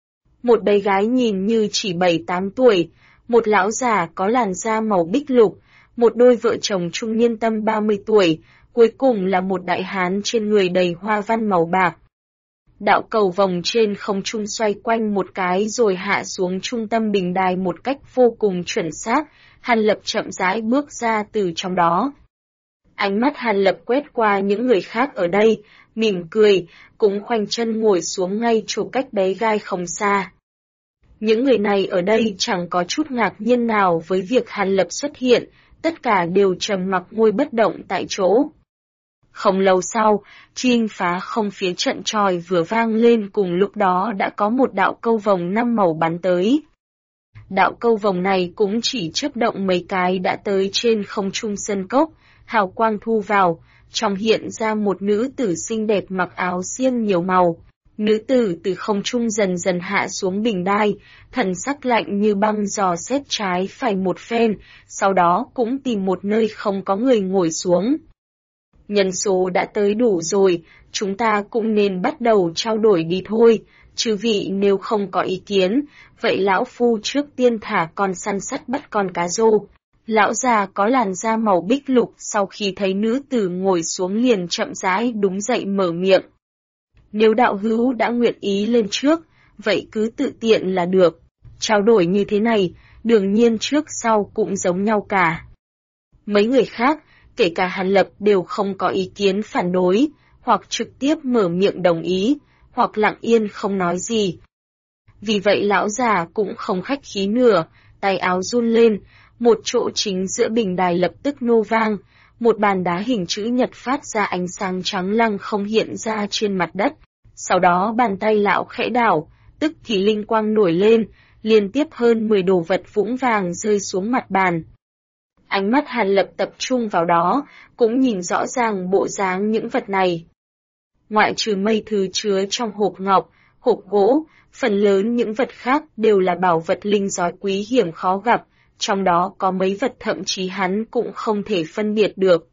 [SPEAKER 1] Một bé gái nhìn như chỉ 7-8 tuổi, một lão già có làn da màu bích lục, một đôi vợ chồng trung niên tầm 30 tuổi, cuối cùng là một đại hán trên người đầy hoa văn màu bạc. Đạo cầu vòng trên không trung xoay quanh một cái rồi hạ xuống trung tâm bình đài một cách vô cùng chuẩn xác, Hàn Lập chậm rãi bước ra từ trong đó. Ánh mắt Hàn Lập quét qua những người khác ở đây, mỉm cười, cũng khoanh chân ngồi xuống ngay chỗ cách bé gái không xa. Những người này ở đây chẳng có chút ngạc nhiên nào với việc Hàn Lập xuất hiện, tất cả đều trầm mặc ngồi bất động tại chỗ. Không lâu sau, chinh phá không phía trận tròi vừa vang lên cùng lúc đó đã có một đạo câu vòng 5 màu bắn tới. Đạo câu vòng này cũng chỉ chớp động mấy cái đã tới trên không trung sân cốc, hào quang thu vào, trong hiện ra một nữ tử xinh đẹp mặc áo xiêm nhiều màu. Nữ tử từ không trung dần dần hạ xuống bình đài, thần sắc lạnh như băng dò xét trái phải một phen, sau đó cũng tìm một nơi không có người ngồi xuống. Nhân số đã tới đủ rồi, chúng ta cũng nên bắt đầu trao đổi đi thôi, chư vị nếu không có ý kiến, vậy lão phu trước tiên thả con săn sắt bắt con cá rô. Lão già có làn da màu bích lục sau khi thấy nữ tử ngồi xuống liền chậm rãi đúng dậy mở miệng. Nếu đạo hữu đã nguyện ý lên trước, vậy cứ tự tiện là được. Trao đổi như thế này, đương nhiên trước sau cũng giống nhau cả. Mấy người khác, kể cả Hàn Lập đều không có ý kiến phản đối, hoặc trực tiếp mở miệng đồng ý, hoặc lặng yên không nói gì. Vì vậy lão già cũng không khách khí nửa, tay áo run lên, một chỗ chính giữa bình đài lập tức nô vang, một bàn đá hình chữ nhật phát ra ánh sáng trắng lăng không hiện ra trên mặt đất. Sau đó bàn tay lão khẽ đảo, tức thì linh quang nổi lên, liên tiếp hơn 10 đồ vật vũng vàng rơi xuống mặt bàn. Ánh mắt Hàn Lập tập trung vào đó, cũng nhìn rõ ràng bộ dáng những vật này. Ngoại trừ mây thứ chứa trong hộp ngọc, hộp gỗ, phần lớn những vật khác đều là bảo vật linh giói quý hiểm khó gặp, trong đó có mấy vật thậm chí hắn cũng không thể phân biệt được.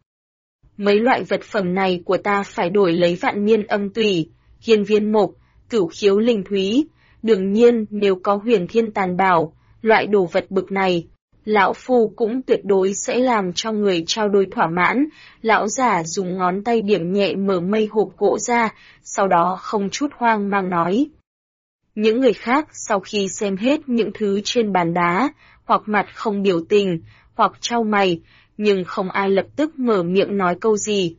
[SPEAKER 1] Mấy loại vật phẩm này của ta phải đổi lấy vạn niên âm tùy, hiên viên mộc, cửu khiếu linh thúy. Đương nhiên nếu có huyền thiên tàn bảo, loại đồ vật bực này, lão phu cũng tuyệt đối sẽ làm cho người trao đổi thỏa mãn. Lão giả dùng ngón tay điểm nhẹ mở mây hộp gỗ ra, sau đó không chút hoang mang nói. Những người khác sau khi xem hết những thứ trên bàn đá, hoặc mặt không biểu tình, hoặc chau mày, nhưng không ai lập tức mở miệng nói câu gì.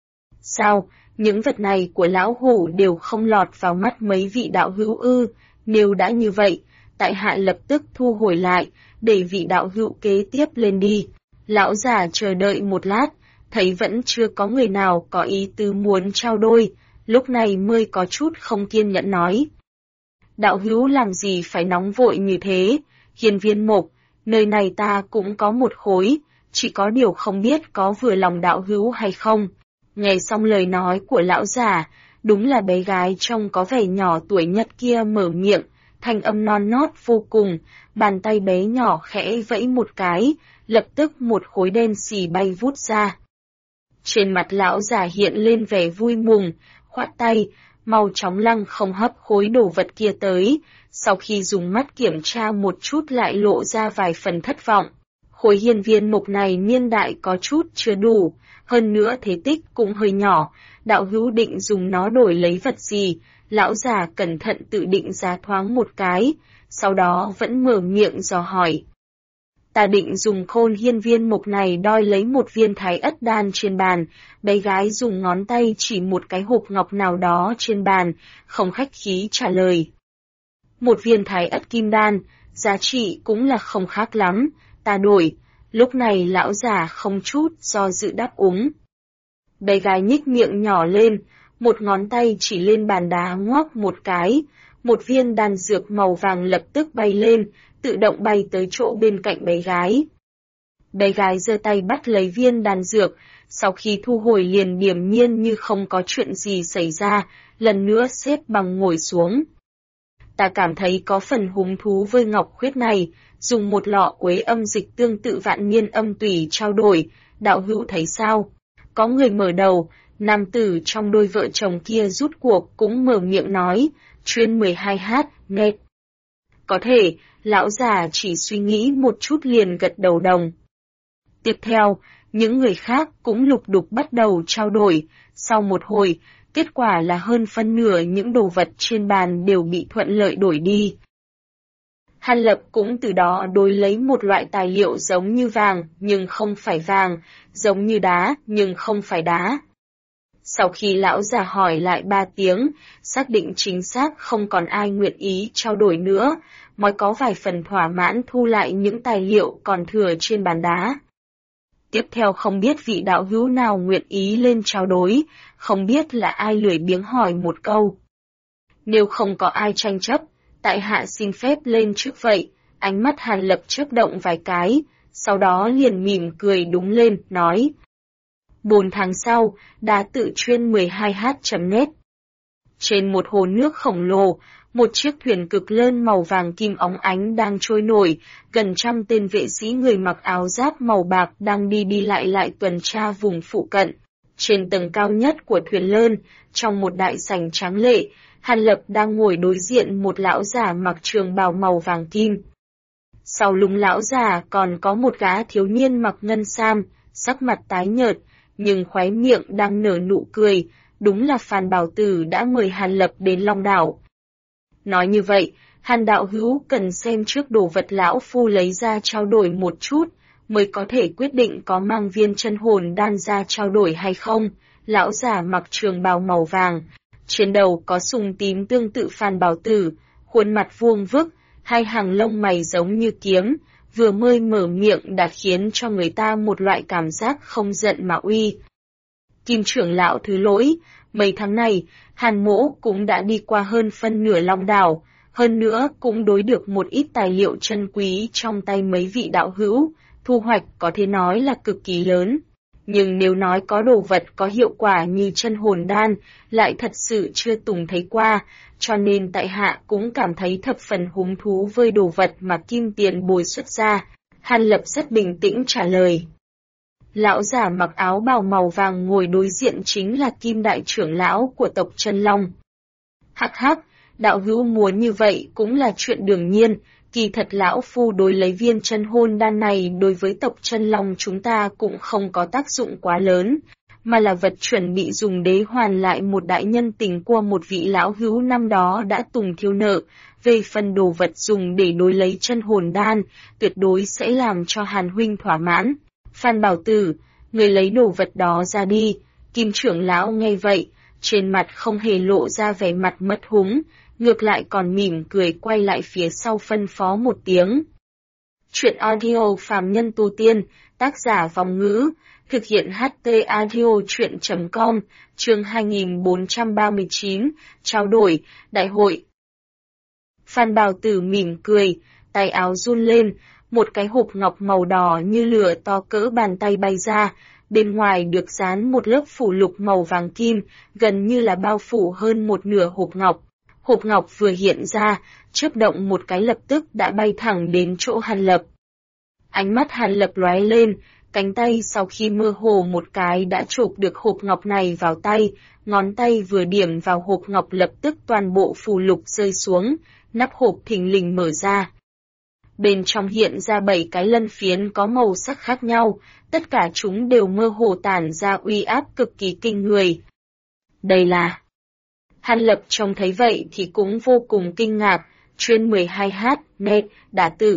[SPEAKER 1] Sao, những vật này của lão hủ đều không lọt vào mắt mấy vị đạo hữu ư? Nếu đã như vậy, tại hạ lập tức thu hồi lại, để vị đạo hữu kế tiếp lên đi. Lão già chờ đợi một lát, thấy vẫn chưa có người nào có ý tứ muốn trao đổi, lúc này mới có chút không kiên nhẫn nói. Đạo hữu làm gì phải nóng vội như thế, hiên viên mộc, nơi này ta cũng có một khối, chỉ có điều không biết có vừa lòng đạo hữu hay không. Nghe xong lời nói của lão già, đúng là bé gái trông có vẻ nhỏ tuổi nhất kia mở miệng, thanh âm non nót vô cùng, bàn tay bé nhỏ khẽ vẫy một cái, lập tức một khối đen xì bay vút ra. Trên mặt lão già hiện lên vẻ vui mừng, khoát tay, mau chóng lăng không hấp khối đồ vật kia tới, sau khi dùng mắt kiểm tra một chút lại lộ ra vài phần thất vọng. Khối hiên viên mộc này niên đại có chút chưa đủ, hơn nữa thể tích cũng hơi nhỏ, đạo hữu định dùng nó đổi lấy vật gì? Lão già cẩn thận tự định giá thoáng một cái, sau đó vẫn mở miệng dò hỏi. Ta định dùng khôn hiên viên mộc này đòi lấy một viên thái ất đan trên bàn. Bé gái dùng ngón tay chỉ một cái hộp ngọc nào đó trên bàn, không khách khí trả lời. Một viên thái ất kim đan, giá trị cũng là không khác lắm, ta đổi. Lúc này lão già không chút do dự đáp ứng. Bé gái nhích miệng nhỏ lên, một ngón tay chỉ lên bàn đá ngoắc một cái, một viên đan dược màu vàng lập tức bay lên, tự động bay tới chỗ bên cạnh bé gái. Bé gái giơ tay bắt lấy viên đan dược, sau khi thu hồi liền điềm nhiên như không có chuyện gì xảy ra, lần nữa xếp bằng ngồi xuống. Ta cảm thấy có phần hứng thú với ngọc khuyết này, dùng một lọ quế âm dịch tương tự vạn niên âm tùy trao đổi, đạo hữu thấy sao? Có người mở đầu, nam tử trong đôi vợ chồng kia rút cuộc cũng mở miệng nói, chuyên 12h, net. Có thể, lão già chỉ suy nghĩ một chút liền gật đầu đồng. Tiếp theo, những người khác cũng lục đục bắt đầu trao đổi, sau một hồi, kết quả là hơn phân nửa những đồ vật trên bàn đều bị thuận lợi đổi đi. Hàn Lập cũng từ đó đối lấy một loại tài liệu giống như vàng nhưng không phải vàng, giống như đá nhưng không phải đá. Sau khi lão già hỏi lại 3 tiếng, xác định chính xác không còn ai nguyện ý trao đổi nữa, mới có vài phần thỏa mãn thu lại những tài liệu còn thừa trên bàn đá. Tiếp theo không biết vị đạo hữu nào nguyện ý lên trao đổi, không biết là ai lười biếng hỏi một câu. Nếu không có ai tranh chấp, tại hạ xin phép lên trước vậy, ánh mắt Hàn Lập chớp động vài cái, sau đó liền mỉm cười đúng lên, nói. 4 tháng sau, đá tự chuyên 12h.net. Trên một hồ nước khổng lồ, một chiếc thuyền cực lớn màu vàng kim óng ánh đang trôi nổi, gần trăm tên vệ sĩ người mặc áo giáp màu bạc đang đi lại tuần tra vùng phụ cận. Trên tầng cao nhất của thuyền lớn, trong một đại sảnh tráng lệ, Hàn Lập đang ngồi đối diện một lão già mặc trường bào màu vàng kim. Sau lưng lão già còn có một gã thiếu niên mặc ngân sam, sắc mặt tái nhợt, nhưng khóe miệng đang nở nụ cười, đúng là Phan Bảo Tử đã mời Hàn Lập đến Long Đảo. Nói như vậy, Hàn đạo hữu cần xem trước đồ vật lão phu lấy ra trao đổi một chút, mới có thể quyết định có mang viên chân hồn đan ra trao đổi hay không. Lão già mặc trường bào màu vàng, trên đầu có sùng tím tương tự Phan Bảo Tử, khuôn mặt vuông vức, hai hàng lông mày giống như kiếm, vừa mới mở miệng đã khiến cho người ta một loại cảm giác không giận mà uy. Kim trưởng lão thứ lỗi, mấy tháng này, Hàn Mỗ cũng đã đi qua hơn phân nửa Long Đảo, hơn nữa cũng đối được một ít tài liệu chân quý trong tay mấy vị đạo hữu, thu hoạch có thể nói là cực kỳ lớn. Nhưng nếu nói có đồ vật có hiệu quả như chân hồn đan, lại thật sự chưa từng thấy qua, cho nên tại hạ cũng cảm thấy thập phần hứng thú với đồ vật mà Kim tiền bối xuất ra. Hàn Lập rất bình tĩnh trả lời. Lão giả mặc áo bào màu vàng ngồi đối diện chính là Kim đại trưởng lão của tộc Chân Long. Hắc hắc, đạo hữu muốn như vậy cũng là chuyện đương nhiên, kỳ thật lão phu đối lấy viên chân hồn đan này đối với tộc Chân Long chúng ta cũng không có tác dụng quá lớn, mà là vật chuẩn bị dùng để hoàn lại một đại nhân tình của một vị lão hữu năm đó đã từng thiếu nợ. Về phần đồ vật dùng để đối lấy chân hồn đan, tuyệt đối sẽ làm cho Hàn huynh thỏa mãn. Phan Bảo Tử, người lấy đồ vật đó ra đi. Kim trưởng lão nghe vậy, trên mặt không hề lộ ra vẻ mặt mất hứng, ngược lại còn mỉm cười quay lại phía sau phân phó một tiếng. Chuyện audio phàm nhân tu tiên, tác giả Vòng Ngữ, thực hiện HT audio chuyện.com, chương 2439, trao đổi, đại hội. Phan Bảo Tử mỉm cười, tay áo run lên, một cái hộp ngọc màu đỏ như lửa to cỡ bàn tay bay ra, bên ngoài được dán một lớp phủ lục màu vàng kim, gần như là bao phủ hơn một nửa hộp ngọc. Hộp ngọc vừa hiện ra, chớp động một cái lập tức đã bay thẳng đến chỗ Hàn Lập. Ánh mắt Hàn Lập lóe lên, cánh tay sau khi mơ hồ một cái đã chụp được hộp ngọc này vào tay, ngón tay vừa điểm vào hộp ngọc lập tức toàn bộ phù lục rơi xuống, nắp hộp thình lình mở ra. Bên trong hiện ra 7 cái lân phiến có màu sắc khác nhau, tất cả chúng đều mơ hồ tản ra uy áp cực kỳ kinh người. Đây là... Hàn Lập trông thấy vậy thì cũng vô cùng kinh ngạc, chuyên 12h, net, đã tự.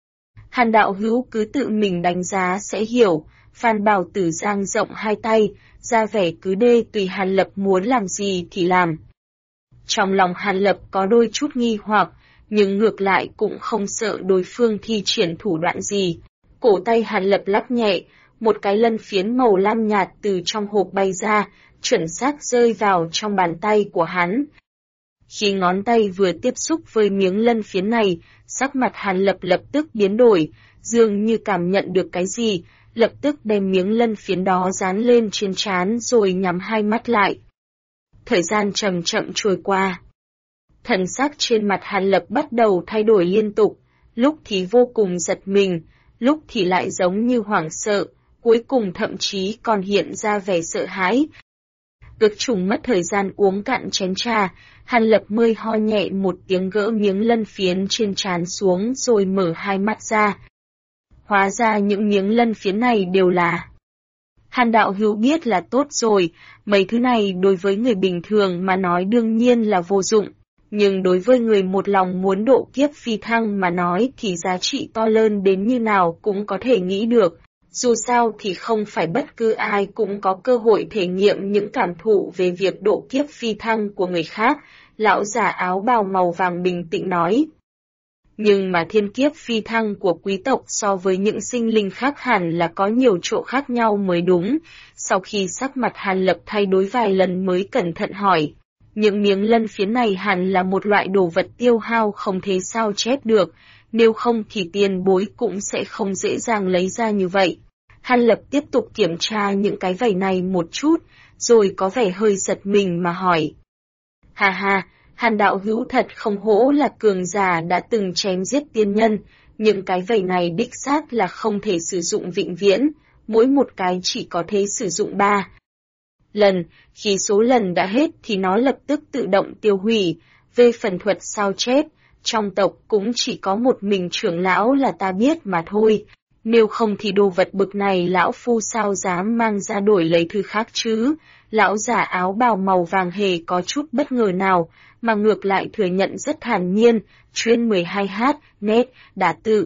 [SPEAKER 1] Hàn đạo hữu cứ tự mình đánh giá sẽ hiểu, Phan Bảo Tử dang rộng hai tay, ra vẻ cứ đê tùy Hàn Lập muốn làm gì thì làm. Trong lòng Hàn Lập có đôi chút nghi hoặc, nhưng ngược lại cũng không sợ đối phương thi triển thủ đoạn gì. Cổ tay Hàn Lập lắc nhẹ, một cái lân phiến màu lam nhạt từ trong hộp bay ra, chuẩn xác rơi vào trong bàn tay của hắn. Khi ngón tay vừa tiếp xúc với miếng lân phiến này, sắc mặt Hàn Lập lập tức biến đổi, dường như cảm nhận được cái gì, lập tức đem miếng lân phiến đó dán lên trên trán rồi nhắm hai mắt lại. Thời gian chậm chậm trôi qua. Thần sắc trên mặt Hàn Lập bắt đầu thay đổi liên tục, lúc thì vô cùng giật mình, lúc thì lại giống như hoảng sợ, cuối cùng thậm chí còn hiện ra vẻ sợ hãi. Ước chừng mất thời gian uống cạn chén trà, Hàn Lập mới ho nhẹ một tiếng gỡ miếng lân phiến trên trán xuống rồi mở hai mắt ra. Hóa ra những miếng lân phiến này đều là... Hàn đạo hữu biết là tốt rồi, mấy thứ này đối với người bình thường mà nói đương nhiên là vô dụng, nhưng đối với người một lòng muốn độ kiếp phi thăng mà nói thì giá trị to lớn đến như nào cũng có thể nghĩ được. Dù sao thì không phải bất cứ ai cũng có cơ hội thể nghiệm những cảm thụ về việc độ kiếp phi thăng của người khác, lão giả áo bào màu vàng bình tĩnh nói. Nhưng mà thiên kiếp phi thăng của quý tộc so với những sinh linh khác hẳn là có nhiều chỗ khác nhau mới đúng. Sau khi sắc mặt Hàn Lập thay đổi vài lần mới cẩn thận hỏi. Những miếng lân phiến này hẳn là một loại đồ vật tiêu hao không thể sao chép được, nếu không thì tiền bối cũng sẽ không dễ dàng lấy ra như vậy. Hàn Lập tiếp tục kiểm tra những cái vảy này một chút, rồi có vẻ hơi giật mình mà hỏi. Ha ha, Hàn đạo hữu thật không hổ là cường giả đã từng chém giết tiên nhân, những cái vảy này đích xác là không thể sử dụng vĩnh viễn, mỗi một cái chỉ có thể sử dụng 3 lần, khi số lần đã hết thì nó lập tức tự động tiêu hủy. Về phần thuật sao chép, trong tộc cũng chỉ có một mình trưởng lão là ta biết mà thôi, nếu không thì đồ vật bực này lão phu sao dám mang ra đổi lấy thứ khác chứ. Lão giả áo bào màu vàng hề có chút bất ngờ nào, mà ngược lại thừa nhận rất thản nhiên, chuyên 12h, net, đã tự.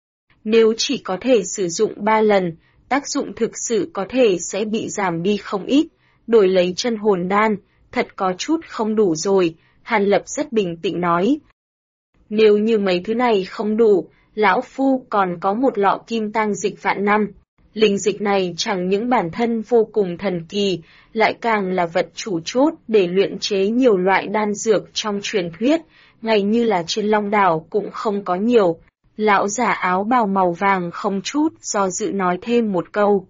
[SPEAKER 1] Nếu chỉ có thể sử dụng 3 lần, tác dụng thực sự có thể sẽ bị giảm đi không ít, đổi lấy chân hồn đan, thật có chút không đủ rồi, Hàn Lập rất bình tĩnh nói. Nếu như mấy thứ này không đủ, Lão Phu còn có một lọ kim tang dịch vạn năm. Linh dịch này chẳng những bản thân vô cùng thần kỳ, lại càng là vật chủ chốt để luyện chế nhiều loại đan dược trong truyền thuyết, ngay như là trên Long Đảo cũng không có nhiều. Lão giả áo bào màu vàng không chút do dự nói thêm một câu.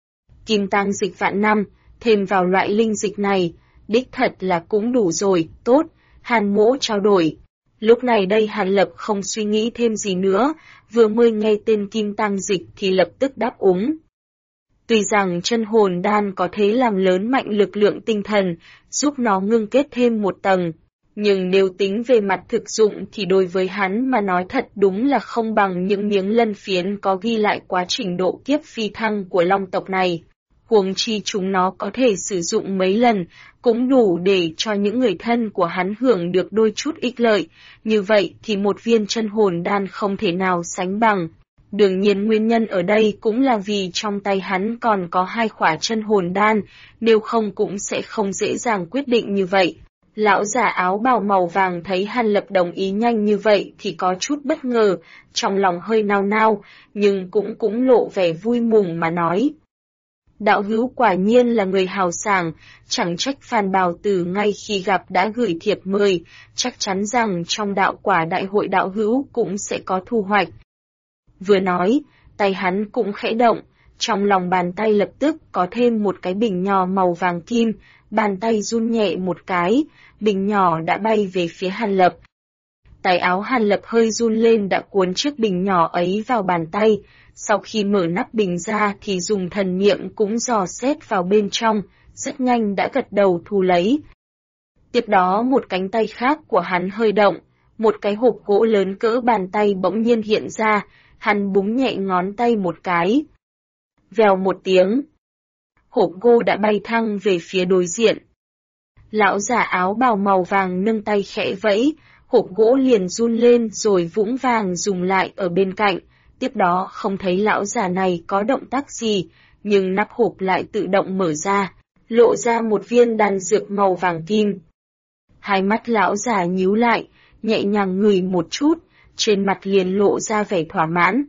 [SPEAKER 1] Kim tang dịch vạn năm, thêm vào loại linh dịch này, đích thật là cũng đủ rồi, tốt, Hàn Mỗ trao đổi. Lúc này đây Hàn Lập không suy nghĩ thêm gì nữa, vừa mới nghe tên kim tang dịch thì lập tức đáp ứng. Tuy rằng chân hồn đan có thể làm lớn mạnh lực lượng tinh thần, giúp nó ngưng kết thêm một tầng, nhưng nếu tính về mặt thực dụng thì đối với hắn mà nói thật đúng là không bằng những miếng lân phiến có ghi lại quá trình độ kiếp phi thăng của long tộc này. Huống chi chúng nó có thể sử dụng mấy lần, cũng đủ để cho những người thân của hắn hưởng được đôi chút ích lợi, như vậy thì một viên chân hồn đan không thể nào sánh bằng. Đương nhiên nguyên nhân ở đây cũng là vì trong tay hắn còn có 2 khỏa chân hồn đan, nếu không cũng sẽ không dễ dàng quyết định như vậy. Lão giả áo bào màu vàng thấy Hàn Lập đồng ý nhanh như vậy thì có chút bất ngờ, trong lòng hơi nao nao, nhưng cũng lộ vẻ vui mừng mà nói. Đạo hữu quả nhiên là người hào sảng, chẳng trách Phan Bảo Tử ngay khi gặp đã gửi thiệp mời, chắc chắn rằng trong đạo quả đại hội đạo hữu cũng sẽ có thu hoạch. Vừa nói, tay hắn cũng khẽ động, trong lòng bàn tay lập tức có thêm một cái bình nhỏ màu vàng kim, bàn tay run nhẹ một cái, bình nhỏ đã bay về phía Hàn Lập. Tay áo Hàn Lập hơi run lên đã cuốn chiếc bình nhỏ ấy vào bàn tay, sau khi mở nắp bình ra thì dùng thần niệm cũng dò xét vào bên trong, rất nhanh đã gật đầu thu lấy. Tiếp đó một cánh tay khác của hắn hơi động, một cái hộp gỗ lớn cỡ bàn tay bỗng nhiên hiện ra, hắn búng nhẹ ngón tay một cái. Vèo một tiếng, hộp gỗ đã bay thăng về phía đối diện. Lão giả áo bào màu vàng nâng tay khẽ vẫy, hộp gỗ liền run lên rồi vững vàng dùng lại ở bên cạnh. Tiếp đó không thấy lão già này có động tác gì, nhưng nắp hộp lại tự động mở ra, lộ ra một viên đan dược màu vàng kim. Hai mắt lão già nhíu lại, nhẹ nhàng ngửi một chút, trên mặt liền lộ ra vẻ thỏa mãn.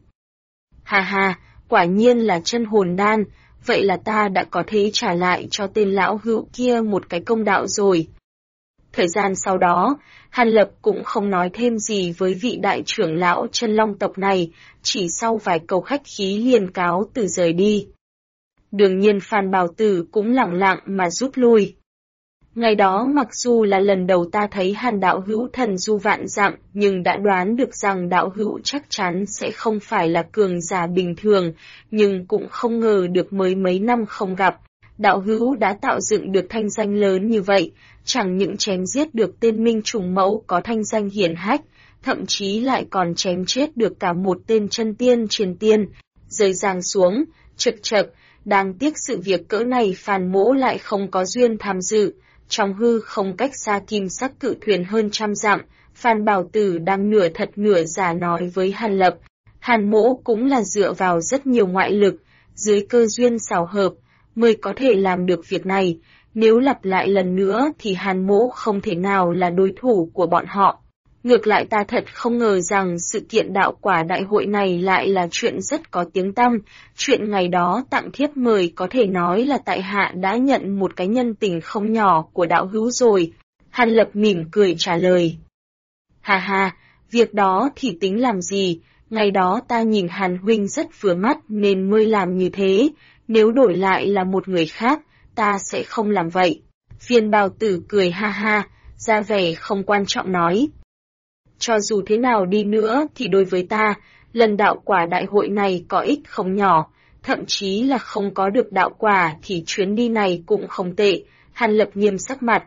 [SPEAKER 1] Ha ha, quả nhiên là chân hồn đan, vậy là ta đã có thể trả lại cho tên lão hữu kia một cái công đạo rồi. Thời gian sau đó, Hàn Lập cũng không nói thêm gì với vị đại trưởng lão chân long tộc này, chỉ sau vài câu khách khí liền cáo từ rời đi. Đương nhiên Phan Bảo Tử cũng lẳng lặng mà rút lui. Ngày đó mặc dù là lần đầu ta thấy Hàn đạo hữu thần du vạn dặm, nhưng đã đoán được rằng đạo hữu chắc chắn sẽ không phải là cường giả bình thường, nhưng cũng không ngờ được mới mấy năm không gặp. Đạo hữu đã tạo dựng được thanh danh lớn như vậy, chẳng những chém giết được tên minh trùng mẫu có thanh danh hiển hách, thậm chí lại còn chém chết được cả một tên chân tiên truyền tiên, rơi giang xuống, chực chực, đáng tiếc sự việc cỡ này Phan Mỗ lại không có duyên tham dự. Trong hư không cách xa kim sắc cự thuyền hơn 100 dặm, Phan Bảo Tử đang nửa thật nửa giả nói với Hàn Lập. Hàn Mỗ cũng là dựa vào rất nhiều ngoại lực, dưới cơ duyên xảo hợp, mới có thể làm được việc này. Nếu lặp lại lần nữa thì Hàn Mỗ không thể nào là đối thủ của bọn họ. Ngược lại ta thật không ngờ rằng sự kiện đạo quả đại hội này lại là chuyện rất có tiếng tăm. Chuyện ngày đó tặng thiếp mời có thể nói là tại hạ đã nhận một cái nhân tình không nhỏ của đạo hữu rồi. Hàn Lập mỉm cười trả lời. Ha ha, việc đó thì tính làm gì, ngày đó ta nhìn Hàn huynh rất vừa mắt nên mới làm như thế, nếu đổi lại là một người khác, ta sẽ không làm vậy. Phan Bảo Tử cười ha ha, ra vẻ không quan trọng nói. Cho dù thế nào đi nữa thì đối với ta, lần đạo quả đại hội này có ích không nhỏ, thậm chí là không có được đạo quả thì chuyến đi này cũng không tệ. Hàn Lập nghiêm sắc mặt.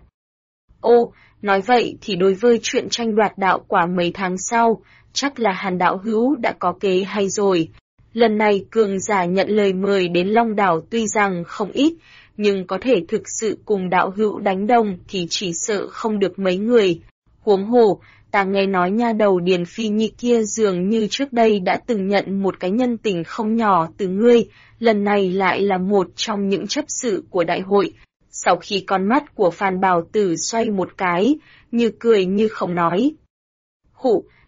[SPEAKER 1] Ô, nói vậy thì đối với chuyện tranh đoạt đạo quả mấy tháng sau, chắc là Hàn đạo hữu đã có kế hay rồi. Lần này cường giả nhận lời mời đến Long Đảo tuy rằng không ít, nhưng có thể thực sự cùng đạo hữu đánh đồng thì chỉ sợ không được mấy người. Huống hồ, ta nghe nói nha đầu Điền Phi Nhi kia dường như trước đây đã từng nhận một cái nhân tình không nhỏ từ ngươi, lần này lại là một trong những chấp sự của đại hội. Sau khi con mắt của Phan Bảo Tử xoay một cái, như cười như không nói. Hụ,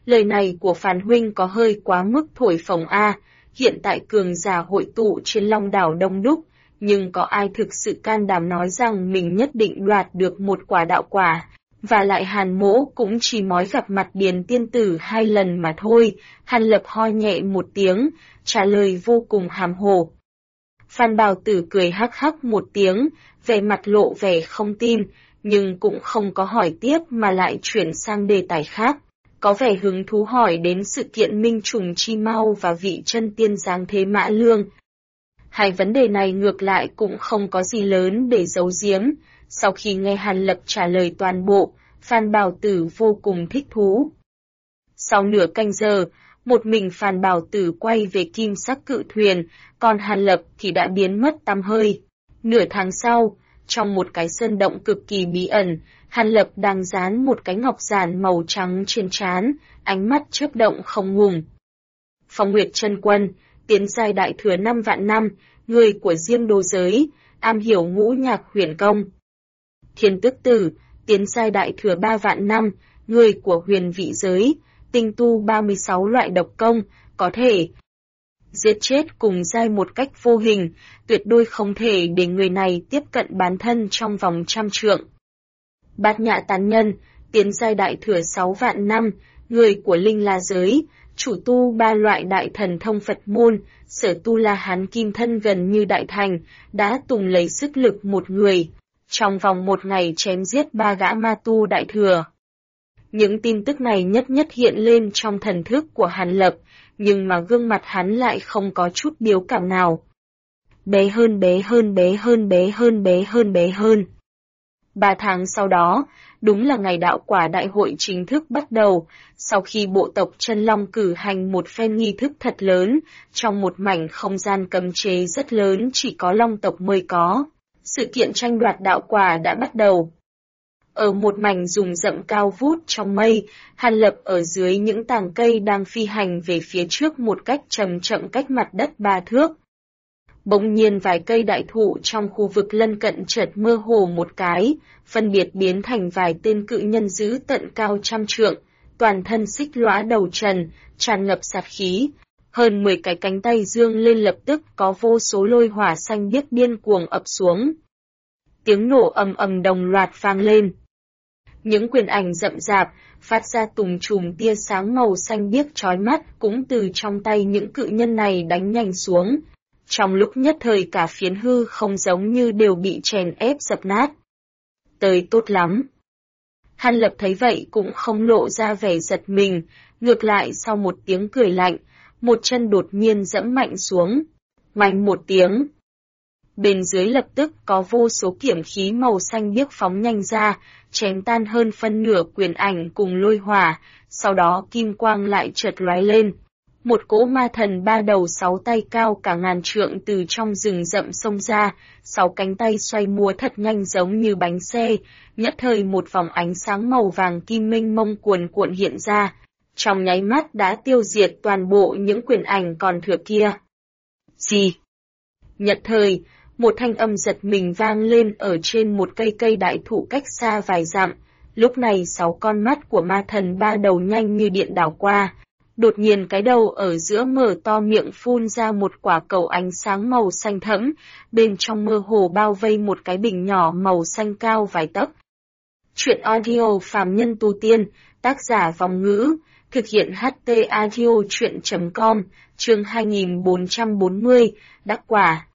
[SPEAKER 1] Lời này của Phàn huynh có hơi quá mức thổi phồng a. Hiện tại cường giả hội tụ trên Long đảo đông đúc, nhưng có ai thực sự can đảm nói rằng mình nhất định đoạt được một quả đạo quả. Và lại Hàn Mỗ cũng chỉ mới gặp mặt Điền tiên tử 2 lần mà thôi. Hàn Lập ho nhẹ một tiếng, trả lời vô cùng hàm hồ. Phan Bảo Tử cười hắc hắc một tiếng, vẻ mặt lộ vẻ không tin, nhưng cũng không có hỏi tiếp mà lại chuyển sang đề tài khác. Có vẻ hứng thú hỏi đến sự kiện Minh Trùng Chi Mau và vị chân tiên Giáng Thế Mã Lương. Hai vấn đề này ngược lại cũng không có gì lớn để giấu giếm. Sau khi nghe Hàn Lập trả lời toàn bộ, Phan Bảo Tử vô cùng thích thú. Sau nửa canh giờ, một mình Phan Bảo Tử quay về Kim Sắc Cự Thuyền, còn Hàn Lập thì đã biến mất tăm hơi. Nửa tháng sau, trong một cái sơn động cực kỳ bí ẩn, Hàn Lập đang dán một cái ngọc giản màu trắng trên trán, ánh mắt chớp động không ngừng. Phong Nguyệt Chân Quân, tiến giai đại thừa 5 vạn năm, người của Diêm Đô giới, am hiểu ngũ nhạc huyền công. Thiên Tức Tử, tiến giai đại thừa 3 vạn năm, người của huyền vị giới, tinh tu 36 loại độc công, có thể giết chết cùng giai một cách vô hình, tuyệt đối không thể để người này tiếp cận bản thân trong vòng 100 trượng. Bát Nhã Tán Nhân, tiến giai đại thừa 6 vạn năm, người của Linh La giới, chủ tu 3 loại đại thần thông Phật môn, sở tu La Hán kim thân gần như đại thành, đã tùng lấy sức lực một người, trong vòng một ngày chém giết 3 gã ma tu đại thừa. Những tin tức này nhất nhất hiện lên trong thần thức của Hàn Lập, nhưng mà gương mặt hắn lại không có chút biểu cảm nào. Bé hơn bé hơn bé hơn bé hơn bé hơn bé hơn. 3 tháng sau đó, đúng là ngày đạo quả đại hội chính thức bắt đầu, sau khi bộ tộc Chân Long cử hành một phen nghi thức thật lớn, trong một mảnh không gian cấm chế rất lớn chỉ có Long tộc mới có. Sự kiện tranh đoạt đạo quả đã bắt đầu. Ở một mảnh rừng rậm cao vút trong mây, Hàn Lập ở dưới những tàng cây đang phi hành về phía trước một cách chậm chậm cách mặt đất 3 thước. Bỗng nhiên vài cây đại thụ trong khu vực lân cận chợt mơ hồ một cái, phân biệt biến thành vài tên cự nhân dữ tận cao 100 trượng, toàn thân xích lõa đầu trần, tràn ngập sát khí. Hơn 10 cái cánh tay dương lên lập tức có vô số lôi hỏa xanh biếc điên cuồng ập xuống. Tiếng nổ ầm ầm đồng loạt vang lên. Những quyền ảnh rậm rạp, phát ra tùng trùm tia sáng màu xanh biếc chói mắt cũng từ trong tay những cự nhân này đánh nhanh xuống. Trong lúc nhất thời cả phiến hư không giống như đều bị chèn ép dập nát. Tới tốt lắm. Hàn Lập thấy vậy cũng không lộ ra vẻ giật mình, ngược lại sau một tiếng cười lạnh, một chân đột nhiên dẫm mạnh xuống. Mạnh một tiếng. Bên dưới lập tức có vô số kiếm khí màu xanh biếc phóng nhanh ra, chém tan hơn phân nửa quyền ảnh cùng lôi hỏa, sau đó kim quang lại chợt lóe lên. Một cỗ ma thần 3 đầu 6 tay cao cả ngàn trượng từ trong rừng rậm xông ra, 6 cánh tay xoay múa thật nhanh giống như bánh xe, nhất thời một vòng ánh sáng màu vàng kim mênh mông cuồn cuộn hiện ra, trong nháy mắt đã tiêu diệt toàn bộ những quyền ảnh còn thừa kia. Gì? Nhất thời, một thanh âm giật mình vang lên ở trên một cây đại thụ cách xa vài dặm, lúc này 6 con mắt của ma thần 3 đầu nhanh như điện đảo qua. Đột nhiên cái đầu ở giữa mở to miệng phun ra một quả cầu ánh sáng màu xanh thẫm, bên trong mơ hồ bao vây một cái bình nhỏ màu xanh cao vài tấc. Chuyện audio phàm nhân tu tiên, tác giả Vòng Ngữ, thực hiện HT audio chuyện.com, chương 2440, đắc quả.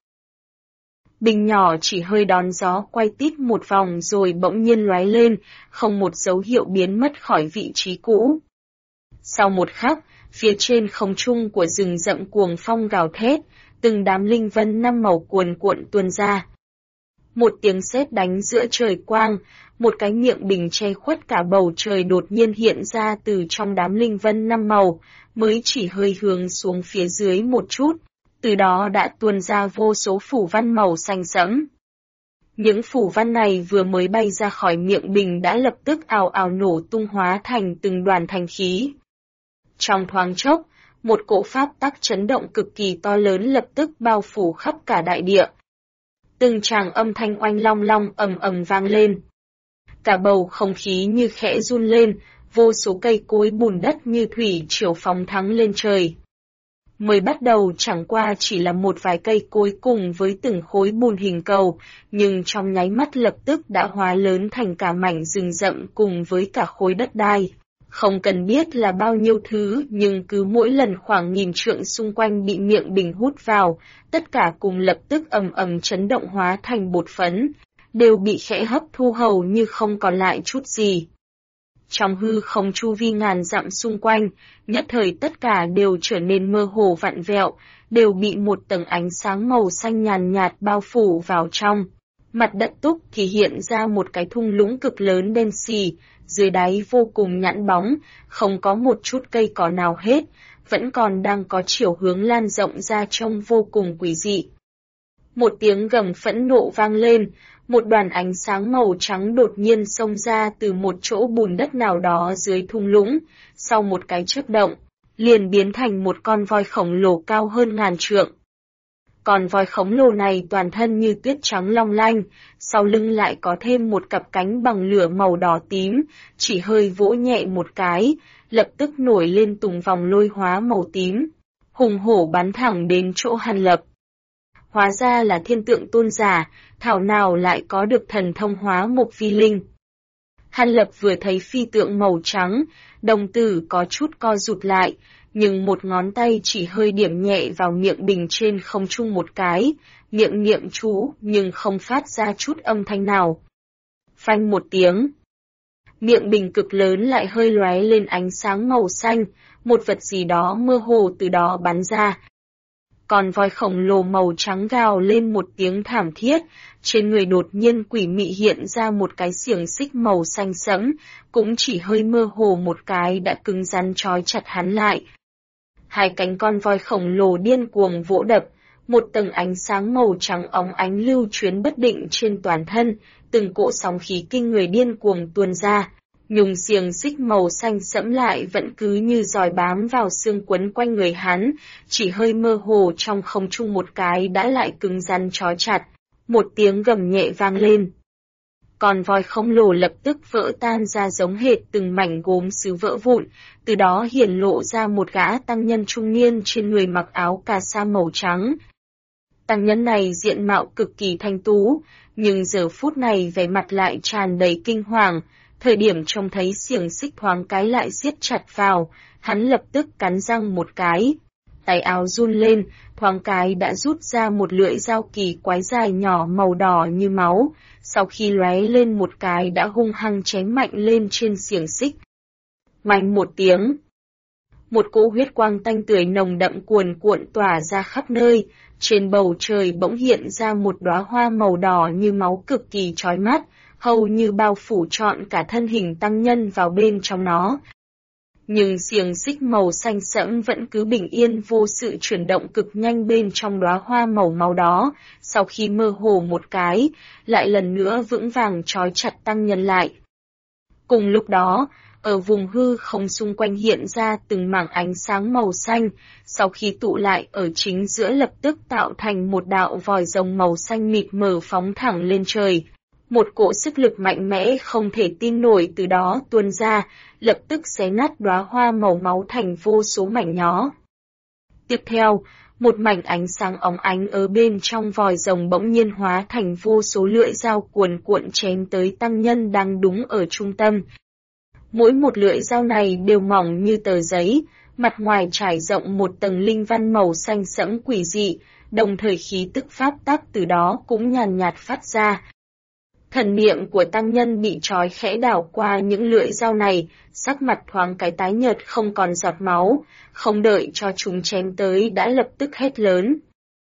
[SPEAKER 1] Bình nhỏ chỉ hơi đón gió quay tít một vòng rồi bỗng nhiên lóe lên, không một dấu hiệu biến mất khỏi vị trí cũ. Sau một khắc, phía trên không trung của rừng rậm cuồng phong gào thét, từng đám linh vân 5 màu cuồn cuộn tuôn ra. Một tiếng sét đánh giữa trời quang, một cái miệng bình che khuất cả bầu trời đột nhiên hiện ra từ trong đám linh vân 5 màu, mới chỉ hơi hướng xuống phía dưới một chút, từ đó đã tuôn ra vô số phủ văn màu xanh sẫm. Những phủ văn này vừa mới bay ra khỏi miệng bình đã lập tức ào ào nổ tung hóa thành từng đoàn thanh khí. Trong thoáng chốc, một cỗ pháp tắc chấn động cực kỳ to lớn lập tức bao phủ khắp cả đại địa. Từng tràng âm thanh oanh long long ầm ầm vang lên. Cả bầu không khí như khẽ run lên, vô số cây cối bùn đất như thủy triều phóng thẳng lên trời. Mới bắt đầu chẳng qua chỉ là một vài cây cối cùng với từng khối bùn hình cầu, nhưng trong nháy mắt lập tức đã hóa lớn thành cả mảnh rừng rậm cùng với cả khối đất đai. Không cần biết là bao nhiêu thứ, nhưng cứ mỗi lần khoảng nghìn trượng xung quanh bị miệng bình hút vào, tất cả cùng lập tức ầm ầm chấn động hóa thành bột phấn, đều bị khẽ hấp thu hầu như không còn lại chút gì. Trong hư không chu vi ngàn dặm xung quanh, nhất thời tất cả đều trở nên mơ hồ vặn vẹo, đều bị một tầng ánh sáng màu xanh nhàn nhạt bao phủ vào trong. Mặt đất túc thì hiện ra một cái thung lũng cực lớn đen xì, dưới đáy vô cùng nhẵn bóng, không có một chút cây cỏ nào hết, vẫn còn đang có chiều hướng lan rộng ra trông vô cùng quỷ dị. Một tiếng gầm phẫn nộ vang lên, một đoàn ánh sáng màu trắng đột nhiên xông ra từ một chỗ bùn đất nào đó dưới thung lũng, sau một cái chớp động, liền biến thành một con voi khổng lồ cao hơn ngàn trượng. Con voi khổng lồ này toàn thân như tuyết trắng long lanh, sau lưng lại có thêm một cặp cánh bằng lửa màu đỏ tím, chỉ hơi vỗ nhẹ một cái, lập tức nổi lên từng vòng lôi hóa màu tím, hùng hổ bắn thẳng đến chỗ Hàn Lập. Hóa ra là thiên tượng tôn giả, thảo nào lại có được thần thông hóa mộc phi linh. Hàn Lập vừa thấy phi tượng màu trắng, đồng tử có chút co rụt lại, nhưng một ngón tay chỉ hơi điểm nhẹ vào miệng bình trên không trung một cái, miệng niệm chú nhưng không phát ra chút âm thanh nào. Phanh một tiếng. Miệng bình cực lớn lại hơi lóe lên ánh sáng màu xanh, một vật gì đó mơ hồ từ đó bắn ra. Con voi khổng lồ màu trắng gào lên một tiếng thảm thiết, trên người đột nhiên quỷ mị hiện ra một cái xiềng xích màu xanh sẫm, cũng chỉ hơi mơ hồ một cái đã cứng rắn trói chặt hắn lại. Hai cánh con voi khổng lồ điên cuồng vỗ đập, một tầng ánh sáng màu trắng óng ánh lưu chuyển bất định trên toàn thân, từng cỗ sóng khí kinh người điên cuồng tuôn ra. Nhung xiềng xích màu xanh sẫm lại vẫn cứ như giòi bám vào xương quấn quanh người hắn, chỉ hơi mơ hồ trong không trung một cái đã lại cứng rắn trói chặt. Một tiếng gầm nhẹ vang lên. Con voi khổng lồ lập tức vỡ tan ra giống hệt từng mảnh gốm sứ vỡ vụn, từ đó hiển lộ ra một gã tăng nhân trung niên trên người mặc áo cà sa màu trắng. Tăng nhân này diện mạo cực kỳ thanh tú, nhưng giờ phút này vẻ mặt lại tràn đầy kinh hoàng. Thời điểm trông thấy xiềng xích thoáng cái lại siết chặt vào, hắn lập tức cắn răng một cái. Tay áo run lên, thoáng cái đã rút ra một lưỡi dao kỳ quái dài nhỏ màu đỏ như máu, sau khi lóe lên một cái đã hung hăng chém mạnh lên trên xiềng xích. Mạnh một tiếng. Một cỗ huyết quang tanh tưởi nồng đậm cuồn cuộn tỏa ra khắp nơi, trên bầu trời bỗng hiện ra một đóa hoa màu đỏ như máu cực kỳ chói mắt, hầu như bao phủ trọn cả thân hình tăng nhân vào bên trong nó. Nhưng xiềng xích màu xanh sẫm vẫn cứ bình yên vô sự chuyển động cực nhanh bên trong đóa hoa màu máu đó, sau khi mơ hồ một cái, lại lần nữa vững vàng trói chặt tăng nhân lại. Cùng lúc đó, ở vùng hư không xung quanh hiện ra từng mảng ánh sáng màu xanh, sau khi tụ lại ở chính giữa lập tức tạo thành một đạo vòi rồng màu xanh mịt mờ phóng thẳng lên trời. Một cỗ sức lực mạnh mẽ không thể tin nổi từ đó tuôn ra, lập tức xé nát đóa hoa màu máu thành vô số mảnh nhỏ. Tiếp theo, một mảnh ánh sáng óng ánh ở bên trong vòi rồng bỗng nhiên hóa thành vô số lưỡi dao cuồn cuộn chém tới tăng nhân đang đúng ở trung tâm. Mỗi một lưỡi dao này đều mỏng như tờ giấy, mặt ngoài trải rộng một tầng linh văn màu xanh sẫm quỷ dị, đồng thời khí tức pháp tắc từ đó cũng nhàn nhạt phát ra. Thần niệm của tăng nhân bị trói khẽ đảo qua những lưỡi dao này, sắc mặt thoáng cái tái nhợt không còn giọt máu, không đợi cho chúng chém tới đã lập tức hét lớn.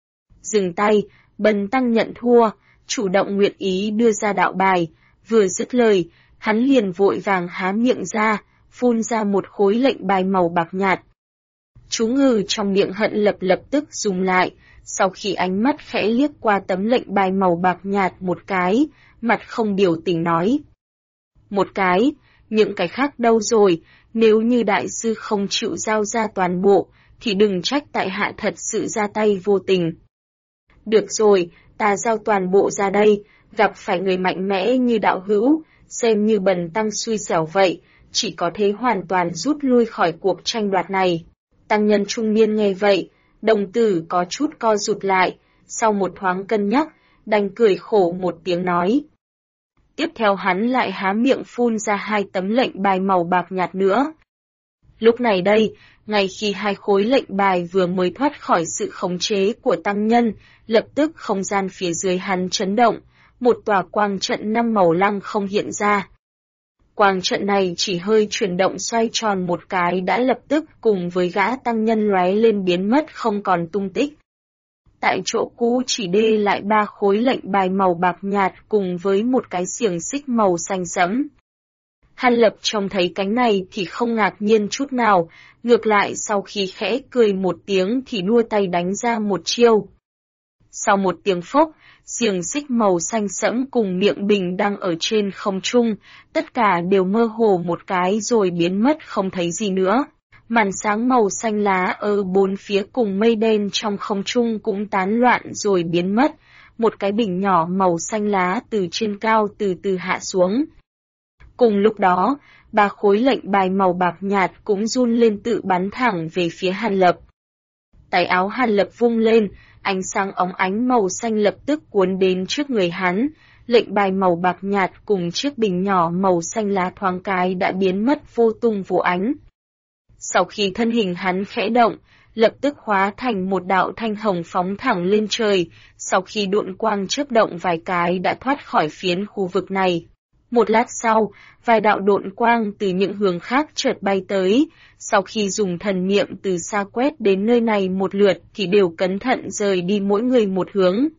[SPEAKER 1] Dừng tay, Bần tăng nhận thua, chủ động nguyện ý đưa ra đạo bài, vừa dứt lời, hắn liền vội vàng há miệng ra, phun ra một khối lệnh bài màu bạc nhạt. Chú ngừ trong miệng hận lập tức dùng lại, sau khi ánh mắt khẽ liếc qua tấm lệnh bài màu bạc nhạt một cái, mặt không biểu tình nói. Một cái, những cái khác đâu rồi, nếu như đại sư không chịu giao ra toàn bộ, thì đừng trách tại hạ thật sự ra tay vô tình. Được rồi, ta giao toàn bộ ra đây, gặp phải người mạnh mẽ như đạo hữu, xem như bần tăng xui xẻo vậy, chỉ có thế hoàn toàn rút lui khỏi cuộc tranh đoạt này. Tăng nhân trung niên nghe vậy, đồng tử có chút co rụt lại, sau một thoáng cân nhắc, đành cười khổ một tiếng nói. Tiếp theo hắn lại há miệng phun ra 2 tấm lệnh bài màu bạc nhạt nữa. Lúc này đây, ngay khi 2 khối lệnh bài vừa mới thoát khỏi sự khống chế của tăng nhân, lập tức không gian phía dưới hắn chấn động, một tòa quang trận 5 màu lăng không hiện ra. Quang trận này chỉ hơi chuyển động xoay tròn một cái đã lập tức cùng với gã tăng nhân lóe lên biến mất không còn tung tích. Tại chỗ cũ chỉ đê lại 3 khối lệnh bài màu bạc nhạt cùng với một cái xiềng xích màu xanh sẫm. Hàn Lập trông thấy cánh này thì không ngạc nhiên chút nào, ngược lại sau khi khẽ cười một tiếng thì đua tay đánh ra một chiêu. Sau một tiếng phốc, xiềng xích màu xanh sẫm cùng miệng bình đang ở trên không trung, tất cả đều mơ hồ một cái rồi biến mất không thấy gì nữa. Màn sáng màu xanh lá ở bốn phía cùng mây đen trong không trung cũng tán loạn rồi biến mất, một cái bình nhỏ màu xanh lá từ trên cao từ từ hạ xuống. Cùng lúc đó, 3 khối lệnh bài màu bạc nhạt cũng run lên tự bắn thẳng về phía Hàn Lập. Tay áo Hàn Lập vung lên, ánh sáng óng ánh màu xanh lập tức cuốn đến trước người hắn, lệnh bài màu bạc nhạt cùng chiếc bình nhỏ màu xanh lá thoáng cái đã biến mất vô tung vô ánh. Sau khi thân hình hắn khẽ động, lập tức hóa thành một đạo thanh hồng phóng thẳng lên trời, sau khi độn quang chớp động vài cái đã thoát khỏi phiến khu vực này. Một lát sau, vài đạo độn quang từ những hướng khác chợt bay tới, sau khi dùng thần niệm từ xa quét đến nơi này một lượt thì đều cẩn thận rời đi mỗi người một hướng.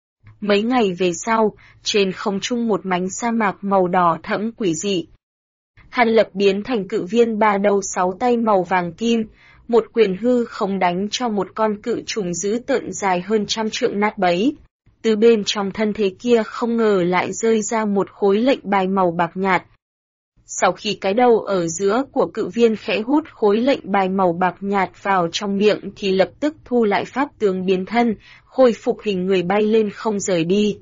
[SPEAKER 1] Mấy ngày về sau, trên không trung một mảnh sa mạc màu đỏ thẫm quỷ dị. Hàn Lập biến thành cự viên 3 đầu 6 tay màu vàng kim, một quyền hư không đánh cho một con cự trùng dữ tợn dài hơn 100 trượng nát bấy. Từ bên trong thân thế kia không ngờ lại rơi ra một khối lệnh bài màu bạc nhạt. Sau khi cái đầu ở giữa của cự viên khẽ hút khối lệnh bài màu bạc nhạt vào trong miệng thì lập tức thu lại pháp tướng biến thân, khôi phục hình người bay lên không rời đi.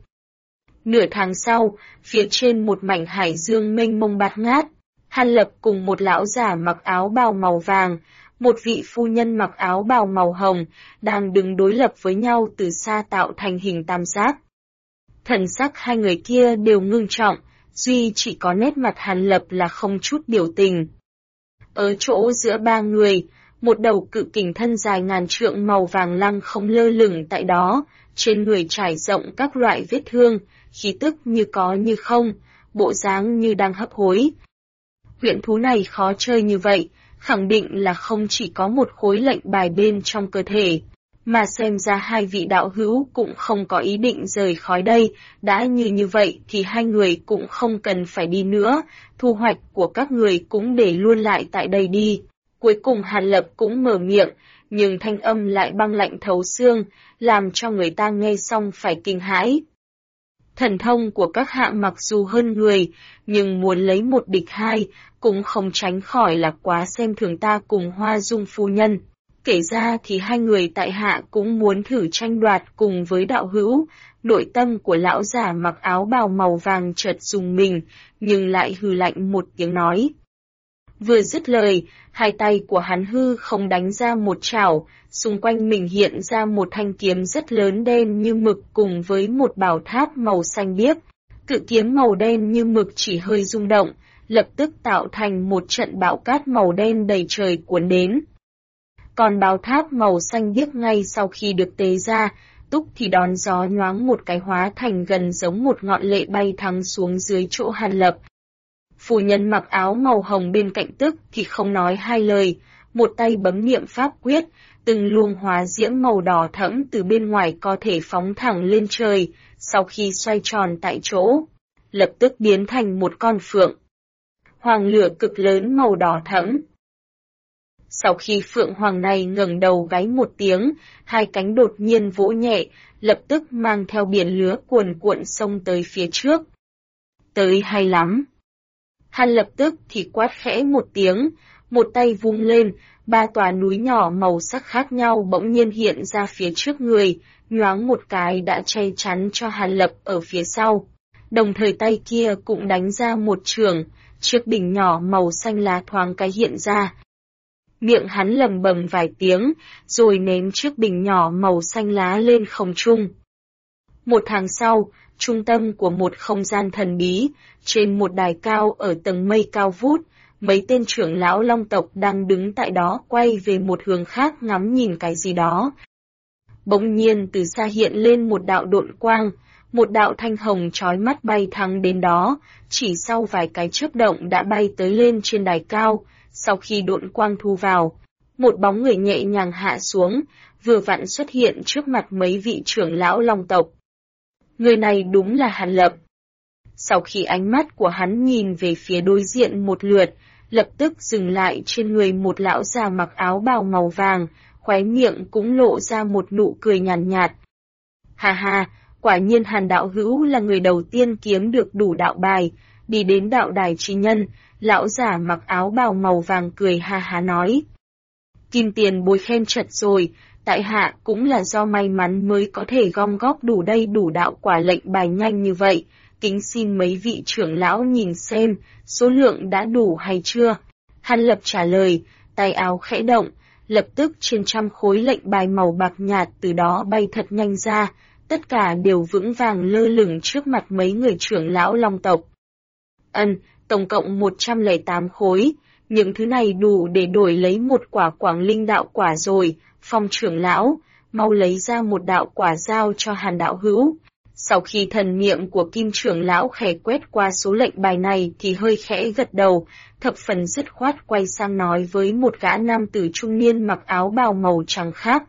[SPEAKER 1] Nửa tháng sau, phía trên một mảnh hải dương mênh mông bạt ngát, Hàn Lập cùng một lão giả mặc áo bào màu vàng, một vị phu nhân mặc áo bào màu hồng, đang đứng đối lập với nhau từ xa tạo thành hình tam giác. Thần sắc hai người kia đều ngưng trọng, duy chỉ có nét mặt Hàn Lập là không chút biểu tình. Ở chỗ giữa 3 người, một đầu cự kình thân dài ngàn trượng màu vàng lăng không lơ lửng tại đó, trên người trải rộng các loại vết thương, khí tức như có như không, bộ dáng như đang hấp hối. Huyễn thú này khó chơi như vậy, khẳng định là không chỉ có một khối lệnh bài bên trong cơ thể, mà xem ra hai vị đạo hữu cũng không có ý định rời khỏi đây, đã như vậy thì hai người cũng không cần phải đi nữa, thu hoạch của các người cũng để luôn lại tại đây đi. Cuối cùng Hàn Lập cũng mở miệng, nhưng thanh âm lại băng lạnh thấu xương, làm cho người ta nghe xong phải kinh hãi. Thần thông của các hạ mặc dù hơn người, nhưng muốn lấy một địch hai, cũng không tránh khỏi là quá xem thường ta cùng Hoa Dung phu nhân. Kể ra thì hai người tại hạ cũng muốn thử tranh đoạt cùng với đạo hữu, nội tâm của lão giả mặc áo bào màu vàng chợt rùng mình, nhưng lại hừ lạnh một tiếng nói. Vừa dứt lời, hai tay của hắn hư không đánh ra một chảo, xung quanh mình hiện ra một thanh kiếm rất lớn đen như mực cùng với một bảo tháp màu xanh biếc. Cự kiếm màu đen như mực chỉ hơi rung động, lập tức tạo thành một trận bão cát màu đen đầy trời cuốn đến. Còn bảo tháp màu xanh biếc ngay sau khi được tế ra, túc thì đón gió nhoáng một cái hóa thành gần giống một ngọn lệ bay thẳng xuống dưới chỗ Hàn Lập. Phu nhân mặc áo màu hồng bên cạnh tức thì không nói hai lời, một tay bấm niệm pháp quyết, từng luồng hóa diễm màu đỏ thẫm từ bên ngoài có thể phóng thẳng lên trời, sau khi xoay tròn tại chỗ, lập tức biến thành một con phượng. Hoàng lửa cực lớn màu đỏ thẫm. Sau khi phượng hoàng này ngẩng đầu gáy một tiếng, hai cánh đột nhiên vỗ nhẹ, lập tức mang theo biển lửa cuồn cuộn xông tới phía trước. Tới hay lắm. Hàn lập tức thì quát khẽ một tiếng, một tay vung lên, 3 tòa núi nhỏ màu sắc khác nhau bỗng nhiên hiện ra phía trước người, nhoáng một cái đã che chắn cho Hàn Lập ở phía sau. Đồng thời tay kia cũng đánh ra một chưởng, chiếc bình nhỏ màu xanh lá thoáng cái hiện ra. Miệng hắn lầm bầm vài tiếng, rồi ném chiếc bình nhỏ màu xanh lá lên không trung. Một tháng sau, trung tâm của một không gian thần bí, trên một đài cao ở tầng mây cao vút, mấy tên trưởng lão long tộc đang đứng tại đó quay về một hướng khác ngắm nhìn cái gì đó. Bỗng nhiên từ xa hiện lên một đạo độn quang, một đạo thanh hồng chói mắt bay thẳng đến đó, chỉ sau vài cái chớp động đã bay tới lên trên đài cao. Sau khi độn quang thu vào, một bóng người nhẹ nhàng hạ xuống, vừa vặn xuất hiện trước mặt mấy vị trưởng lão long tộc. Người này đúng là Hàn Lập. Sau khi ánh mắt của hắn nhìn về phía đối diện một lượt, lập tức dừng lại trên người một lão già mặc áo bào màu vàng, khóe miệng cũng lộ ra một nụ cười nhàn nhạt. Ha ha, quả nhiên Hàn đạo hữu là người đầu tiên kiếm được đủ đạo bài, đi đến đạo đài chi nhân. Lão giả mặc áo bào màu vàng cười ha há nói. Kim tiền bối khen chật rồi, tại hạ cũng là do may mắn mới có thể gom góp đủ đầy đủ đạo quả lệnh bài nhanh như vậy, kính xin mấy vị trưởng lão nhìn xem, số lượng đã đủ hay chưa? Hàn Lập trả lời, tay áo khẽ động, lập tức trên trăm khối lệnh bài màu bạc nhạt từ đó bay thật nhanh ra, tất cả đều vững vàng lơ lửng trước mặt mấy người trưởng lão long tộc. Tổng cộng 108 khối, những thứ này đủ để đổi lấy một quả quảng linh đạo quả rồi, Phong trưởng lão, mau lấy ra một đạo quả giao cho Hàn đạo hữu. Sau khi thần niệm của Kim trưởng lão khẽ quét qua số lệnh bài này thì hơi khẽ gật đầu, thập phần dứt khoát quay sang nói với một gã nam tử trung niên mặc áo bào màu trắng khác.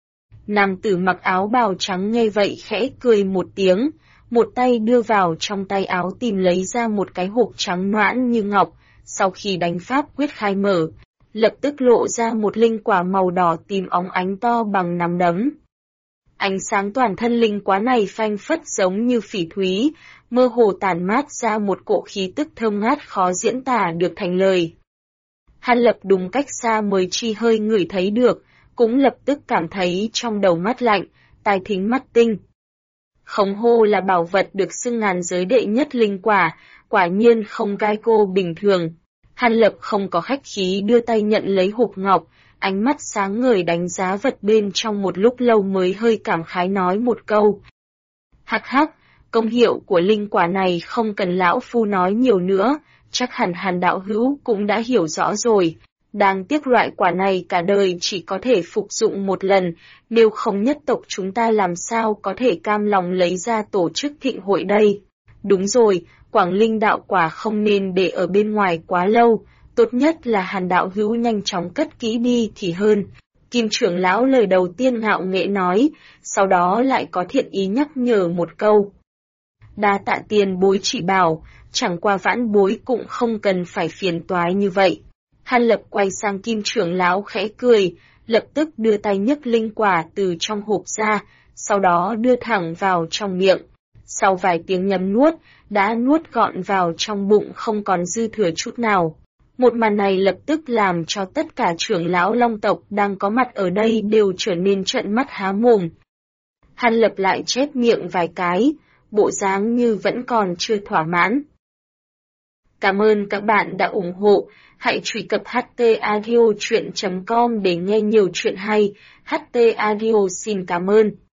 [SPEAKER 1] Nam tử mặc áo bào trắng nghe vậy khẽ cười một tiếng, một tay đưa vào trong tay áo tìm lấy ra một cái hộp trắng nõn như ngọc, sau khi đánh pháp quyết khai mở, lập tức lộ ra một linh quả màu đỏ tím óng ánh to bằng nắm đấm. Ánh sáng toàn thân linh quả này phanh phất giống như phỉ thúy, mơ hồ tản mát ra một cỗ khí tức thơm ngát khó diễn tả được thành lời. Hàn Lập đúng cách xa mới chi hơi ngửi thấy được, cũng lập tức cảm thấy trong đầu mắt lạnh, tai thính mắt tinh. Không hô là bảo vật được xưng ngàn giới đệ nhất linh quả, quả nhiên không gai cô bình thường. Hàn Lập không có khách khí đưa tay nhận lấy hộp ngọc, ánh mắt sáng ngời đánh giá vật bên trong một lúc lâu mới hơi cảm khái nói một câu. Hắc hắc, công hiệu của linh quả này không cần lão phu nói nhiều nữa, chắc hẳn Hàn đạo hữu cũng đã hiểu rõ rồi. Đáng tiếc loại quả này cả đời chỉ có thể phục dụng một lần, nếu không nhất tộc chúng ta làm sao có thể cam lòng lấy ra tổ chức thịnh hội đây. Đúng rồi, Quảng Linh đạo quả không nên để ở bên ngoài quá lâu, tốt nhất là Hàn đạo hữu nhanh chóng cất kỹ đi thì hơn. Kim trưởng lão lời đầu tiên ngạo nghễ nói, sau đó lại có thiện ý nhắc nhở một câu. Đa tạ tiền bối chỉ bảo, chẳng qua vãn bối cũng không cần phải phiền toái như vậy. Hàn Lập quay sang Kim trưởng lão khẽ cười, lập tức đưa tay nhấc linh quả từ trong hộp ra, sau đó đưa thẳng vào trong miệng. Sau vài tiếng nhấm nuốt, đã nuốt gọn vào trong bụng không còn dư thừa chút nào. Một màn này lập tức làm cho tất cả trưởng lão long tộc đang có mặt ở đây đều trở nên trợn mắt há mồm. Hàn Lập lại chép miệng vài cái, bộ dáng như vẫn còn chưa thỏa mãn. Cảm ơn các bạn đã ủng hộ, hãy truy cập htaudio.com để nghe nhiều chuyện hay, HT Audio xin cảm ơn.